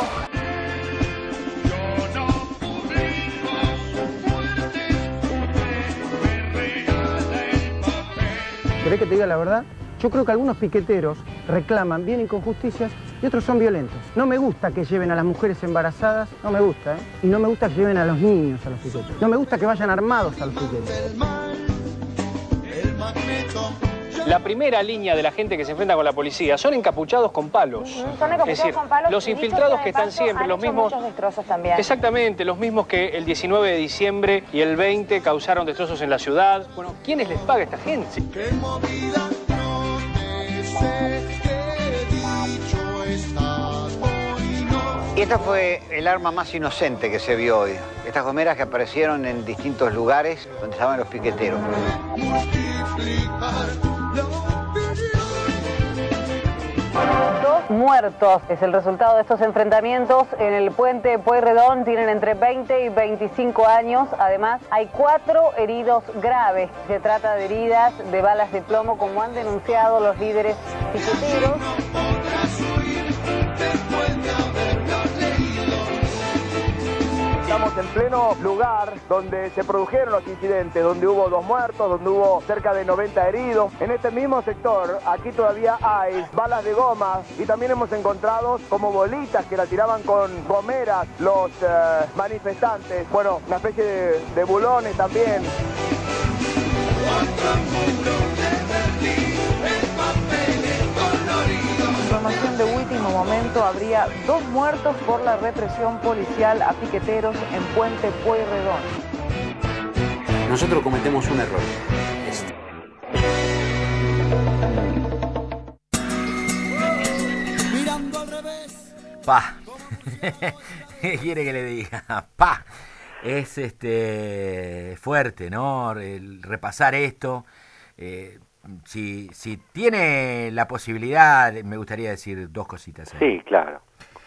¿Querés que te diga la verdad? Yo creo que algunos piqueteros reclaman, vienen con justicias y otros son violentos. No me gusta que lleven a las mujeres embarazadas, no me gusta, ¿eh? Y no me gusta que lleven a los niños a los piquetes. No me gusta que vayan armados a los piquetes. La primera línea de la gente que se enfrenta con la policía son encapuchados con palos. Son encapuchados es decir, con palos. Los infiltrados que están siempre, los mismos... Muchos destrozos también. Exactamente, los mismos que el diecinueve de diciembre y el veinte causaron destrozos en la ciudad. Bueno, ¿quiénes les paga a esta gente? Y esta fue el arma más inocente que se vio hoy. Estas gomeras que aparecieron en distintos lugares donde estaban los piqueteros. Dos muertos es el resultado de estos enfrentamientos en el puente Pueyrredón. Tienen entre veinte y veinticinco años. Además, hay cuatro heridos graves. Se trata de heridas de balas de plomo, como han denunciado los líderes piqueteros. Estamos en pleno lugar donde se produjeron los incidentes, donde hubo dos muertos, donde hubo cerca de noventa heridos. En este mismo sector, aquí todavía hay balas de goma y también hemos encontrado como bolitas que la tiraban con gomeras los eh, manifestantes. Bueno, una especie de, de bulones también. Información de último momento, habría dos muertos por la represión policial a piqueteros en Puente Pueyrredón. Nosotros cometemos un error. Este. Pa. ¿Qué quiere que le diga? Pa. Es este fuerte, ¿no? El repasar esto. Eh, Si, si tiene la posibilidad, me gustaría decir dos cositas. ¿Eh? Sí, claro.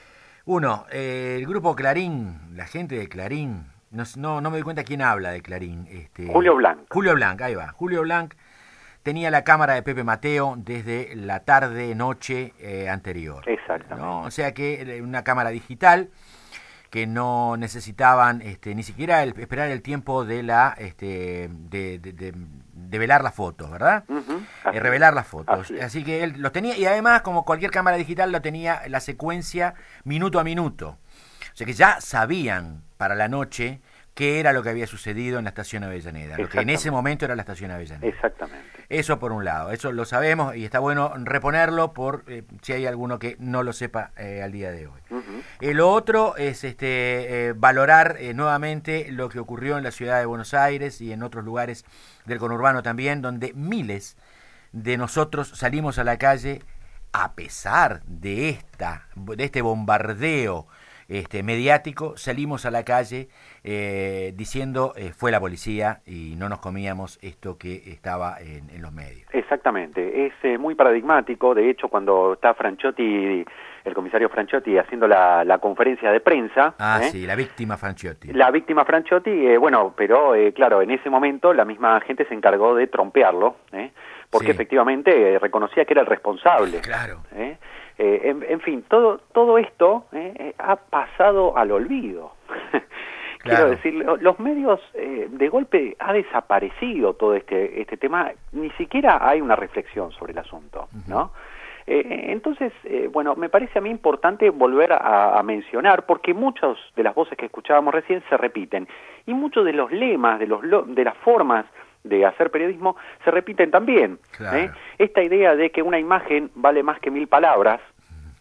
Uno, eh, el grupo Clarín, la gente de Clarín, no, no, no me doy cuenta quién habla de Clarín. Este, Julio Blanc. Julio Blanc, ahí va. Julio Blanc tenía la cámara de Pepe Mateo desde la tarde, noche eh, anterior. Exactamente. ¿No? O sea que una cámara digital que no necesitaban este, ni siquiera el, esperar el tiempo de la este, de, de, de, de velar las fotos, ¿verdad? Uh-huh. Eh, revelar las fotos. Así, Así que él los tenía, y además, como cualquier cámara digital, lo tenía la secuencia minuto a minuto. O sea que ya sabían para la noche qué era lo que había sucedido en la estación Avellaneda, lo que en ese momento era la estación Avellaneda. Exactamente. Eso por un lado, eso lo sabemos y está bueno reponerlo por eh, si hay alguno que no lo sepa eh, al día de hoy. Uh-huh. Eh, lo otro es este eh, valorar eh, nuevamente lo que ocurrió en la ciudad de Buenos Aires y en otros lugares del conurbano también, donde miles de nosotros salimos a la calle a pesar de esta de este bombardeo Este, mediático, salimos a la calle eh, diciendo eh, fue la policía y no nos comíamos esto que estaba en, en los medios. Exactamente, es eh, muy paradigmático. De hecho, cuando está Franchotti, el comisario Franchotti, haciendo la, la conferencia de prensa... Ah, ¿eh? sí, la víctima Franchotti. La víctima Franchotti, eh, bueno, pero eh, claro, en ese momento la misma gente se encargó de trompearlo, ¿eh? porque sí. efectivamente eh, reconocía que era el responsable. Claro. ¿eh? Eh, en, en fin, todo todo esto eh, ha pasado al olvido. Claro. Quiero decir, los medios, eh, de golpe ha desaparecido todo este este tema, ni siquiera hay una reflexión sobre el asunto, uh-huh. ¿no? Eh, entonces, eh, bueno, me parece a mí importante volver a, a mencionar, porque muchas de las voces que escuchábamos recién se repiten, y muchos de los lemas, de los de las formas de hacer periodismo se repiten también. Claro. ¿eh? Esta idea de que una imagen vale más que mil palabras,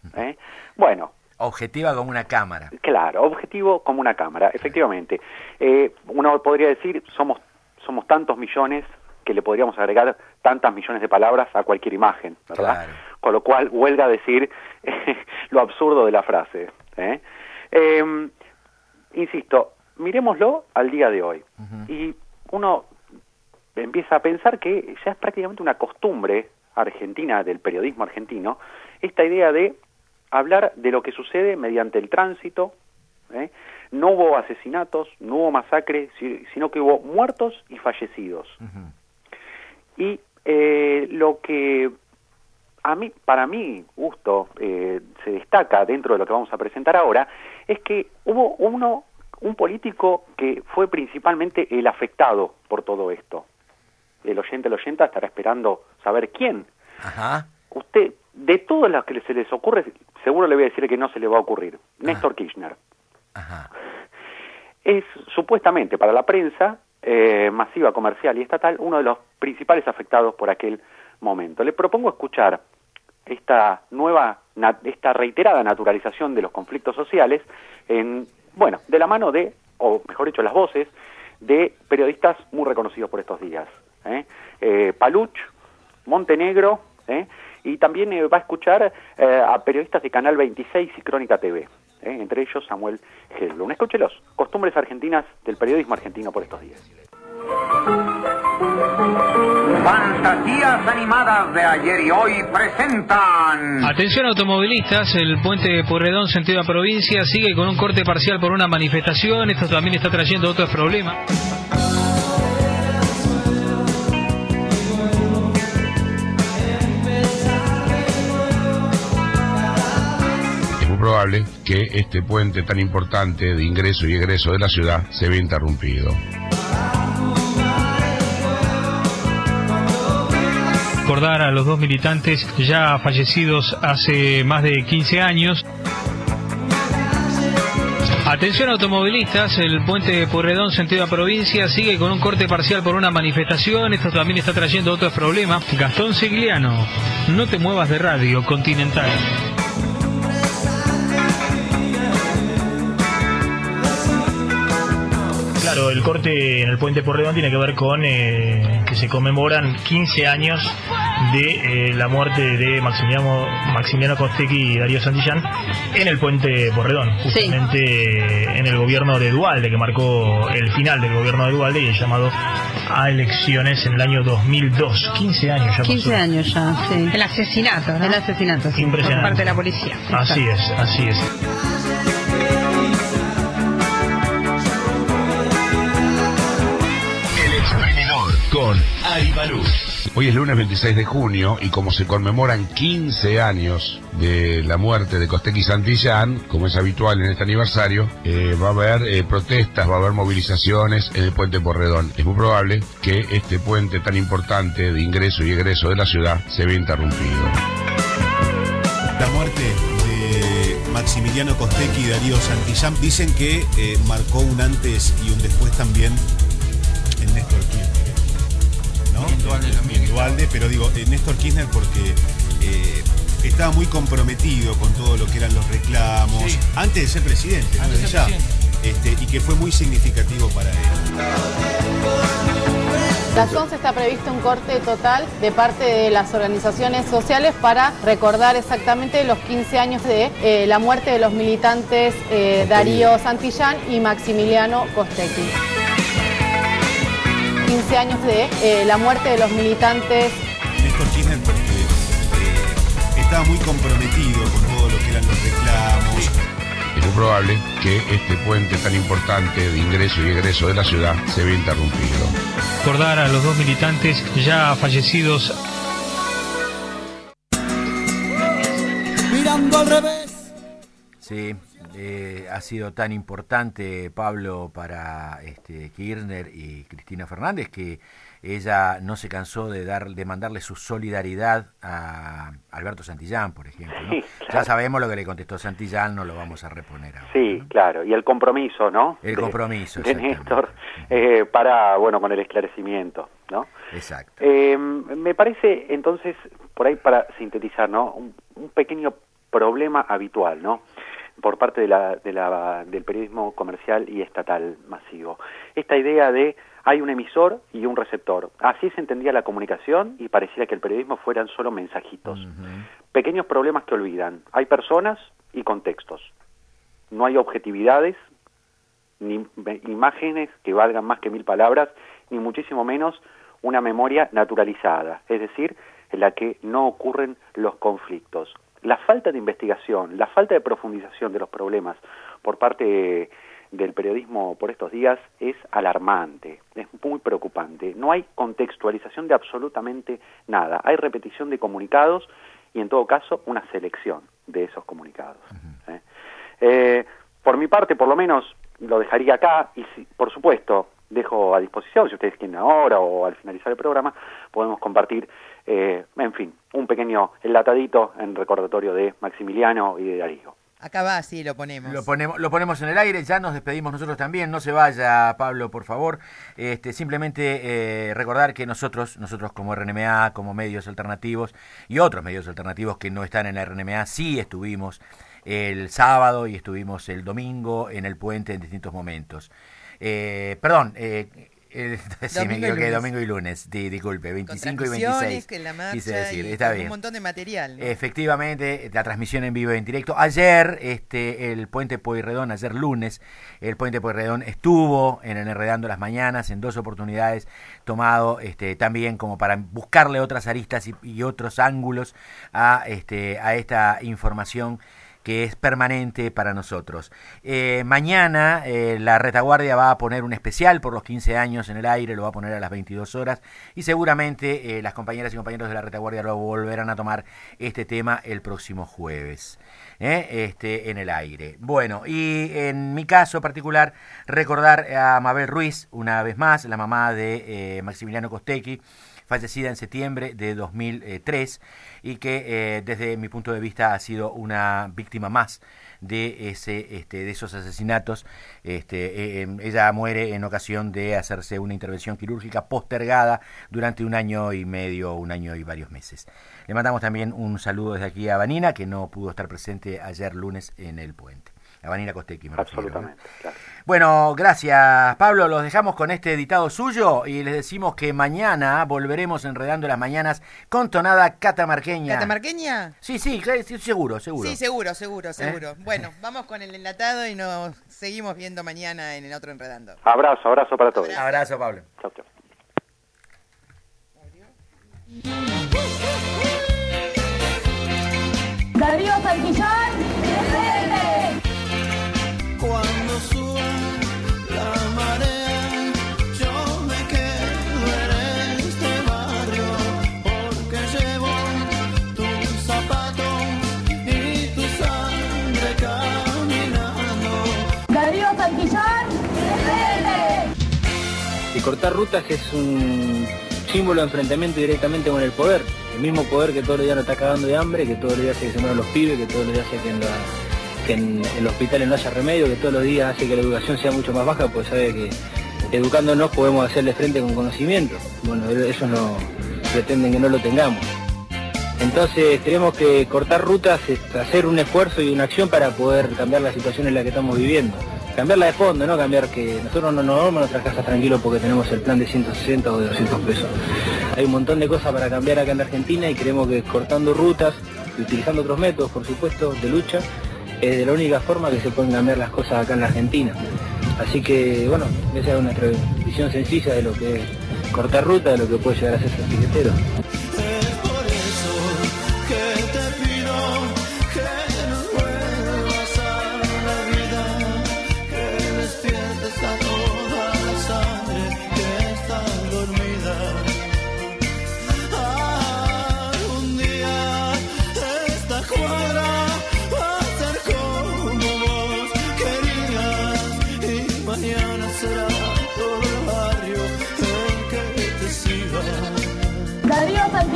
¿eh? Bueno. Objetiva como una cámara. Claro, objetivo como una cámara, efectivamente. Eh, uno podría decir, somos, somos tantos millones que le podríamos agregar tantas millones de palabras a cualquier imagen, ¿verdad? Claro. Con lo cual, huelga decir eh, lo absurdo de la frase. ¿eh? Eh, insisto, miremoslo al día de hoy. Uh-huh. Y uno empieza a pensar que ya es prácticamente una costumbre argentina, del periodismo argentino, esta idea de hablar de lo que sucede mediante el tránsito. ¿eh? No hubo asesinatos, no hubo masacres, sino que hubo muertos y fallecidos. Uh-huh. Y eh, lo que a mí, para mí, gusto, eh, se destaca dentro de lo que vamos a presentar ahora, es que hubo uno, un político que fue principalmente el afectado por todo esto. El oyente, el oyenta estará esperando saber quién. Ajá. Usted, de todos los que se les ocurre, seguro le voy a decir que no se le va a ocurrir. Ajá. Néstor Kirchner. Ajá. Es supuestamente para la prensa eh, masiva, comercial y estatal, uno de los principales afectados por aquel momento. Le propongo escuchar esta nueva, esta reiterada naturalización de los conflictos sociales, en, bueno, de la mano de, o mejor dicho, las voces de periodistas muy reconocidos por estos días. ¿eh? Eh, Paluch, Montenegro, ¿eh? y también eh, va a escuchar eh, a periodistas de Canal veintiséis y Crónica T V, ¿eh? entre ellos Samuel Helblum. Escúchelos, costumbres argentinas del periodismo argentino por estos días. Fantasías animadas de ayer y hoy presentan... Atención automovilistas, el puente de Pueyrredón, sentido a provincia, sigue con un corte parcial por una manifestación. Esto también está trayendo otros problemas. Es muy probable que este puente tan importante de ingreso y egreso de la ciudad se vea interrumpido. Recordar a los dos militantes ya fallecidos hace más de quince años. Atención automovilistas, el puente de Pueyrredón, sentido a provincia, sigue con un corte parcial por una manifestación. Esto también está trayendo otros problemas. Gastón Sigliano, no te muevas de Radio Continental. Claro, el corte en el puente Pueyrredón tiene que ver con eh, que se conmemoran quince años de eh, la muerte de Maximiliano, Maximiliano Costecchi y Darío Santillán en el puente Pueyrredón, justamente sí. en el gobierno de Duhalde, que marcó el final del gobierno de Duhalde y el llamado a elecciones en el año dos mil dos. quince años ya pasó. quince años ya, sí. El asesinato, ¿no? El asesinato, sí, impresionante. Por parte de la policía. Así Exacto. es, así es. Con Ari Baluz. Hoy es lunes veintiséis de junio y como se conmemoran quince años de la muerte de Costecchi Santillán, como es habitual en este aniversario, eh, va a haber eh, protestas, va a haber movilizaciones en el puente Pueyrredón. Es muy probable que este puente tan importante de ingreso y egreso de la ciudad se vea interrumpido. La muerte de Maximiliano Costecchi y Darío Santillán dicen que eh, marcó un antes y un después también en Néstor Kirchner. ¿no? En Duhalde también. En Duhalde, pero digo, eh, Néstor Kirchner porque eh, estaba muy comprometido con todo lo que eran los reclamos, sí. antes de ser presidente, ¿no? Desde ya, este, y que fue muy significativo para él. A las once está previsto un corte total de parte de las organizaciones sociales para recordar exactamente los quince años de eh, la muerte de los militantes eh, Darío Santillán y Maximiliano Costecchi. quince años de eh, la muerte de los militantes. Néstor Kirchner porque eh, estaba muy comprometido con todo lo que eran los reclamos. Es muy probable que este puente tan importante de ingreso y egreso de la ciudad se vea interrumpido. Recordar a los dos militantes ya fallecidos. Mirando al revés. Sí. Eh, ha sido tan importante, Pablo, para este, Kirchner y Cristina Fernández, que ella no se cansó de dar, de mandarle su solidaridad a Alberto Santillán, por ejemplo, ¿no? Sí, claro. Ya sabemos lo que le contestó Santillán, no lo vamos a reponer ahora. Sí, ¿no? Claro, y el compromiso, ¿no? El de, compromiso, de Néstor, eh, para, bueno, con el esclarecimiento, ¿no? Exacto. Eh, me parece, entonces, por ahí para sintetizar, ¿no? Un, un pequeño problema habitual, ¿no?, por parte de la, de la, del periodismo comercial y estatal masivo. Esta idea de hay un emisor y un receptor. Así se entendía la comunicación y pareciera que el periodismo fueran solo mensajitos. Uh-huh. Pequeños problemas que olvidan. Hay personas y contextos. No hay objetividades, ni imágenes que valgan más que mil palabras, ni muchísimo menos una memoria naturalizada, es decir, en la que no ocurren los conflictos. La falta de investigación, la falta de profundización de los problemas por parte del periodismo por estos días es alarmante, es muy preocupante. No hay contextualización de absolutamente nada. Hay repetición de comunicados y, en todo caso, una selección de esos comunicados. Uh-huh. ¿eh? Eh, por mi parte, por lo menos, lo dejaría acá y, si, por supuesto, dejo a disposición, si ustedes quieren ahora o al finalizar el programa, podemos compartir, eh, en fin, un pequeño enlatadito en recordatorio de Maximiliano y de Darío. Acá va, sí, lo ponemos. Lo ponemos, lo ponemos en el aire, ya nos despedimos nosotros también, no se vaya Pablo, por favor. Este, simplemente eh, recordar que nosotros, nosotros como R N M A, como medios alternativos y otros medios alternativos que no están en la R N M A, sí estuvimos el sábado y estuvimos el domingo en el puente en distintos momentos. Eh, perdón, eh, eh, sí, me equivoqué, domingo y lunes, di, disculpe, veinticinco y veintiséis, que la marcha quise decir, y está bien. Un montón de material, ¿no? Efectivamente, la transmisión en vivo y en directo. Ayer, este, el Puente Pueyrredón, ayer lunes, el Puente Pueyrredón estuvo en Enredando las Mañanas en dos oportunidades, tomado este, también como para buscarle otras aristas y, y otros ángulos a, este, a esta información que es permanente para nosotros. Eh, mañana eh, la Retaguardia va a poner un especial por los quince años en el aire, lo va a poner a las veintidós horas y seguramente eh, las compañeras y compañeros de la Retaguardia lo volverán a tomar este tema el próximo jueves. ¿eh? Este, en el aire. Bueno, y en mi caso particular, recordar a Mabel Ruiz, una vez más, la mamá de eh, Maximiliano Costecchi, fallecida en septiembre de dos mil tres y que eh, desde mi punto de vista ha sido una víctima más de ese este, de esos asesinatos. Este, eh, ella muere en ocasión de hacerse una intervención quirúrgica postergada durante un año y medio, un año y varios meses. Le mandamos también un saludo desde aquí a Vanina, que no pudo estar presente ayer lunes en el puente. A Vanina Costecchi, me refiero, absolutamente, ¿no? Claro. Bueno, gracias Pablo, los dejamos con este editado suyo y les decimos que mañana volveremos Enredando las Mañanas con tonada catamarqueña. ¿Catamarqueña? Sí, sí, seguro, seguro. Sí, seguro, seguro, seguro. ¿Eh? Bueno, vamos con el enlatado y nos seguimos viendo mañana en el otro Enredando. Abrazo, abrazo para todos. Abrazo, abrazo Pablo. Chau, chau. Darío Santillán, cuando suba la marea, yo me quedo en este barrio, porque llevo tus zapatos y tu sangre caminando. Darío Santillán, y cortar rutas es un símbolo de enfrentamiento directamente con el poder, el mismo poder que todos los días nos está cagando de hambre, que todos los días hace que se mueran los pibes, que todos los días hace que en, la, que en, en los hospitales no haya remedio, que todos los días hace que la educación sea mucho más baja, pues sabe que educándonos podemos hacerle frente con conocimiento. Bueno, ellos no pretenden que no lo tengamos. Entonces tenemos que cortar rutas, hacer un esfuerzo y una acción para poder cambiar la situación en la que estamos viviendo. Cambiarla de fondo, no cambiar que nosotros no nos vamos a nuestras casas tranquilos porque tenemos el plan de ciento sesenta o de doscientos pesos. Hay un montón de cosas para cambiar acá en la Argentina y creemos que cortando rutas y utilizando otros métodos, por supuesto, de lucha, es de la única forma que se pueden cambiar las cosas acá en la Argentina. Así que, bueno, esa es nuestra visión sencilla de lo que es cortar ruta, de lo que puede llegar a ser ser piquetero. Darío Santillán.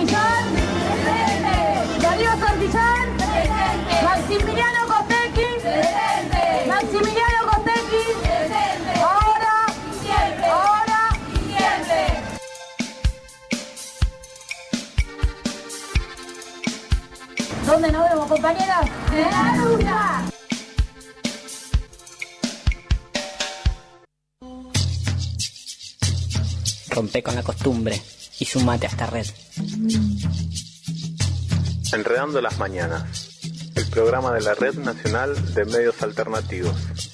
nos vemos, compañeros. ¡En la lucha! Rompe con la costumbre y sumate a esta red. Enredando las Mañanas, el programa de la Red Nacional de Medios Alternativos.